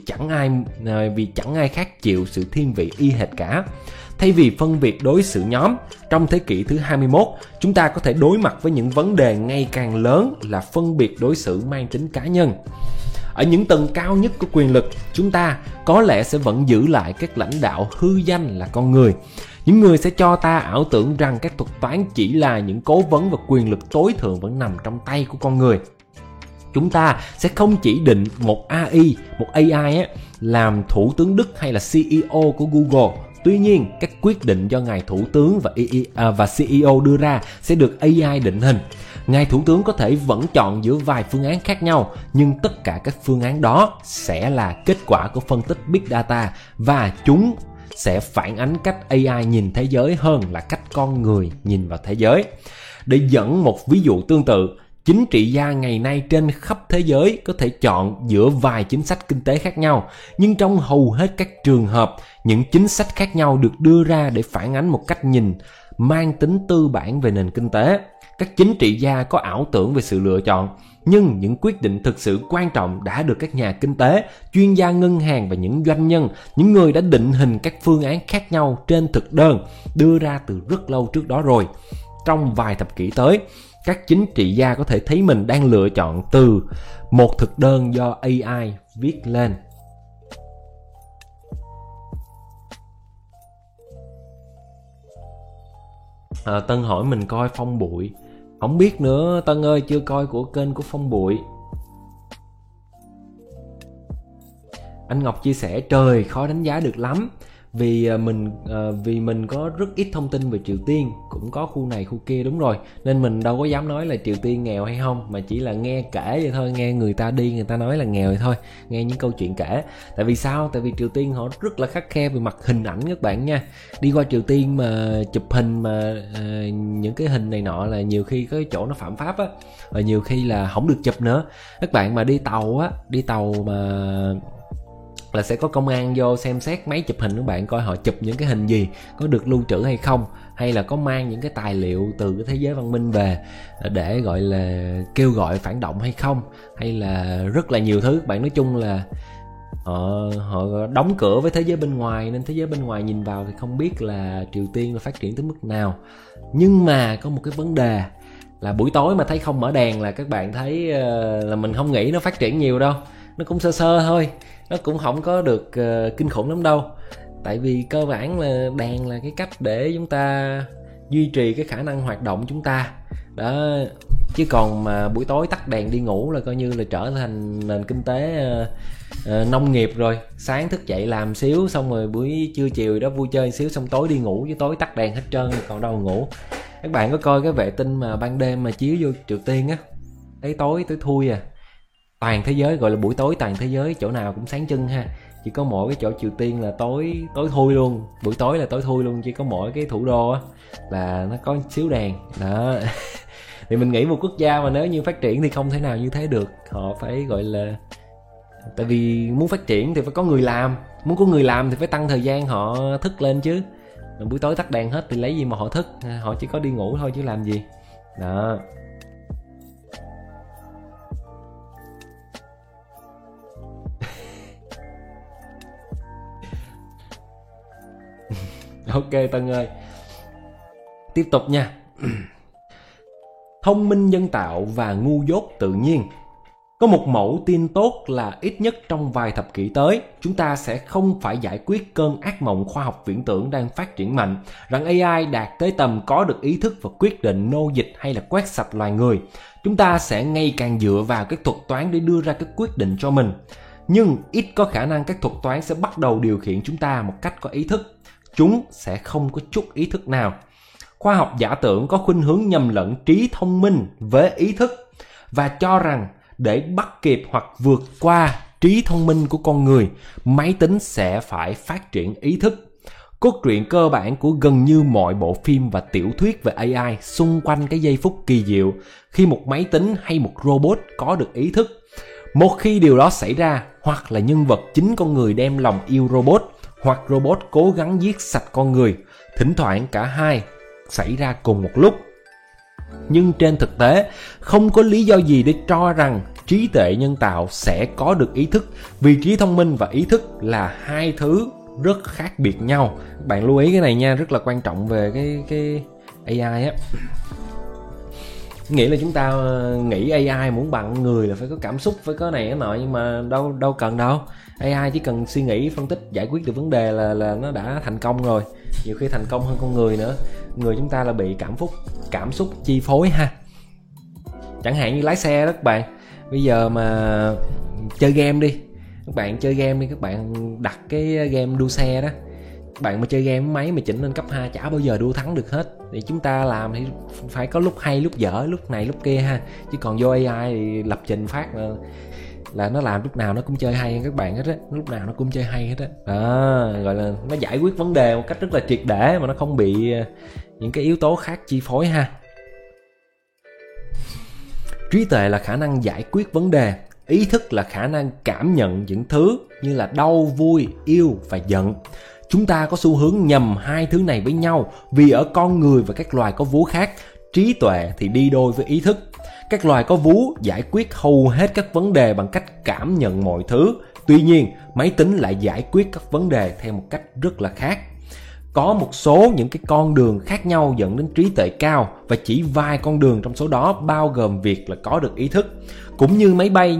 chẳng ai khác chịu sự thiên vị y hệt cả. Thay vì phân biệt đối xử nhóm, trong thế kỷ thứ 21, chúng ta có thể đối mặt với những vấn đề ngày càng lớn là phân biệt đối xử mang tính cá nhân. Ở những tầng cao nhất của quyền lực, chúng ta có lẽ sẽ vẫn giữ lại các lãnh đạo hư danh là con người. Những người sẽ cho ta ảo tưởng rằng các thuật toán chỉ là những cố vấn, và quyền lực tối thượng vẫn nằm trong tay của con người. Chúng ta sẽ không chỉ định một AI làm thủ tướng Đức hay là CEO của Google. Tuy nhiên, các quyết định do ngài thủ tướng và CEO đưa ra sẽ được AI định hình. Ngài thủ tướng có thể vẫn chọn giữa vài phương án khác nhau, nhưng tất cả các phương án đó sẽ là kết quả của phân tích Big Data, và chúng sẽ phản ánh cách AI nhìn thế giới hơn là cách con người nhìn vào thế giới. Để dẫn một ví dụ tương tự, chính trị gia ngày nay trên khắp thế giới có thể chọn giữa vài chính sách kinh tế khác nhau, nhưng trong hầu hết các trường hợp, những chính sách khác nhau được đưa ra để phản ánh một cách nhìn mang tính tư bản về nền kinh tế. Các chính trị gia có ảo tưởng về sự lựa chọn, nhưng những quyết định thực sự quan trọng đã được các nhà kinh tế, chuyên gia ngân hàng và những doanh nhân, những người đã định hình các phương án khác nhau trên thực đơn, đưa ra từ rất lâu trước đó rồi. Trong vài thập kỷ tới, các chính trị gia có thể thấy mình đang lựa chọn từ một thực đơn do AI viết lên. Tân hỏi mình coi Phong Bụi. Không biết nữa Tân ơi, chưa coi của kênh của Phong Bụi. Anh Ngọc chia sẻ trời khó đánh giá được lắm, vì mình có rất ít thông tin về Triều Tiên, cũng có khu này khu kia, đúng rồi, nên mình đâu có dám nói là Triều Tiên nghèo hay không, mà chỉ là nghe kể vậy thôi, nghe người ta đi người ta nói là nghèo vậy thôi, nghe những câu chuyện kể. Tại vì sao? Tại vì Triều Tiên họ rất là khắt khe về mặt hình ảnh các bạn nha. Đi qua Triều Tiên mà chụp hình mà những cái hình này nọ là nhiều khi có chỗ nó phạm pháp á, và nhiều khi là không được chụp nữa. Các bạn mà đi tàu mà là sẽ có công an vô xem xét máy chụp hình các bạn, coi họ chụp những cái hình gì, có được lưu trữ hay không, hay là có mang những cái tài liệu từ cái thế giới văn minh về để gọi là kêu gọi phản động hay không, hay là rất là nhiều thứ các bạn. Nói chung là họ đóng cửa với thế giới bên ngoài, nên thế giới bên ngoài nhìn vào thì không biết là Triều Tiên là phát triển tới mức nào. Nhưng mà có một cái vấn đề là buổi tối mà thấy không mở đèn là các bạn thấy là mình không nghĩ nó phát triển nhiều đâu, nó cũng sơ sơ thôi, nó cũng không có được kinh khủng lắm đâu. Tại vì cơ bản là đèn là cái cách để chúng ta duy trì cái khả năng hoạt động chúng ta đó, chứ còn mà buổi tối tắt đèn đi ngủ là coi như là trở thành nền kinh tế nông nghiệp rồi. Sáng thức dậy làm xíu, xong rồi buổi trưa chiều đó vui chơi xíu, xong tối đi ngủ, chứ tối tắt đèn hết trơn còn đâu ngủ. Các bạn có coi cái vệ tinh mà ban đêm mà chiếu vô Triều Tiên á, thấy tối thui à. Toàn thế giới, gọi là buổi tối toàn thế giới, chỗ nào cũng sáng trưng ha, chỉ có mỗi cái chỗ Triều Tiên là tối thui luôn, buổi tối là tối thui luôn, chỉ có mỗi cái thủ đô á là nó có xíu đèn đó. Thì mình nghĩ một quốc gia mà nếu như phát triển thì không thể nào như thế được, họ phải gọi là, tại vì muốn phát triển thì phải có người làm, muốn có người làm thì phải tăng thời gian họ thức lên chứ. Buổi tối tắt đèn hết thì lấy gì mà họ thức, họ chỉ có đi ngủ thôi chứ làm gì đó. Ok Tân ơi. Tiếp tục nha. Thông minh nhân tạo và ngu dốt tự nhiên. Có một mẫu tin tốt là ít nhất trong vài thập kỷ tới, chúng ta sẽ không phải giải quyết cơn ác mộng khoa học viễn tưởng đang phát triển mạnh, rằng AI đạt tới tầm có được ý thức và quyết định nô dịch hay là quét sạch loài người. Chúng ta sẽ ngày càng dựa vào các thuật toán để đưa ra các quyết định cho mình. Nhưng ít có khả năng các thuật toán sẽ bắt đầu điều khiển chúng ta một cách có ý thức. Chúng sẽ không có chút ý thức nào. Khoa học giả tưởng có khuynh hướng nhầm lẫn trí thông minh với ý thức và cho rằng để bắt kịp hoặc vượt qua trí thông minh của con người, máy tính sẽ phải phát triển ý thức. Cốt truyện cơ bản của gần như mọi bộ phim và tiểu thuyết về AI xung quanh cái giây phút kỳ diệu khi một máy tính hay một robot có được ý thức. Một khi điều đó xảy ra, hoặc là nhân vật chính con người đem lòng yêu robot, hoặc robot cố gắng giết sạch con người, thỉnh thoảng cả hai xảy ra cùng một lúc. Nhưng trên thực tế, không có lý do gì để cho rằng trí tuệ nhân tạo sẽ có được ý thức, vì trí thông minh và ý thức là hai thứ rất khác biệt nhau. Bạn lưu ý cái này nha, rất là quan trọng về cái AI á. Nghĩ là chúng ta nghĩ AI muốn bằng người là phải có cảm xúc, phải có này cái nọ, nhưng mà đâu cần đâu. AI chỉ cần suy nghĩ, phân tích, giải quyết được vấn đề là nó đã thành công rồi. Nhiều khi thành công hơn con người nữa. Người chúng ta là bị cảm xúc chi phối ha. Chẳng hạn như lái xe đó các bạn. Bây giờ mà chơi game đi, các bạn chơi game đi, các bạn đặt cái game đua xe đó. Các bạn mà chơi game máy mà chỉnh lên cấp 2 chả bao giờ đua thắng được hết. Thì chúng ta làm thì phải có lúc hay lúc dở, lúc này lúc kia ha. Chứ còn vô AI thì lập trình phát là nó làm lúc nào nó cũng chơi hay các bạn hết á, lúc nào nó cũng chơi hay hết á. Gọi là nó giải quyết vấn đề một cách rất là triệt để mà nó không bị những cái yếu tố khác chi phối ha. Trí tuệ là khả năng giải quyết vấn đề, ý thức là khả năng cảm nhận những thứ như là đau, vui, yêu và giận. Chúng ta có xu hướng nhầm hai thứ này với nhau vì ở con người và các loài có vú khác, trí tuệ thì đi đôi với ý thức. Các loài có vú giải quyết hầu hết các vấn đề bằng cách cảm nhận mọi thứ. Tuy nhiên, máy tính lại giải quyết các vấn đề theo một cách rất là khác. Có một số những cái con đường khác nhau dẫn đến trí tuệ cao, và chỉ vài con đường trong số đó bao gồm việc là có được ý thức. Cũng như máy bay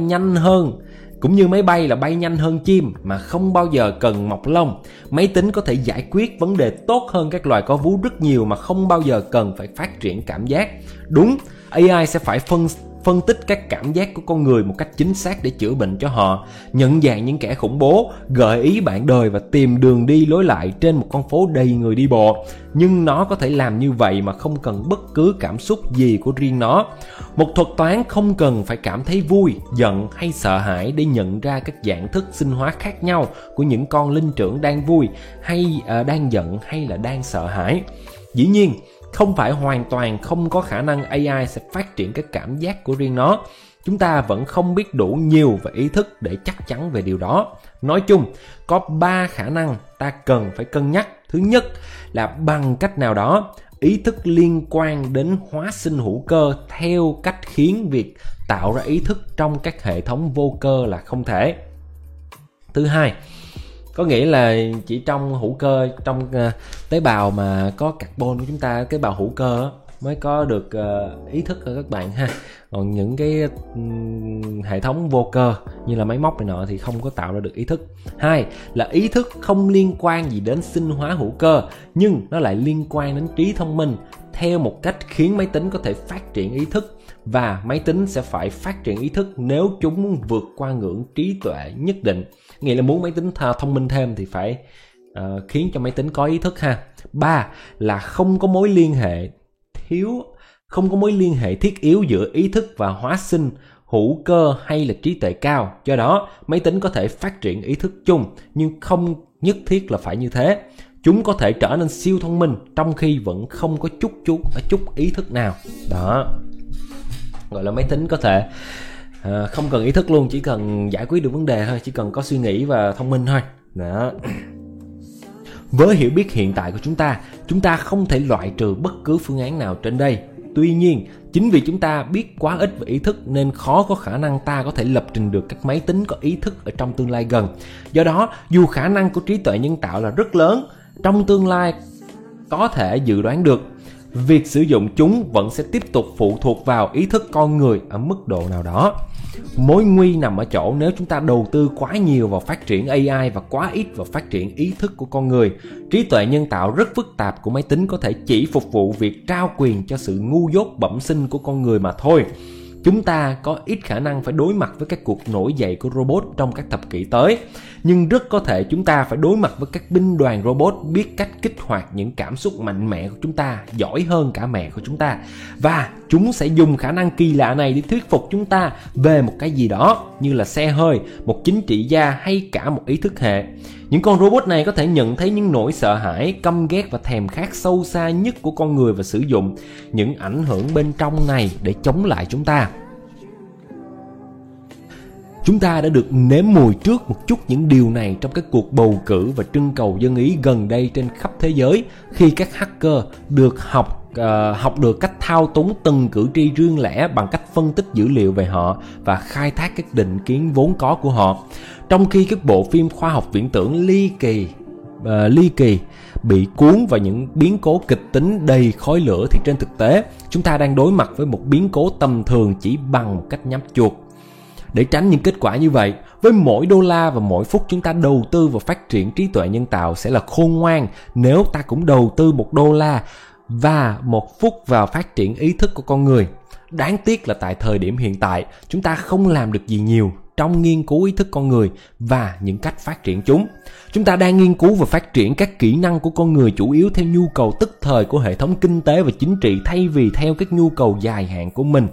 là bay nhanh hơn chim mà không bao giờ cần mọc lông, máy tính có thể giải quyết vấn đề tốt hơn các loài có vú rất nhiều mà không bao giờ cần phải phát triển cảm giác. Đúng, AI sẽ phải phân tích các cảm giác của con người một cách chính xác để chữa bệnh cho họ, nhận dạng những kẻ khủng bố, gợi ý bạn đời và tìm đường đi lối lại trên một con phố đầy người đi bộ. Nhưng nó có thể làm như vậy mà không cần bất cứ cảm xúc gì của riêng nó. Một thuật toán không cần phải cảm thấy vui, giận hay sợ hãi để nhận ra các dạng thức sinh hóa khác nhau của những con linh trưởng đang vui hay đang giận hay là đang sợ hãi. Dĩ nhiên, không phải hoàn toàn không có khả năng AI sẽ phát triển các cảm giác của riêng nó. Chúng ta vẫn không biết đủ nhiều về ý thức để chắc chắn về điều đó. Nói chung, có 3 khả năng ta cần phải cân nhắc. Thứ nhất là bằng cách nào đó, ý thức liên quan đến hóa sinh hữu cơ theo cách khiến việc tạo ra ý thức trong các hệ thống vô cơ là không thể. Thứ hai, có nghĩa là chỉ trong hữu cơ, trong tế bào mà có carbon của chúng ta, tế bào hữu cơ mới có được ý thức thôi các bạn ha. Còn những cái hệ thống vô cơ như là máy móc này nọ thì không có tạo ra được ý thức. Hai là ý thức không liên quan gì đến sinh hóa hữu cơ, nhưng nó lại liên quan đến trí thông minh theo một cách khiến máy tính có thể phát triển ý thức, và máy tính sẽ phải phát triển ý thức nếu chúng muốn vượt qua ngưỡng trí tuệ nhất định. Nghĩa là muốn máy tính thông minh thêm thì phải khiến cho máy tính có ý thức ha. Ba là không có mối liên hệ thiết yếu giữa ý thức và hóa sinh hữu cơ hay là trí tuệ cao. Do đó, máy tính có thể phát triển ý thức chung, nhưng không nhất thiết là phải như thế. Chúng có thể trở nên siêu thông minh trong khi vẫn không có chút ý thức nào. Đó, gọi là máy tính có thể không cần ý thức luôn, chỉ cần giải quyết được vấn đề thôi, chỉ cần có suy nghĩ và thông minh thôi. Đó. Với hiểu biết hiện tại của chúng ta không thể loại trừ bất cứ phương án nào trên đây. Tuy nhiên, chính vì chúng ta biết quá ít về ý thức nên khó có khả năng ta có thể lập trình được các máy tính có ý thức ở trong tương lai gần. Do đó, dù khả năng của trí tuệ nhân tạo là rất lớn, trong tương lai có thể dự đoán được. Việc sử dụng chúng vẫn sẽ tiếp tục phụ thuộc vào ý thức con người ở mức độ nào đó. Mối nguy nằm ở chỗ nếu chúng ta đầu tư quá nhiều vào phát triển AI và quá ít vào phát triển ý thức của con người. Trí tuệ nhân tạo rất phức tạp của máy tính có thể chỉ phục vụ việc trao quyền cho sự ngu dốt bẩm sinh của con người mà thôi. Chúng ta có ít khả năng phải đối mặt với các cuộc nổi dậy của robot trong các thập kỷ tới, nhưng rất có thể chúng ta phải đối mặt với các binh đoàn robot biết cách kích hoạt những cảm xúc mạnh mẽ của chúng ta, giỏi hơn cả mẹ của chúng ta. Và chúng sẽ dùng khả năng kỳ lạ này để thuyết phục chúng ta về một cái gì đó, như là xe hơi, một chính trị gia hay cả một ý thức hệ. Những con robot này có thể nhận thấy những nỗi sợ hãi, căm ghét và thèm khát sâu xa nhất của con người và sử dụng những ảnh hưởng bên trong này để chống lại chúng ta. Chúng ta đã được nếm mùi trước một chút những điều này trong các cuộc bầu cử và trưng cầu dân ý gần đây trên khắp thế giới, khi các hacker được học được cách thao túng từng cử tri riêng lẻ bằng cách phân tích dữ liệu về họ và khai thác các định kiến vốn có của họ. Trong khi các bộ phim khoa học viễn tưởng ly kỳ bị cuốn vào những biến cố kịch tính đầy khói lửa, thì trên thực tế chúng ta đang đối mặt với một biến cố tầm thường chỉ bằng một cách nhấp chuột. Để tránh những kết quả như vậy, với mỗi đô la và mỗi phút chúng ta đầu tư vào phát triển trí tuệ nhân tạo sẽ là khôn ngoan nếu ta cũng đầu tư $1 và 1 phút vào phát triển ý thức của con người. Đáng tiếc là tại thời điểm hiện tại, chúng ta không làm được gì nhiều trong nghiên cứu ý thức con người và những cách phát triển chúng. Chúng ta đang nghiên cứu và phát triển các kỹ năng của con người chủ yếu theo nhu cầu tức thời của hệ thống kinh tế và chính trị thay vì theo các nhu cầu dài hạn của mình.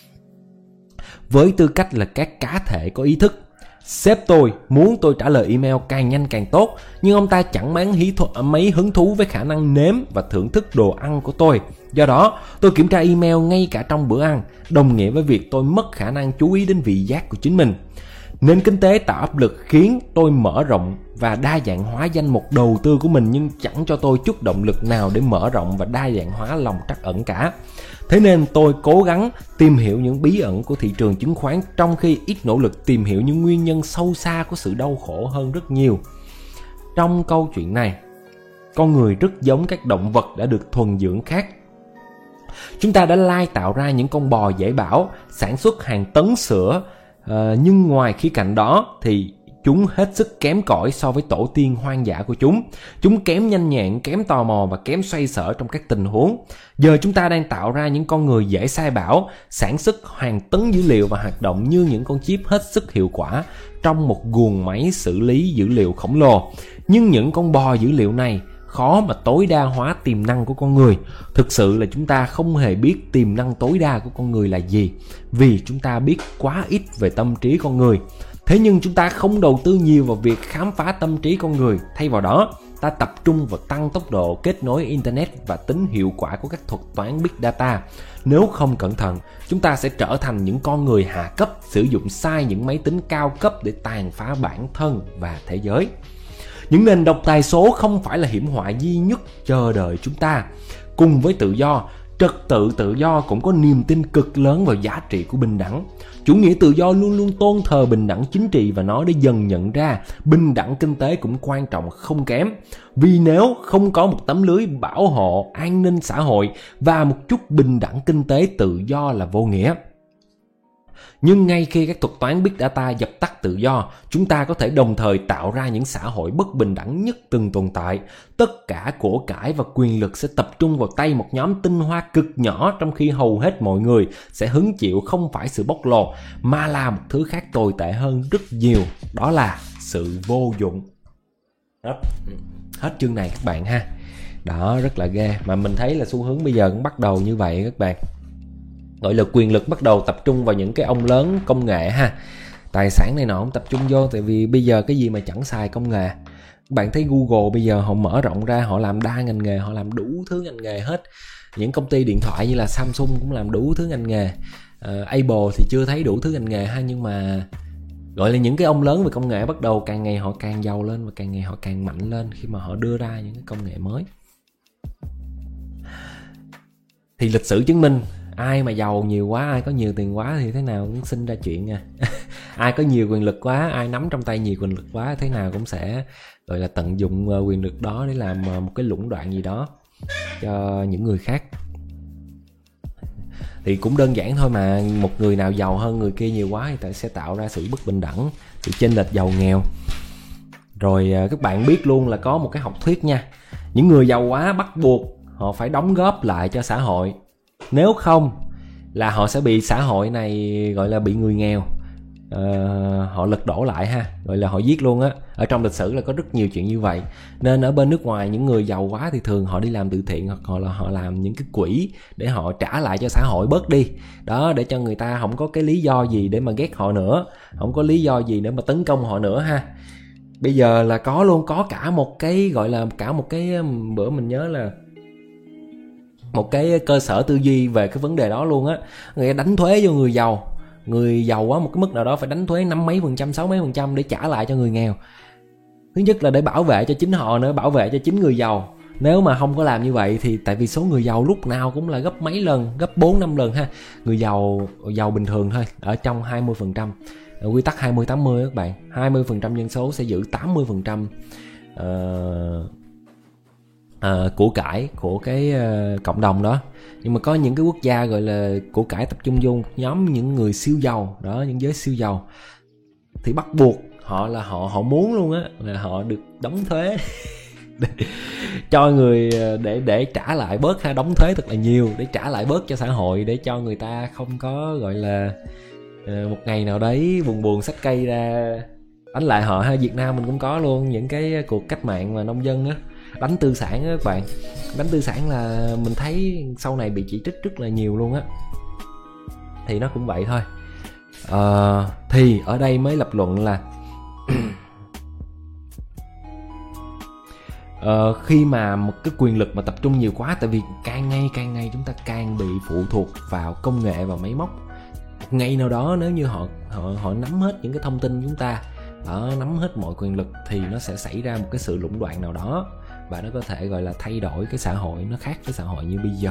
Với tư cách là các cá thể có ý thức, sếp tôi muốn tôi trả lời email càng nhanh càng tốt, nhưng ông ta chẳng mấy hứng thú với khả năng nếm và thưởng thức đồ ăn của tôi. Do đó, tôi kiểm tra email ngay cả trong bữa ăn, đồng nghĩa với việc tôi mất khả năng chú ý đến vị giác của chính mình. Nền kinh tế tạo áp lực khiến tôi mở rộng và đa dạng hóa danh mục đầu tư của mình, nhưng chẳng cho tôi chút động lực nào để mở rộng và đa dạng hóa lòng trắc ẩn cả. Thế nên tôi cố gắng tìm hiểu những bí ẩn của thị trường chứng khoán, trong khi ít nỗ lực tìm hiểu những nguyên nhân sâu xa của sự đau khổ hơn rất nhiều. Trong câu chuyện này, con người rất giống các động vật đã được thuần dưỡng khác. Chúng ta đã lai tạo ra những con bò dễ bảo, sản xuất hàng tấn sữa, nhưng ngoài khía cạnh đó thì chúng hết sức kém cỏi so với tổ tiên hoang dã của chúng. Chúng kém nhanh nhẹn, kém tò mò và kém xoay sở trong các tình huống. Giờ chúng ta đang tạo ra những con người dễ sai bảo, sản xuất hàng tấn dữ liệu và hoạt động như những con chip hết sức hiệu quả trong một guồng máy xử lý dữ liệu khổng lồ. Nhưng những con bò dữ liệu này khó mà tối đa hóa tiềm năng của con người. Thực sự là chúng ta không hề biết tiềm năng tối đa của con người là gì, vì chúng ta biết quá ít về tâm trí con người. Thế nhưng chúng ta không đầu tư nhiều vào việc khám phá tâm trí con người. Thay vào đó, ta tập trung vào tăng tốc độ kết nối Internet và tính hiệu quả của các thuật toán Big Data. Nếu không cẩn thận, chúng ta sẽ trở thành những con người hạ cấp, sử dụng sai những máy tính cao cấp để tàn phá bản thân và thế giới. Những nền độc tài số không phải là hiểm họa duy nhất chờ đợi chúng ta. Cùng với tự do, trật tự tự do cũng có niềm tin cực lớn vào giá trị của bình đẳng. Chủ nghĩa tự do luôn luôn tôn thờ bình đẳng chính trị, và nó đã dần nhận ra bình đẳng kinh tế cũng quan trọng không kém. Vì nếu không có một tấm lưới bảo hộ an ninh xã hội và một chút bình đẳng kinh tế, tự do là vô nghĩa. Nhưng ngay khi các thuật toán Big Data dập tắt tự do, chúng ta có thể đồng thời tạo ra những xã hội bất bình đẳng nhất từng tồn tại. Tất cả của cải và quyền lực sẽ tập trung vào tay một nhóm tinh hoa cực nhỏ, trong khi hầu hết mọi người sẽ hứng chịu không phải sự bóc lột, mà là một thứ khác tồi tệ hơn rất nhiều, đó là sự vô dụng. Hết chương này các bạn ha. Đó, rất là ghê. Mà mình thấy là xu hướng bây giờ cũng bắt đầu như vậy các bạn. Gọi là quyền lực bắt đầu tập trung vào những cái ông lớn công nghệ ha. Tài sản này nọ không tập trung vô, tại vì bây giờ cái gì mà chẳng xài công nghệ. Bạn thấy Google bây giờ họ mở rộng ra, họ làm đa ngành nghề, họ làm đủ thứ ngành nghề hết. Những công ty điện thoại như là Samsung cũng làm đủ thứ ngành nghề. Apple thì chưa thấy đủ thứ ngành nghề ha, nhưng mà gọi là những cái ông lớn về công nghệ bắt đầu càng ngày họ càng giàu lên và càng ngày họ càng mạnh lên khi mà họ đưa ra những cái công nghệ mới. Thì lịch sử chứng minh ai mà giàu nhiều quá, ai có nhiều tiền quá thì thế nào cũng sinh ra chuyện nha. Ai có nhiều quyền lực quá, ai nắm trong tay nhiều quyền lực quá, thế nào cũng sẽ gọi là tận dụng quyền lực đó để làm một cái lũng đoạn gì đó. cho những người khác. Thì cũng đơn giản thôi mà, một người nào giàu hơn người kia nhiều quá thì sẽ tạo ra sự bất bình đẳng, sự chênh lệch giàu nghèo. Rồi các bạn biết luôn là có một cái học thuyết nha, những người giàu quá bắt buộc họ phải đóng góp lại cho xã hội, nếu không là họ sẽ bị xã hội này gọi là bị người nghèo họ lật đổ lại ha, gọi là họ giết luôn á. Ở trong lịch sử là có rất nhiều chuyện như vậy, nên ở bên nước ngoài những người giàu quá thì thường họ đi làm từ thiện, hoặc là họ làm những cái quỹ để họ trả lại cho xã hội bớt đi đó, để cho người ta không có cái lý do gì để mà ghét họ nữa, không có lý do gì để mà tấn công họ nữa ha. Bây giờ là có luôn, có cả một cái gọi là cả một cái, bữa mình nhớ là một cái cơ sở tư duy về cái vấn đề đó luôn á. Người ta đánh thuế cho người giàu quá một cái mức nào đó phải đánh thuế 5 mấy %, 6 mấy % để trả lại cho người nghèo. Thứ nhất là để bảo vệ cho chính họ nữa, bảo vệ cho chính người giàu. Nếu mà không có làm như vậy thì tại vì số người giàu lúc nào cũng là gấp mấy lần, gấp 4-5 lần ha. Người giàu bình thường thôi, ở trong 20%. Quy tắc 20-80 các bạn, 20% dân số sẽ giữ 80% của cải của cái cộng đồng đó. Nhưng mà có những cái quốc gia gọi là của cải tập trung vô nhóm những người siêu giàu đó, những giới siêu giàu, thì bắt buộc họ muốn luôn á là họ được đóng thuế cho người để trả lại bớt ha, đóng thuế thật là nhiều để trả lại bớt cho xã hội, để cho người ta không có gọi là một ngày nào đấy buồn xách cây ra đánh lại họ ha. Việt Nam mình cũng có luôn những cái cuộc cách mạng mà nông dân á, đánh tư sản á các bạn. Đánh tư sản là mình thấy sau này bị chỉ trích rất là nhiều luôn á. Thì nó cũng vậy thôi. Thì ở đây mới lập luận là khi mà một cái quyền lực mà tập trung nhiều quá, tại vì càng ngày chúng ta càng bị phụ thuộc vào công nghệ và máy móc. Một ngày nào đó nếu như họ nắm hết những cái thông tin chúng ta, nắm hết mọi quyền lực, thì nó sẽ xảy ra một cái sự lũng đoạn nào đó, và nó có thể gọi là thay đổi cái xã hội, nó khác với xã hội như bây giờ.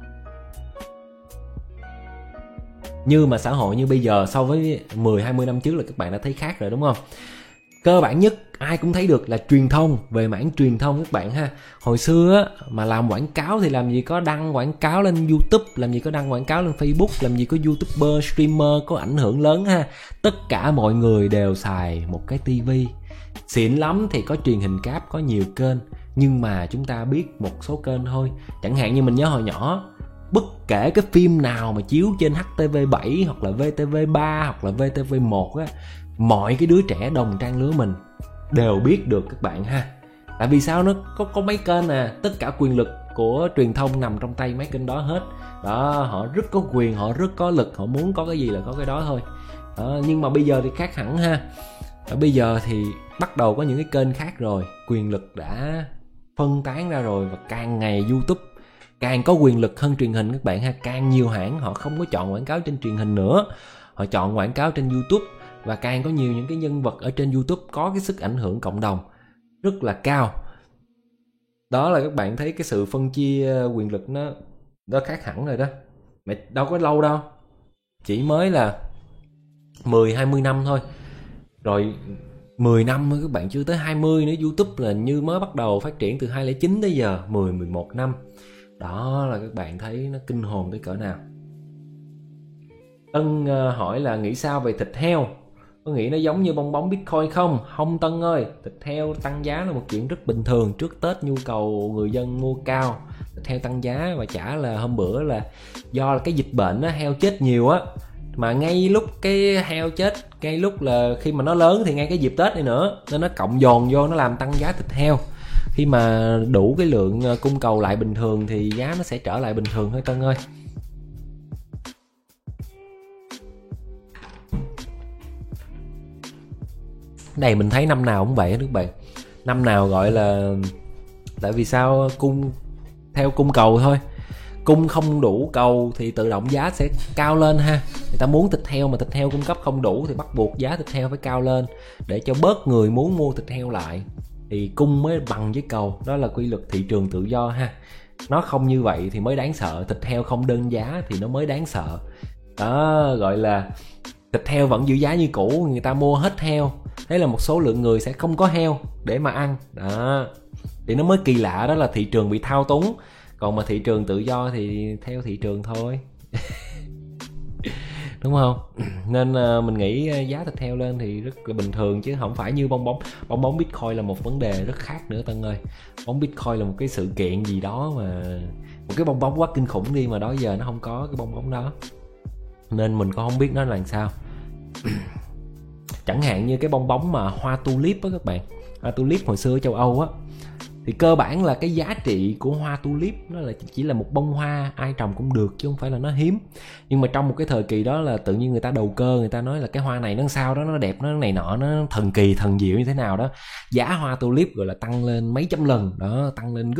Như mà xã hội như bây giờ so với 10-20 năm trước là các bạn đã thấy khác rồi đúng không? Cơ bản nhất ai cũng thấy được là truyền thông, về mảng truyền thông các bạn ha. Hồi xưa á, mà làm quảng cáo thì làm gì có đăng quảng cáo lên YouTube, làm gì có đăng quảng cáo lên Facebook, làm gì có YouTuber, streamer có ảnh hưởng lớn ha. Tất cả mọi người đều xài một cái tivi. Xịn lắm thì có truyền hình cáp, có nhiều kênh, nhưng mà chúng ta biết một số kênh thôi. Chẳng hạn như mình nhớ hồi nhỏ, bất kể cái phim nào mà chiếu trên HTV7 hoặc là VTV3 hoặc là VTV1 á, mọi cái đứa trẻ đồng trang lứa mình đều biết được các bạn ha. Tại vì sao? Nó có mấy kênh tất cả quyền lực của truyền thông nằm trong tay mấy kênh đó hết đó. Họ rất có quyền, họ rất có lực, họ muốn có cái gì là có cái đó thôi đó. Nhưng mà bây giờ thì khác hẳn ha. Bây giờ thì bắt đầu có những cái kênh khác rồi, quyền lực đã phân tán ra rồi, và càng ngày YouTube càng có quyền lực hơn truyền hình các bạn ha. Càng nhiều hãng họ không có chọn quảng cáo trên truyền hình nữa, họ chọn quảng cáo trên YouTube, và càng có nhiều những cái nhân vật ở trên YouTube có cái sức ảnh hưởng cộng đồng rất là cao. Đó là các bạn thấy cái sự phân chia quyền lực nó khác hẳn rồi đó. Mà đâu có lâu đâu, chỉ mới là 10-20 năm thôi. Rồi 10 năm thôi các bạn, chưa tới 20 nữa. YouTube là như mới bắt đầu phát triển từ 2009 tới giờ, 10-11 năm. Đó là các bạn thấy nó kinh hồn tới cỡ nào. Tân hỏi là nghĩ sao về thịt heo? Có nghĩ nó giống như bong bóng Bitcoin không? Không Tân ơi, thịt heo tăng giá là một chuyện rất bình thường. Trước Tết nhu cầu người dân mua cao, thịt heo tăng giá. Và chả là hôm bữa là do là cái dịch bệnh á, heo chết nhiều á. Mà ngay lúc cái heo chết, ngay lúc là khi mà nó lớn thì ngay cái dịp Tết này nữa, nên nó cộng dồn vô, nó làm tăng giá thịt heo. Khi mà đủ cái lượng cung cầu lại bình thường thì giá nó sẽ trở lại bình thường thôi Tân ơi. Này mình thấy năm nào cũng vậy các bạn. Năm nào gọi là, tại vì sao? Theo cung cầu thôi. Cung không đủ cầu thì tự động giá sẽ cao lên ha. Người ta muốn thịt heo mà thịt heo cung cấp không đủ thì bắt buộc giá thịt heo phải cao lên, để cho bớt người muốn mua thịt heo lại, thì cung mới bằng với cầu. Đó là quy luật thị trường tự do ha. Nó không như vậy thì mới đáng sợ. Thịt heo không đơn giá thì nó mới đáng sợ. Đó gọi là thịt heo vẫn giữ giá như cũ, người ta mua hết heo, thế là một số lượng người sẽ không có heo để mà ăn đó. Thì nó mới kỳ lạ đó là thị trường bị thao túng, còn mà thị trường tự do thì theo thị trường thôi. Đúng không? Nên mình nghĩ giá thịt heo lên thì rất là bình thường, chứ không phải như bong bóng Bitcoin là một vấn đề rất khác nữa Tân ơi. Bóng Bitcoin là một cái sự kiện gì đó mà, một cái bong bóng quá kinh khủng đi, mà đó giờ nó không có cái bong bóng đó, nên mình cũng không biết nó là làm sao. Chẳng hạn như cái bong bóng mà hoa tulip á các bạn, hoa tulip hồi xưa ở châu Âu á, thì cơ bản là cái giá trị của hoa tulip nó là chỉ là một bông hoa ai trồng cũng được, chứ không phải là nó hiếm. Nhưng mà trong một cái thời kỳ đó là tự nhiên người ta đầu cơ, người ta nói là cái hoa này nó sao đó, nó đẹp, nó này nọ, nó thần kỳ thần diệu như thế nào đó, giá hoa tulip gọi là tăng lên mấy trăm lần đó, tăng lên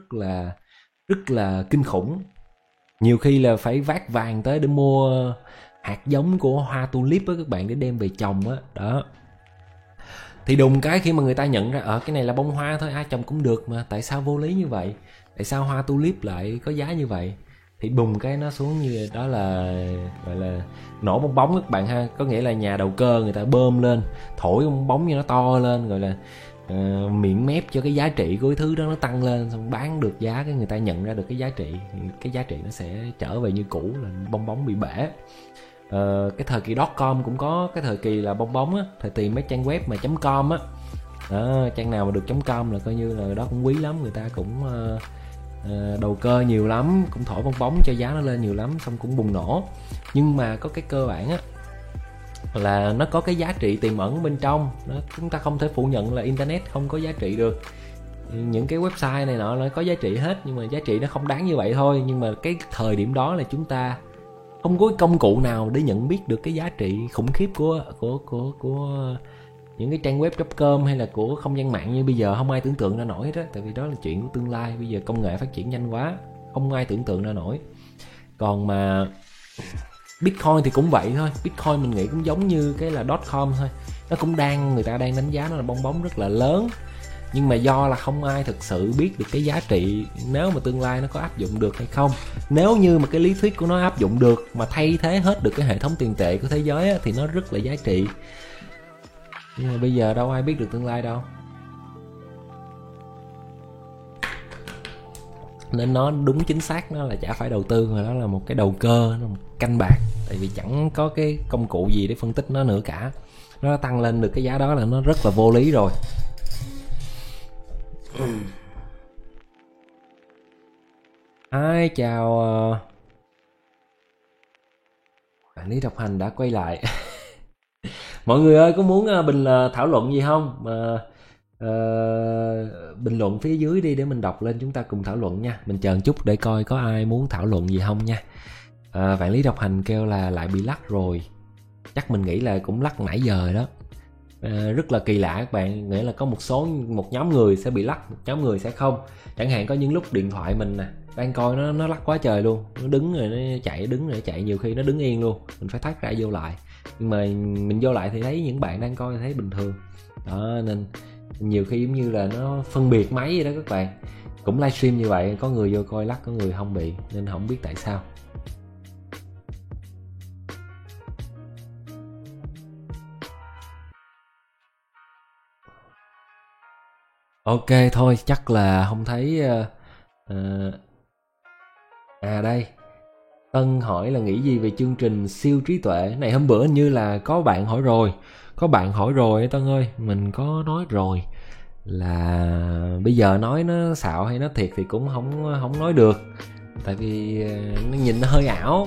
rất là kinh khủng. Nhiều khi là phải vác vàng tới để mua hạt giống của hoa tulip á các bạn, để đem về trồng á đó. Thì đùng cái khi mà người ta nhận ra cái này là bông hoa thôi, ai trồng cũng được mà, tại sao vô lý như vậy, tại sao hoa tulip lại có giá như vậy, thì bùng cái nó xuống như đó, là gọi là nổ bong bóng các bạn ha. Có nghĩa là nhà đầu cơ người ta bơm lên, thổi bong bóng như nó to lên, gọi là miệng mép cho cái giá trị của cái thứ đó nó tăng lên, xong bán được giá, cái người ta nhận ra được cái giá trị, thì cái giá trị nó sẽ trở về như cũ, là bong bóng bị bể. Cái thời kỳ .com cũng có cái thời kỳ là bong bóng á, thời tìm mấy trang web mà .com á đó, trang nào mà được .com là coi như là đó cũng quý lắm, người ta cũng đầu cơ nhiều lắm, cũng thổi bong bóng cho giá nó lên nhiều lắm, xong cũng bùng nổ. Nhưng mà có cái cơ bản á là nó có cái giá trị tiềm ẩn bên trong đó, chúng ta không thể phủ nhận là internet không có giá trị được. Những cái website này nọ là có giá trị hết, nhưng mà giá trị nó không đáng như vậy thôi. Nhưng mà cái thời điểm đó là chúng ta không có công cụ nào để nhận biết được cái giá trị khủng khiếp của những cái trang web .com hay là của không gian mạng như bây giờ. Không ai tưởng tượng ra nổi hết á, tại vì đó là chuyện của tương lai. Bây giờ công nghệ phát triển nhanh quá, không ai tưởng tượng ra nổi. Còn mà Bitcoin thì cũng vậy thôi. Bitcoin mình nghĩ cũng giống như cái là .com thôi, nó cũng người ta đang đánh giá nó là bong bóng rất là lớn, nhưng mà do là không ai thực sự biết được cái giá trị nếu mà tương lai nó có áp dụng được hay không. Nếu như mà cái lý thuyết của nó áp dụng được mà thay thế hết được cái hệ thống tiền tệ của thế giới á, thì nó rất là giá trị. Nhưng mà bây giờ đâu ai biết được tương lai đâu, nên nó đúng chính xác nó là chả phải đầu tư, mà nó là một cái đầu cơ, nó một canh bạc. Tại vì chẳng có cái công cụ gì để phân tích nó nữa cả, nó tăng lên được cái giá đó là nó rất là vô lý rồi. Chào bạn Lý Độc Hành đã quay lại. Mọi người ơi, có muốn thảo luận gì không? Bình luận phía dưới đi để mình đọc lên, chúng ta cùng thảo luận nha. Mình chờ một chút để coi có ai muốn thảo luận gì không nha. Bạn Lý Độc Hành kêu là lại bị lắc rồi. Chắc mình nghĩ là cũng lắc nãy giờ đó. Rất là kỳ lạ các bạn, nghĩa là có một nhóm người sẽ bị lắc, một nhóm người sẽ không. Chẳng hạn có những lúc điện thoại mình nè, đang coi nó lắc quá trời luôn, nó đứng rồi nó chạy, đứng rồi chạy, nhiều khi nó đứng yên luôn, mình phải thoát ra vô lại. Nhưng mà mình vô lại thì thấy những bạn đang coi thấy bình thường đó, nên nhiều khi giống như là nó phân biệt máy vậy đó các bạn. Cũng livestream như vậy, có người vô coi lắc, có người không bị, nên không biết tại sao. Ok thôi, chắc là không thấy. Đây, Tân hỏi là nghĩ gì về chương trình siêu trí tuệ này. Hôm bữa như là có bạn hỏi rồi Tân ơi, mình có nói rồi là bây giờ nói nó xạo hay nó thiệt thì cũng không nói được, tại vì nó nhìn nó hơi ảo.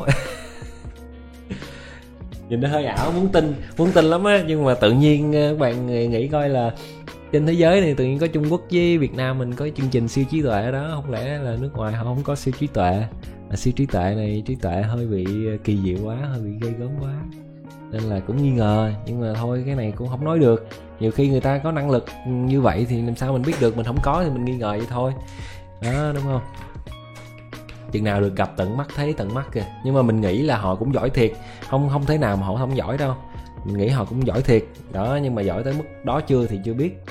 Nhìn nó hơi ảo, muốn tin lắm á, nhưng mà tự nhiên các bạn nghĩ coi là trên thế giới này tự nhiên có Trung Quốc với Việt Nam mình có chương trình siêu trí tuệ đó, không lẽ là nước ngoài họ không có siêu trí tuệ? Siêu trí tuệ này, trí tuệ hơi bị kỳ diệu quá, hơi bị ghê gớm quá, nên là cũng nghi ngờ. Nhưng mà thôi, cái này cũng không nói được, nhiều khi người ta có năng lực như vậy thì làm sao mình biết được, mình không có thì mình nghi ngờ vậy thôi đó, đúng không? Chừng nào được gặp tận mắt thấy tận mắt kìa. Nhưng mà mình nghĩ là họ cũng giỏi thiệt, không thể nào mà họ không giỏi đâu. Mình nghĩ họ cũng giỏi thiệt đó, nhưng mà giỏi tới mức đó chưa thì chưa biết.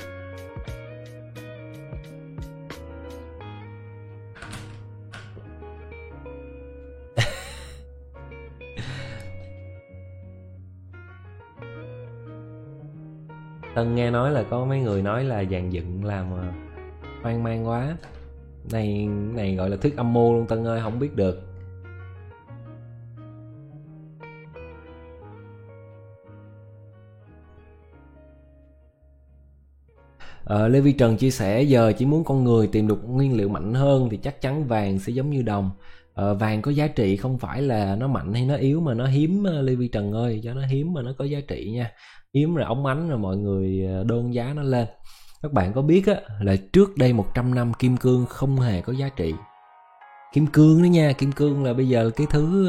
Tân nghe nói là có mấy người nói là dàn dựng làm hoang mang quá. Này gọi là thuyết âm mưu luôn Tân ơi, không biết được. Lê Vi Trần chia sẻ giờ chỉ muốn con người tìm được nguyên liệu mạnh hơn thì chắc chắn vàng sẽ giống như đồng. Vàng có giá trị không phải là nó mạnh hay nó yếu mà nó hiếm Lê Vi Trần ơi, cho nó hiếm mà nó có giá trị nha. Hiếm rồi óng ánh rồi mọi người đôn giá nó lên. Các bạn có biết á, là trước đây 100 năm kim cương không hề có giá trị. Kim cương đó nha, kim cương là bây giờ cái thứ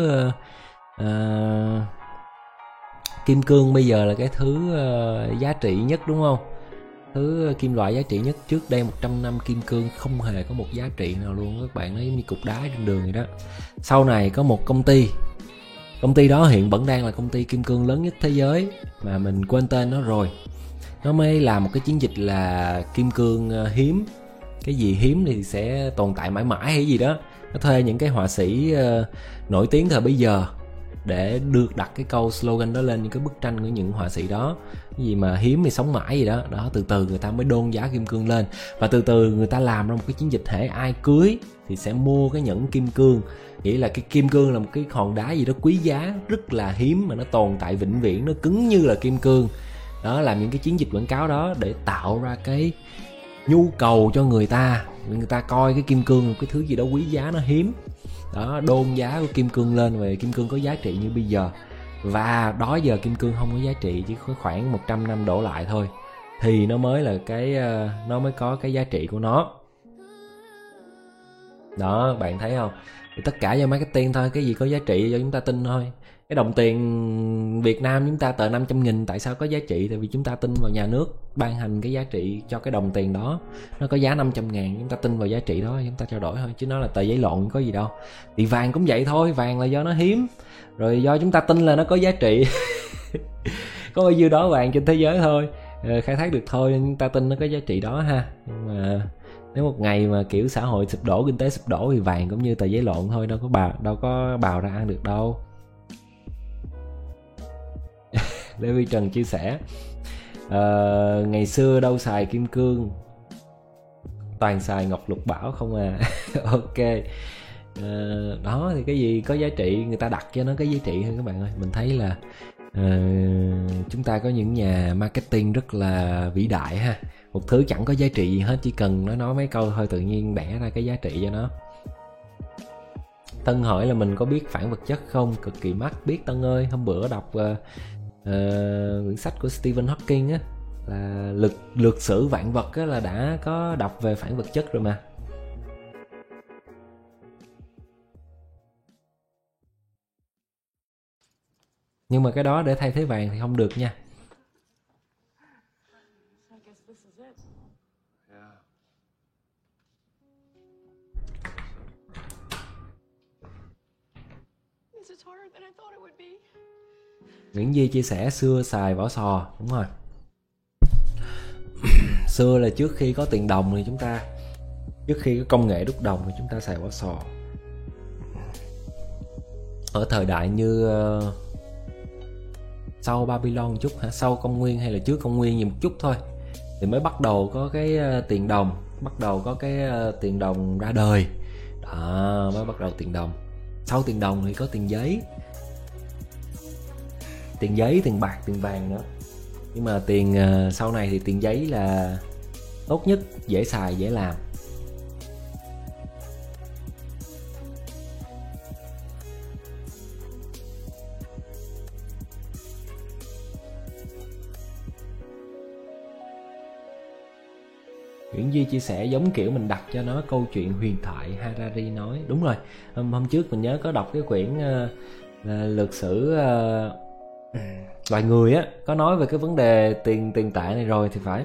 kim cương bây giờ là cái thứ giá trị nhất đúng không? Thứ kim loại giá trị nhất. Trước đây 100 năm kim cương không hề có một giá trị nào luôn, các bạn, nó giống như cục đá trên đường vậy đó. Sau này có một công ty đó hiện vẫn đang là công ty kim cương lớn nhất thế giới mà mình quên tên nó rồi. Nó mới làm một cái chiến dịch là kim cương hiếm, cái gì hiếm thì sẽ tồn tại mãi mãi hay gì đó. Nó thuê những cái họa sĩ nổi tiếng thời bấy giờ để được đặt cái câu slogan đó lên những cái bức tranh của những họa sĩ đó. Cái gì mà hiếm thì sống mãi gì đó. Đó, từ từ người ta mới đôn giá kim cương lên. Và từ từ người ta làm ra một cái chiến dịch hễ ai cưới thì sẽ mua cái nhẫn kim cương. Nghĩ là cái kim cương là một cái hòn đá gì đó quý giá, rất là hiếm mà nó tồn tại vĩnh viễn, nó cứng như là kim cương. Đó, làm những cái chiến dịch quảng cáo đó để tạo ra cái nhu cầu cho người ta coi cái kim cương là cái thứ gì đó quý giá, nó hiếm. Đó, đôn giá của kim cương lên về kim cương có giá trị như bây giờ. Và đó giờ kim cương không có giá trị, chỉ có khoảng 100 năm đổ lại thôi thì nó mới là nó mới có cái giá trị của nó. Đó, bạn thấy không? Thì tất cả do marketing thôi, cái gì có giá trị cho chúng ta tin thôi. Cái đồng tiền Việt Nam chúng ta tờ 500.000 tại sao có giá trị? Tại vì chúng ta tin vào nhà nước ban hành cái giá trị cho cái đồng tiền đó. Nó có giá 500.000, chúng ta tin vào giá trị đó, chúng ta trao đổi thôi, chứ nó là tờ giấy lộn có gì đâu. Thì vàng cũng vậy thôi, vàng là do nó hiếm, rồi do chúng ta tin là nó có giá trị. Có bao nhiêu đó vàng trên thế giới thôi, khai thác được thôi, chúng ta tin nó có giá trị đó ha. Nhưng mà nếu một ngày mà kiểu xã hội sụp đổ, kinh tế sụp đổ thì vàng cũng như tờ giấy lộn thôi, đâu có bào ra ăn được đâu. Lê Vi Trần chia sẻ ngày xưa đâu xài kim cương, toàn xài ngọc lục bảo không à. Ok. Đó thì cái gì có giá trị người ta đặt cho nó cái giá trị thôi các bạn ơi. Mình thấy là chúng ta có những nhà marketing rất là vĩ đại ha. Một thứ chẳng có giá trị gì hết, chỉ cần nó nói mấy câu thôi tự nhiên đẻ ra cái giá trị cho nó. Tân hỏi là mình có biết phản vật chất không? Cực kỳ mắc. Biết Tân ơi, hôm bữa đọc quyển sách của Stephen Hawking á, là lược sử vạn vật á, là đã có đọc về phản vật chất rồi mà. Nhưng mà cái đó để thay thế vàng thì không được nha. Nguyễn Di chia sẻ xưa xài vỏ sò. Đúng rồi. Xưa là trước khi có tiền đồng thì trước khi có công nghệ đúc đồng thì chúng ta xài vỏ sò. Ở thời đại như sau Babylon một chút hả, sau công nguyên hay là trước công nguyên nhiều một chút thôi, thì mới bắt đầu có cái tiền đồng, tiền đồng ra đời. Đó, mới bắt đầu tiền đồng. Sau tiền đồng thì có tiền giấy, tiền bạc, tiền vàng nữa. Nhưng mà tiền sau này thì tiền giấy là tốt nhất, dễ xài, dễ làm. Nguyễn Duy chia sẻ giống kiểu mình đặt cho nó câu chuyện huyền thoại Harari nói. Đúng rồi, hôm trước mình nhớ có đọc cái quyển lược sử loài người á, có nói về cái vấn đề tiền tệ này rồi thì phải.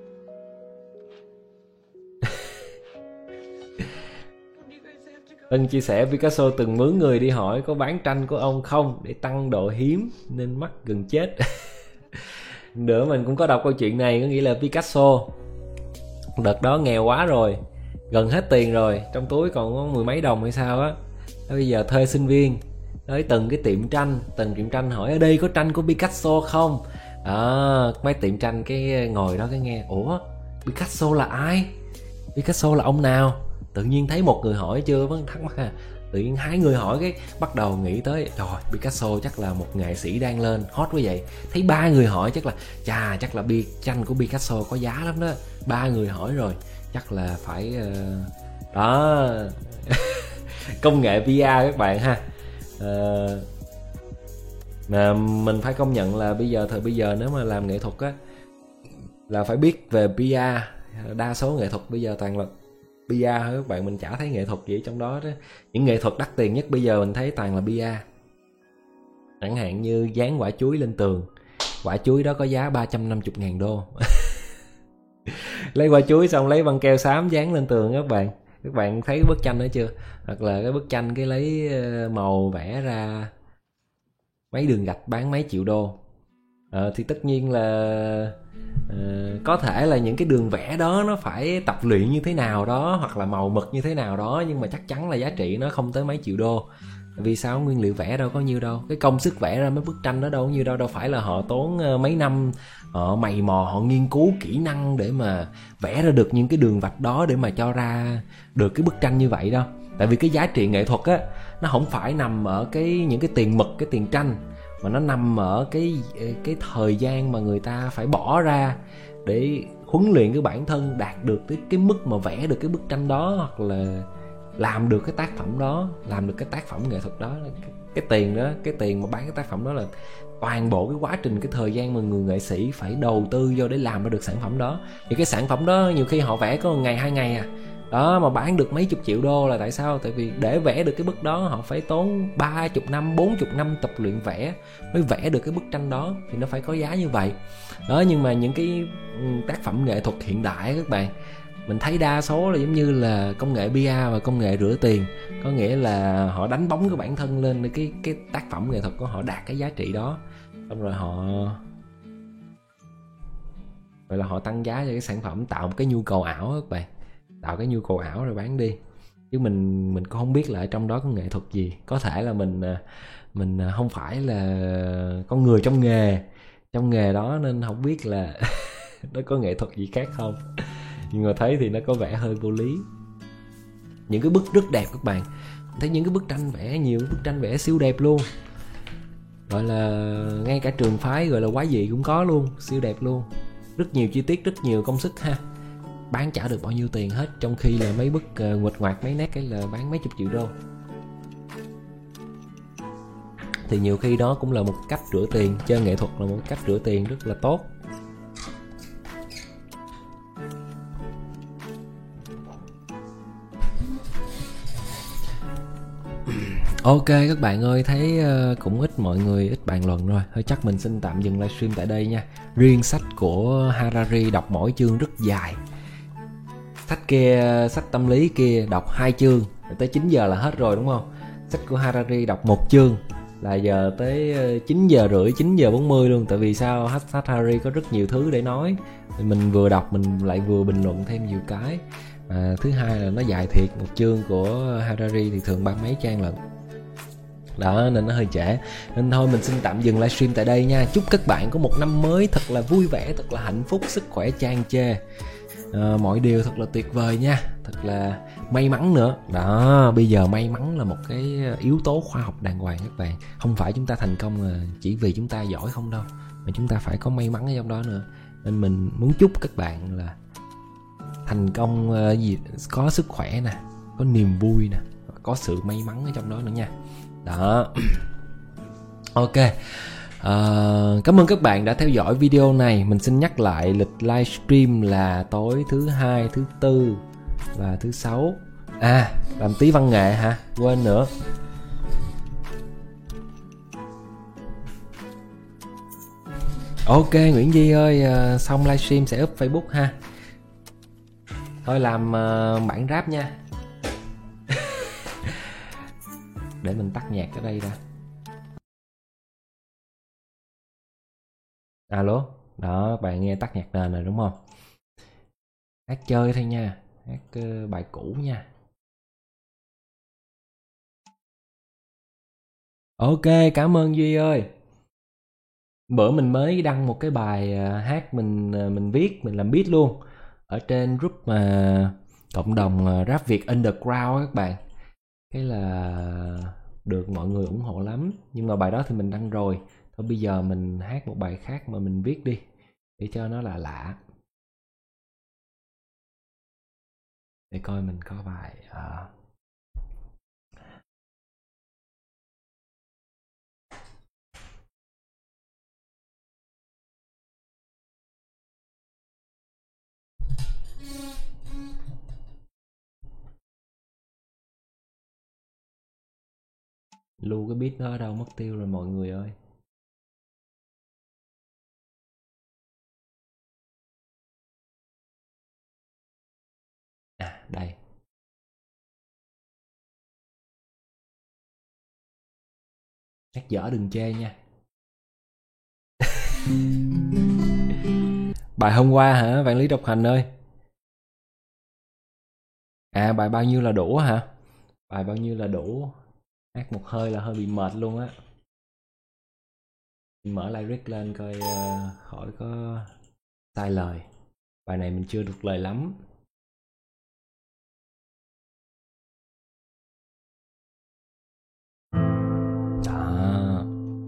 Tân chia sẻ Picasso từng mướn người đi hỏi có bán tranh của ông không để tăng độ hiếm nên mắc gần chết. Nữa mình cũng có đọc câu chuyện này, có nghĩa là Picasso đợt đó nghèo quá rồi, gần hết tiền rồi, trong túi còn có 10 mấy đồng hay sao á. Bây giờ thuê sinh viên tới từng tiệm tranh hỏi ở đây có tranh của Picasso không. Mấy tiệm tranh cái ngồi đó cái nghe, ủa Picasso là ai? Picasso là ông nào? Tự nhiên thấy một người hỏi chưa vẫn thắc mắc ha. Tự nhiên 2 người hỏi cái bắt đầu nghĩ tới rồi Picasso chắc là một nghệ sĩ đang lên hot quá vậy. Thấy 3 người hỏi chắc là chắc là tranh của Picasso có giá lắm đó. 3 người hỏi rồi chắc là phải đó. Công nghệ PR các bạn ha. Mà mình phải công nhận là thời bây giờ nếu mà làm nghệ thuật á là phải biết về PR. Đa số nghệ thuật bây giờ toàn là PR thôi các bạn, mình chả thấy nghệ thuật gì trong đó đó. Những nghệ thuật đắt tiền nhất bây giờ mình thấy toàn là PR. Chẳng hạn như dán quả chuối lên tường, quả chuối đó có giá 350.000 đô. Lấy quả chuối xong lấy băng keo xám dán lên tường các bạn thấy bức tranh đó chưa? Hoặc là cái bức tranh cái lấy màu vẽ ra mấy đường gạch bán mấy triệu đô. Thì tất nhiên là có thể là những cái đường vẽ đó nó phải tập luyện như thế nào đó, hoặc là màu mực như thế nào đó, nhưng mà chắc chắn là giá trị nó không tới mấy triệu đô. Vì sao? Nguyên liệu vẽ đâu có nhiêu đâu, cái công sức vẽ ra mấy bức tranh đó đâu có nhiêu đâu. Đâu phải là họ tốn mấy năm họ mày mò, họ nghiên cứu kỹ năng để mà vẽ ra được những cái đường vạch đó để mà cho ra được cái bức tranh như vậy đâu. Tại vì cái giá trị nghệ thuật á nó không phải nằm ở những cái tiền mực, cái tiền tranh, mà nó nằm ở cái thời gian mà người ta phải bỏ ra để huấn luyện cái bản thân đạt được cái mức mà vẽ được cái bức tranh đó, hoặc là làm được cái tác phẩm đó, làm được cái tác phẩm nghệ thuật đó. Cái tiền đó, cái tiền mà bán cái tác phẩm đó là toàn bộ cái quá trình, cái thời gian mà người nghệ sĩ phải đầu tư vô để làm ra được sản phẩm đó. Thì cái sản phẩm đó nhiều khi họ vẽ có 1 ngày 2 ngày à đó, mà bán được mấy chục triệu đô là tại sao? Tại vì để vẽ được cái bức đó họ phải tốn 30 năm 40 năm tập luyện vẽ mới vẽ được cái bức tranh đó, thì nó phải có giá như vậy đó. Nhưng mà những cái tác phẩm nghệ thuật hiện đại các bạn, mình thấy đa số là giống như là công nghệ PR và công nghệ rửa tiền. Có nghĩa là họ đánh bóng cái bản thân lên để cái tác phẩm nghệ thuật của họ đạt cái giá trị đó, xong rồi họ tăng giá cho cái sản phẩm, tạo một cái nhu cầu ảo các bạn, tạo cái nhu cầu ảo rồi bán đi. Chứ mình cũng không biết là ở trong đó có nghệ thuật gì. Có thể là mình không phải là con người trong nghề đó nên không biết là nó có nghệ thuật gì khác không. Nhưng mà thấy thì nó có vẻ hơi vô lý. Những cái bức rất đẹp các bạn, thấy những cái bức tranh vẽ, nhiều bức tranh vẽ siêu đẹp luôn, gọi là ngay cả trường phái gọi là quái dị cũng có luôn, siêu đẹp luôn, rất nhiều chi tiết, rất nhiều công sức ha. Bán chả được bao nhiêu tiền hết, trong khi là mấy bức nguệch ngoạc mấy nét cái là bán mấy chục triệu đô. Thì nhiều khi đó cũng là một cách rửa tiền, chơi nghệ thuật là một cách rửa tiền rất là tốt. Ok các bạn ơi, thấy cũng mọi người ít bàn luận rồi. Thôi chắc mình xin tạm dừng livestream tại đây nha. Riêng sách của Harari đọc mỗi chương rất dài. Sách kia, sách tâm lý kia đọc 2 chương tới 9 giờ là hết rồi đúng không? Sách của Harari đọc 1 chương là giờ tới 9 giờ rưỡi, 9 giờ 40 luôn. Tại vì sao? Sách Harari có rất nhiều thứ để nói, thì mình vừa đọc mình lại vừa bình luận thêm nhiều cái. Thứ hai là nó dài thiệt, một chương của Harari thì thường 30 mấy trang lận đó, nên nó hơi trễ. Nên thôi mình xin tạm dừng livestream tại đây nha. Chúc các bạn có một năm mới thật là vui vẻ, thật là hạnh phúc, sức khỏe chan chê, mọi điều thật là tuyệt vời nha, thật là may mắn nữa đó. Bây giờ may mắn là một cái yếu tố khoa học đàng hoàng các bạn. Không phải chúng ta thành công là chỉ vì chúng ta giỏi không đâu, mà chúng ta phải có may mắn ở trong đó nữa. Nên mình muốn chúc các bạn là thành công, có sức khỏe nè, có niềm vui nè, có sự may mắn ở trong đó nữa nha. Đó. Ok. Cảm ơn các bạn đã theo dõi video này. Mình xin nhắc lại lịch livestream là tối thứ Hai, thứ Tư và thứ Sáu. Làm tí văn nghệ hả? Quên nữa. Ok Nguyễn Di ơi, xong livestream sẽ up Facebook ha. Thôi làm bản rap nha. Để mình tắt nhạc ở đây ra. Alo, đó bạn nghe tắt nhạc nền rồi đúng không? Hát chơi thôi nha, hát bài cũ nha. Ok, cảm ơn Duy ơi. Bữa mình mới đăng một cái bài hát mình viết, mình làm beat luôn ở trên group mà cộng đồng rap Việt underground á các bạn. Cái là được mọi người ủng hộ lắm. Nhưng mà bài đó thì mình đăng rồi. Thôi bây giờ mình hát một bài khác mà mình viết đi, để cho nó là lạ. Để coi mình có bài lưu cái beat đó ở đâu mất tiêu rồi mọi người ơi. À đây. Hát dở đừng chê nha. Bài hôm qua hả Vạn Lý Độc Hành ơi? À bài bao nhiêu là đủ hả? Bài bao nhiêu là đủ. Hát một hơi là hơi bị mệt luôn á. Mình mở lyric lên coi khỏi có sai lời. Bài này mình chưa được lời lắm. Đó.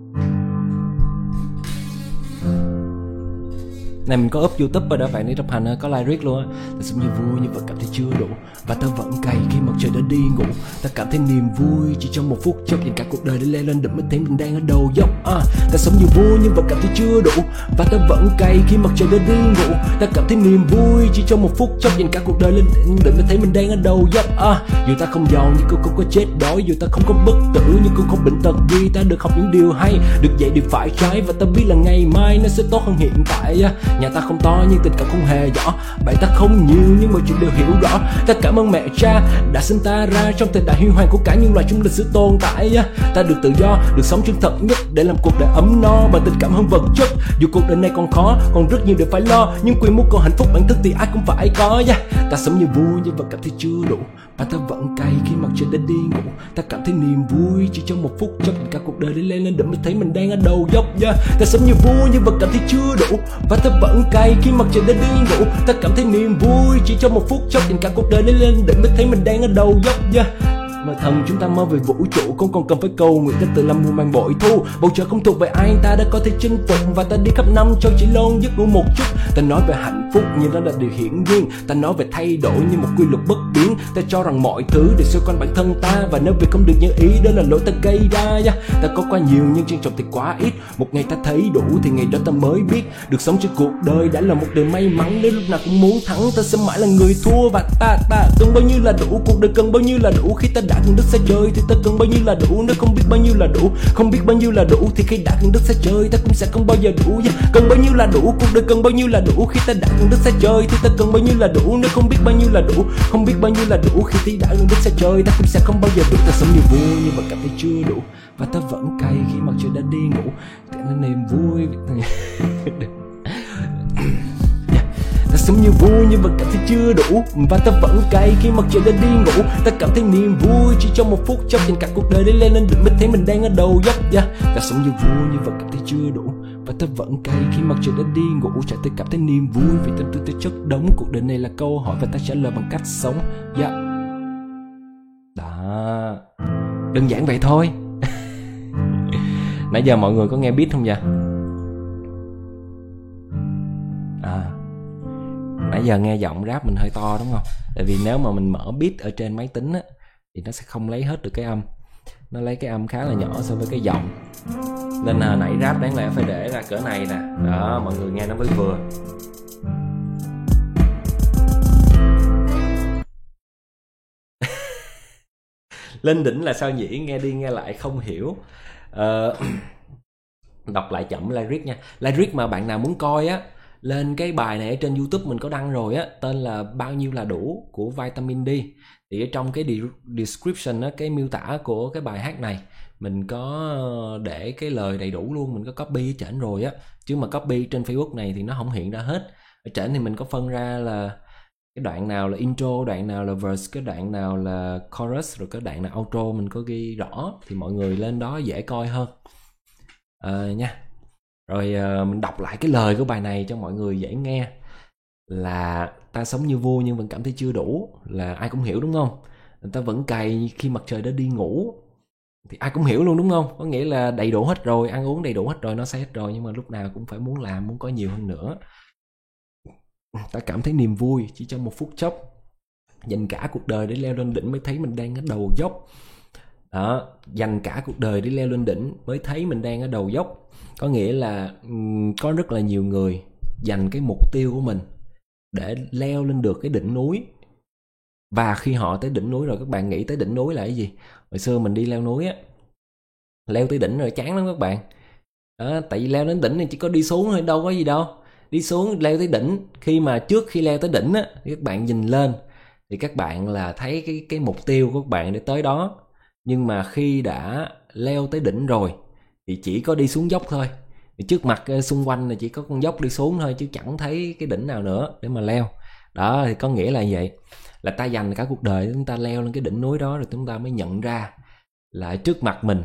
Này mình có up YouTube rồi đó Vạn Lý Độc Hành có lyric luôn á. Ta sống như vui nhưng vẫn cảm thấy chưa đủ, và ta vẫn cày khi mặt trời đã đi ngủ. Ta cảm thấy niềm vui chỉ trong một phút chốc, nhìn cả cuộc đời để leo lên đỉnh mới thấy mình đang ở đầu dốc. Ta sống như vui nhưng vẫn cảm thấy chưa đủ, và ta vẫn cày khi mặt trời đã đi ngủ. Ta cảm thấy niềm vui chỉ trong một phút chốc, nhìn cả cuộc đời lên đỉnh mới thấy mình đang ở đầu dốc. Dù ta không giàu nhưng cũng không có chết đói, dù ta không có bất tử nhưng cũng không bệnh tật, vì ta được học những điều hay, được dạy điều phải trái, và ta biết là ngày mai nó sẽ tốt hơn hiện tại. Nhà ta không to nhưng tình cảm không hề nhỏ, bạn ta không nhiều nhưng mọi chuyện đều hiểu rõ. Ta cảm ơn mẹ cha đã sinh ta ra trong thời đại huy hoàng của cả nhân loại trong lịch sử tồn tại. Ta được tự do, được sống chân thật nhất để làm cuộc đời ấm no bằng tình cảm hơn vật chất. Dù cuộc đời này còn khó, còn rất nhiều điều phải lo, nhưng quyền muốn còn hạnh phúc bản thân thì ai cũng phải có. Ta sống như vui nhưng vẫn cảm thấy chưa đủ, và ta vẫn cay khi mặt trời đã đi ngủ. Ta cảm thấy niềm vui chỉ trong một phút chốc, cả cuộc đời để lên đỉnh mới thấy mình đang ở đầu dốc. Ta sống như vui nhưng vẫn cảm thấy chưa đủ, và ta vẫn cay khi mặt trời đã đi ngủ. Ta cảm thấy niềm vui chỉ trong một phút chốc, nhìn cả cuộc đời để lên đỉnh mới thấy mình đang ở đầu dốc. Mà thần chúng ta mơ về vũ trụ, không còn cần phải cầu nguyện, ta tự làm mùa màng bội thu. Bầu trời không thuộc về ai, ta đã có thể chinh phục, và ta đi khắp năm châu chỉ lon giấc ngủ một chút. Ta nói về hạnh phúc như đó là điều hiển nhiên, ta nói về thay đổi như một quy luật bất biến. Ta cho rằng mọi thứ đều xoay quanh bản thân ta, và nếu việc không được như ý đó là lỗi ta gây ra. Ta có quá nhiều nhưng trân trọng thì quá ít, một ngày ta thấy đủ thì ngày đó ta mới biết được sống trên cuộc đời đã là một điều may mắn. Đến lúc nào cũng muốn thắng, ta sẽ mãi là người thua, và ta cần bao nhiêu là đủ, cuộc đời cần bao nhiêu là đủ. Khi ta đã gần đất xa trời thì ta cần bao nhiêu là đủ, nếu không biết bao nhiêu là đủ, không biết bao nhiêu là đủ thì khi đã gần đất xa trời ta cũng sẽ không bao giờ đủ. Cần bao nhiêu là đủ, cuộc đời cần bao nhiêu là đủ. Khi ta đã gần đất xa trời thì ta cần bao nhiêu là đủ, nếu không biết bao nhiêu là đủ, không biết bao nhiêu là đủ. Khi đã gần đất xa trời ta cũng sẽ không bao giờ đủ. Ta sống như vui nhưng vẫn cảm thấy chưa đủ, và ta vẫn cay khi mặt trời đã đi ngủ. Nên niềm vui ta sống như vui nhưng vẫn cảm thấy chưa đủ, và ta vẫn cay khi mặt trời đã đi ngủ. Ta cảm thấy niềm vui chỉ trong một phút chốc, nhìn cả cuộc đời để lên đỉnh mới thấy mình đang ở đầu dốc. Ta sống như vui nhưng vẫn cảm thấy chưa đủ, và ta vẫn cay khi mặt trời đã đi ngủ. Chả tôi cảm thấy niềm vui vì tâm tư tôi chất đống. Cuộc đời này là câu hỏi và ta trả lời bằng cách sống. Đó, đơn giản vậy thôi. Nãy giờ mọi người có nghe beat không vậy? Nãy giờ nghe giọng rap mình hơi to đúng không? Tại vì nếu mà mình mở beat ở trên máy tính á, thì nó sẽ không lấy hết được cái âm. Nó lấy cái âm khá là nhỏ so với cái giọng. Nên là nãy rap đáng lẽ phải để ra cỡ này nè. Đó, mọi người nghe nó mới vừa. Lên đỉnh là sao nhỉ? Nghe đi nghe lại không hiểu. Đọc lại chậm lyric nha. Lyric mà bạn nào muốn coi á, lên cái bài này ở trên YouTube mình có đăng rồi á, tên là Bao nhiêu là đủ của Vitamin D. Thì ở trong cái description á, cái miêu tả của cái bài hát này mình có để cái lời đầy đủ luôn, mình có copy ở trển rồi á. Chứ mà copy trên Facebook này thì nó không hiện ra hết. Ở trển thì mình có phân ra là cái đoạn nào là intro, đoạn nào là verse, cái đoạn nào là chorus, rồi cái đoạn nào outro mình có ghi rõ, thì mọi người lên đó dễ coi hơn nha. Rồi mình đọc lại cái lời của bài này cho mọi người dễ nghe. là ta sống như vua nhưng vẫn cảm thấy chưa đủ, là ai cũng hiểu đúng không? Người ta vẫn cày khi mặt trời đã đi ngủ, thì ai cũng hiểu luôn đúng không? Có nghĩa là đầy đủ hết rồi, ăn uống đầy đủ hết rồi, nó sẽ hết rồi, nhưng mà lúc nào cũng phải muốn làm, muốn có nhiều hơn nữa. Ta cảm thấy niềm vui chỉ trong một phút chốc, dành cả cuộc đời để leo lên đỉnh mới thấy mình đang ở đầu dốc. Đó, dành cả cuộc đời để leo lên đỉnh mới thấy mình đang ở đầu dốc. Có nghĩa là có rất là nhiều người dành cái mục tiêu của mình để leo lên được cái đỉnh núi. Và khi họ tới đỉnh núi rồi, các bạn nghĩ tới đỉnh núi là cái gì? Hồi xưa mình đi leo núi á, leo tới đỉnh rồi chán lắm các bạn. Đó, tại vì leo đến đỉnh thì chỉ có đi xuống thôi, đâu có gì đâu. Đi xuống leo tới đỉnh, trước khi leo tới đỉnh á, thì các bạn nhìn lên thì các bạn là thấy cái mục tiêu của các bạn để tới đó. Nhưng mà khi đã leo tới đỉnh rồi thì chỉ có đi xuống dốc thôi. Thì trước mặt xung quanh là chỉ có con dốc đi xuống thôi, chứ chẳng thấy cái đỉnh nào nữa để mà leo. Đó thì có nghĩa là vậy, là ta dành cả cuộc đời chúng ta leo lên cái đỉnh núi đó, rồi chúng ta mới nhận ra là trước mặt mình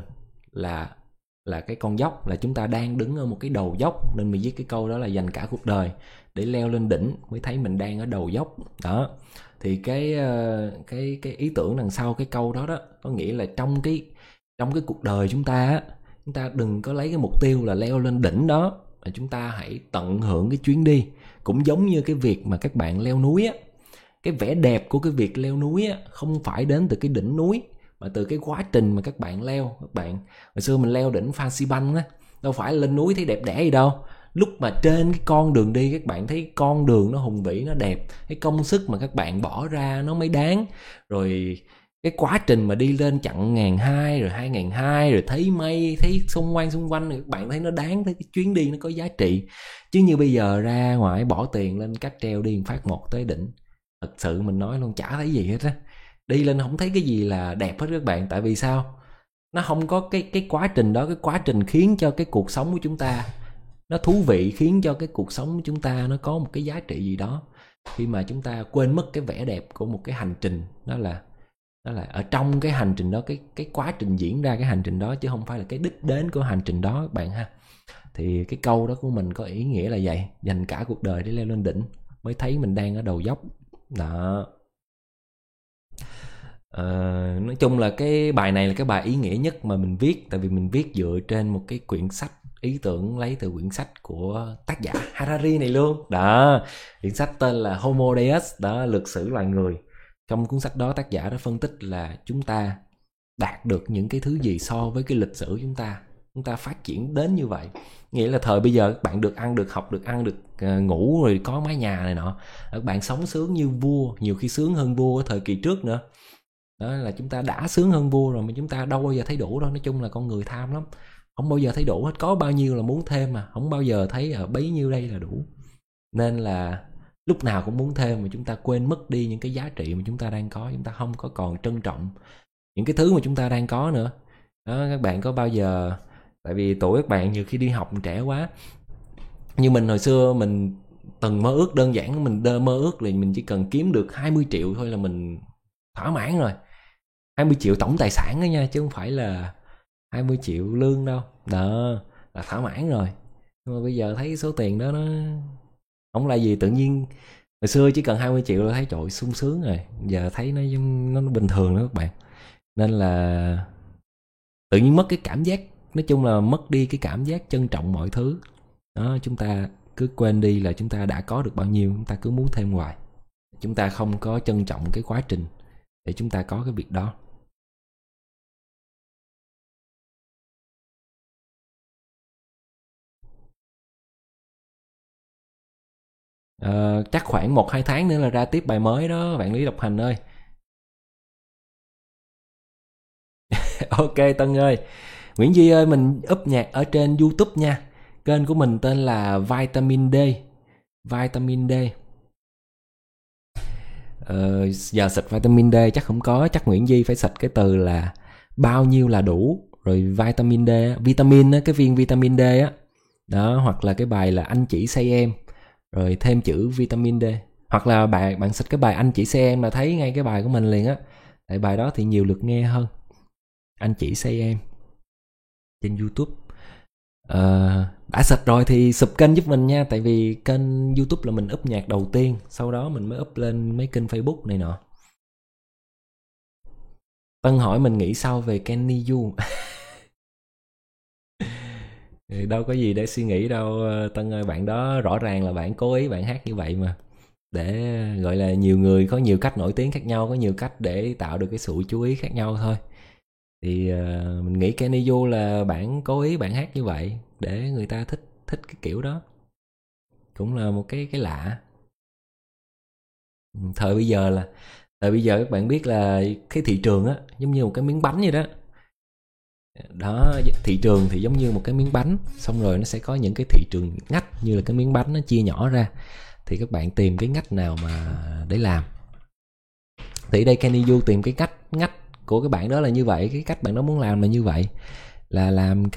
là cái con dốc, là chúng ta đang đứng ở một cái đầu dốc. Nên mình viết cái câu đó là dành cả cuộc đời để leo lên đỉnh mới thấy mình đang ở đầu dốc. Đó thì cái ý tưởng đằng sau cái câu đó đó, có nghĩa là trong cái cuộc đời chúng ta á, chúng ta đừng có lấy cái mục tiêu là leo lên đỉnh đó, mà chúng ta hãy tận hưởng cái chuyến đi. Cũng giống như cái việc mà các bạn leo núi á, cái vẻ đẹp của cái việc leo núi á không phải đến từ cái đỉnh núi, mà từ cái quá trình mà các bạn leo. Các bạn hồi xưa mình leo đỉnh Phan Xipang á, đâu phải lên núi thấy đẹp đẽ gì đâu. Lúc mà trên cái con đường đi, các bạn thấy con đường nó hùng vĩ, nó đẹp, cái công sức mà các bạn bỏ ra nó mới đáng. Rồi cái quá trình mà đi lên chặng 1.200 rồi 2.200 rồi thấy mây, thấy xung quanh thì các bạn thấy nó đáng, thấy cái chuyến đi nó có giá trị. Chứ như bây giờ ra ngoài bỏ tiền lên cáp treo đi phát một tới đỉnh, thật sự mình nói luôn chả thấy gì hết á. Đi lên không thấy cái gì là đẹp hết các bạn. Tại vì sao? Nó không có cái quá trình đó. Cái quá trình khiến cho cái cuộc sống của chúng ta nó thú vị, khiến cho cái cuộc sống của chúng ta nó có một cái giá trị gì đó. Khi mà chúng ta quên mất cái vẻ đẹp của một cái hành trình, đó là ở trong cái hành trình đó, cái quá trình diễn ra cái hành trình đó, chứ không phải là cái đích đến của hành trình đó các bạn ha. Thì cái câu đó của mình có ý nghĩa là vậy, dành cả cuộc đời để leo lên đỉnh mới thấy mình đang ở đầu dốc. Đó. Nói chung là cái bài này là cái bài ý nghĩa nhất mà mình viết, tại vì mình viết dựa trên một cái quyển sách, ý tưởng lấy từ quyển sách của tác giả Harari này luôn. Đó, quyển sách tên là Homo Deus, đó, lược sử loài người. Trong cuốn sách đó tác giả đã phân tích là chúng ta đạt được những cái thứ gì so với cái lịch sử chúng ta phát triển đến như vậy. Nghĩa là thời bây giờ các bạn được ăn, được học, được ăn, được ngủ, rồi có mái nhà này nọ, các bạn sống sướng như vua, nhiều khi sướng hơn vua ở thời kỳ trước nữa. Đó là chúng ta đã sướng hơn vua rồi, mà chúng ta đâu bao giờ thấy đủ đâu. Nói chung là con người tham lắm, không bao giờ thấy đủ hết, có bao nhiêu là muốn thêm, mà không bao giờ thấy ở bấy nhiêu đây là đủ. Nên là lúc nào cũng muốn thêm, mà chúng ta quên mất đi những cái giá trị mà chúng ta đang có. Chúng ta không có còn trân trọng những cái thứ mà chúng ta đang có nữa. Đó, các bạn có bao giờ, tại vì tuổi các bạn nhiều khi đi học trẻ quá, như mình hồi xưa mình từng mơ ước, đơn giản mình mơ ước là mình chỉ cần kiếm được 20 triệu thôi là mình thỏa mãn rồi. 20 triệu tổng tài sản đó nha, chứ không phải là 20 triệu lương đâu. Đó là thỏa mãn rồi. Nhưng mà bây giờ thấy số tiền đó nó không là gì. Tự nhiên hồi xưa chỉ cần 20 triệu là thấy trời sung sướng rồi, giờ thấy nó bình thường đó các bạn. Nên là tự nhiên mất cái cảm giác, nói chung là mất đi cái cảm giác trân trọng mọi thứ đó. Chúng ta cứ quên đi là chúng ta đã có được bao nhiêu, chúng ta cứ muốn thêm hoài. Chúng ta không có trân trọng cái quá trình để chúng ta có cái việc đó. Chắc khoảng 1-2 tháng nữa là ra tiếp bài mới đó bạn Lý Độc Hành ơi. Ok Tân ơi. Nguyễn Duy ơi, mình up nhạc ở trên YouTube nha. Kênh của mình tên là Vitamin D. Vitamin D. Giờ xịt vitamin D chắc không có, chắc Nguyễn Duy phải xịt cái từ là bao nhiêu là đủ, rồi vitamin D, vitamin á, cái viên vitamin D á. Đó, hoặc là cái bài là anh chỉ xây em, rồi thêm chữ vitamin D. Hoặc là bạn xịt cái bài anh chỉ xây em là thấy ngay cái bài của mình liền á. Tại bài đó thì nhiều lượt nghe hơn. Anh chỉ xây em trên YouTube. Đã sạch rồi thì sub kênh giúp mình nha, tại vì kênh YouTube là mình up nhạc đầu tiên, sau đó mình mới up lên mấy kênh Facebook này nọ. Tân hỏi mình nghĩ sao về Kenny Du. Đâu có gì để suy nghĩ đâu Tân ơi, bạn đó rõ ràng là bạn cố ý bạn hát như vậy mà, để gọi là nhiều người có nhiều cách nổi tiếng khác nhau, có nhiều cách để tạo được cái sự chú ý khác nhau thôi. Thì mình nghĩ Kenny Du là bạn cố ý bạn hát như vậy để người ta thích thích cái kiểu đó, cũng là một cái lạ. Thời bây giờ các bạn biết là cái thị trường á giống như một cái miếng bánh vậy đó. Đó, thị trường thì giống như một cái miếng bánh, xong rồi nó sẽ có những cái thị trường ngách như là cái miếng bánh nó chia nhỏ ra, thì các bạn tìm cái ngách nào mà để làm. Thì ở đây Kenny Du tìm cái ngách của cái bạn đó là như vậy, cái cách bạn đó muốn làm là như vậy, là làm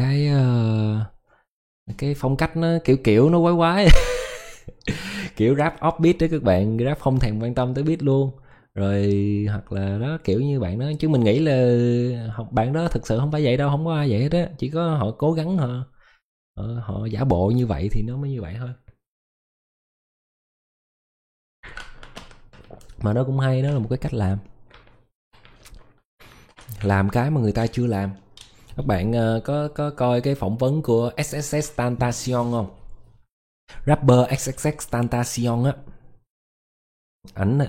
cái phong cách nó kiểu nó quái quái. Kiểu rap offbeat đó các bạn, rap không thèm quan tâm tới beat luôn, rồi hoặc là đó kiểu như bạn đó. Chứ mình nghĩ là bạn đó thực sự không phải vậy đâu, không có ai vậy hết á, chỉ có họ cố gắng họ giả bộ như vậy thì nó mới như vậy thôi. Mà nó cũng hay, đó là một cái cách làm cái mà người ta chưa làm. Các bạn có coi cái phỏng vấn của XXX Tentacion không? Rapper XXX Tentacion á, ảnh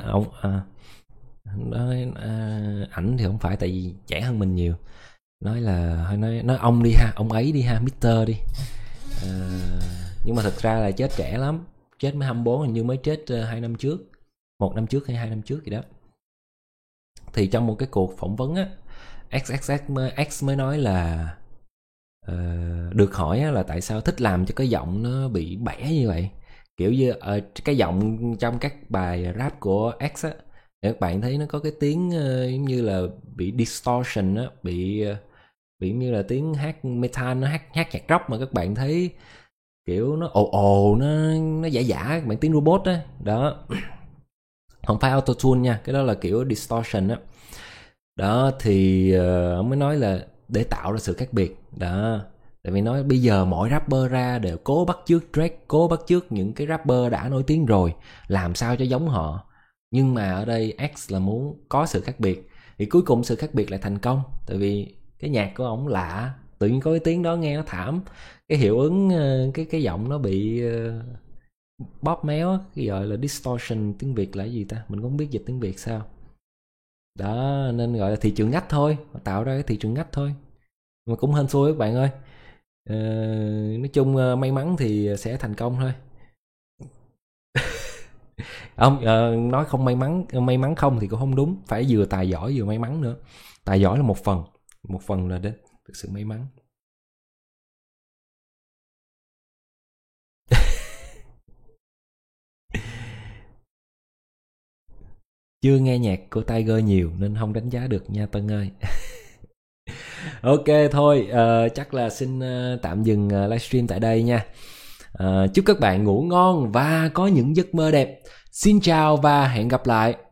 nói ảnh thì không phải, tại vì trẻ hơn mình nhiều, nói ông đi ha, ông ấy đi ha, Mister đi. Nhưng mà thực ra là chết trẻ lắm, chết mới 24, hình như mới chết 2 năm trước, 1 năm trước hay 2 năm trước gì đó. Thì trong một cái cuộc phỏng vấn á, XXX mới nói là được hỏi là tại sao thích làm cho cái giọng nó bị bẻ như vậy, kiểu như cái giọng trong các bài rap của X á, các bạn thấy nó có cái tiếng giống như là bị distortion á, bị như là tiếng hát metal, nó hát nhạc rock mà các bạn thấy kiểu nó ồ nó giả các bạn, tiếng robot á đó. Không phải auto tune nha, cái đó là kiểu distortion á. Đó thì ông mới nói là để tạo ra sự khác biệt đó. Tại vì nói bây giờ mỗi rapper ra đều cố bắt chước Drake, cố bắt chước những cái rapper đã nổi tiếng rồi, làm sao cho giống họ. Nhưng mà ở đây X là muốn có sự khác biệt, thì cuối cùng sự khác biệt lại thành công. Tại vì cái nhạc của ổng lạ, tự nhiên có cái tiếng đó nghe nó thảm, cái hiệu ứng cái giọng nó bị bóp méo, cái gọi là distortion, tiếng Việt là cái gì ta, mình cũng không biết dịch tiếng Việt sao. Đó nên gọi là thị trường ngách thôi, tạo ra cái thị trường ngách thôi, mà cũng hên xui các bạn ơi. Nói chung may mắn thì sẽ thành công thôi. Không, nói không may mắn không thì cũng không đúng, phải vừa tài giỏi vừa may mắn nữa. Tài giỏi là một phần là đến thực sự may mắn. Chưa nghe nhạc của Tiger nhiều nên không đánh giá được nha Tân ơi. Ok thôi, chắc là xin tạm dừng livestream tại đây nha. Chúc các bạn ngủ ngon và có những giấc mơ đẹp. Xin chào và hẹn gặp lại.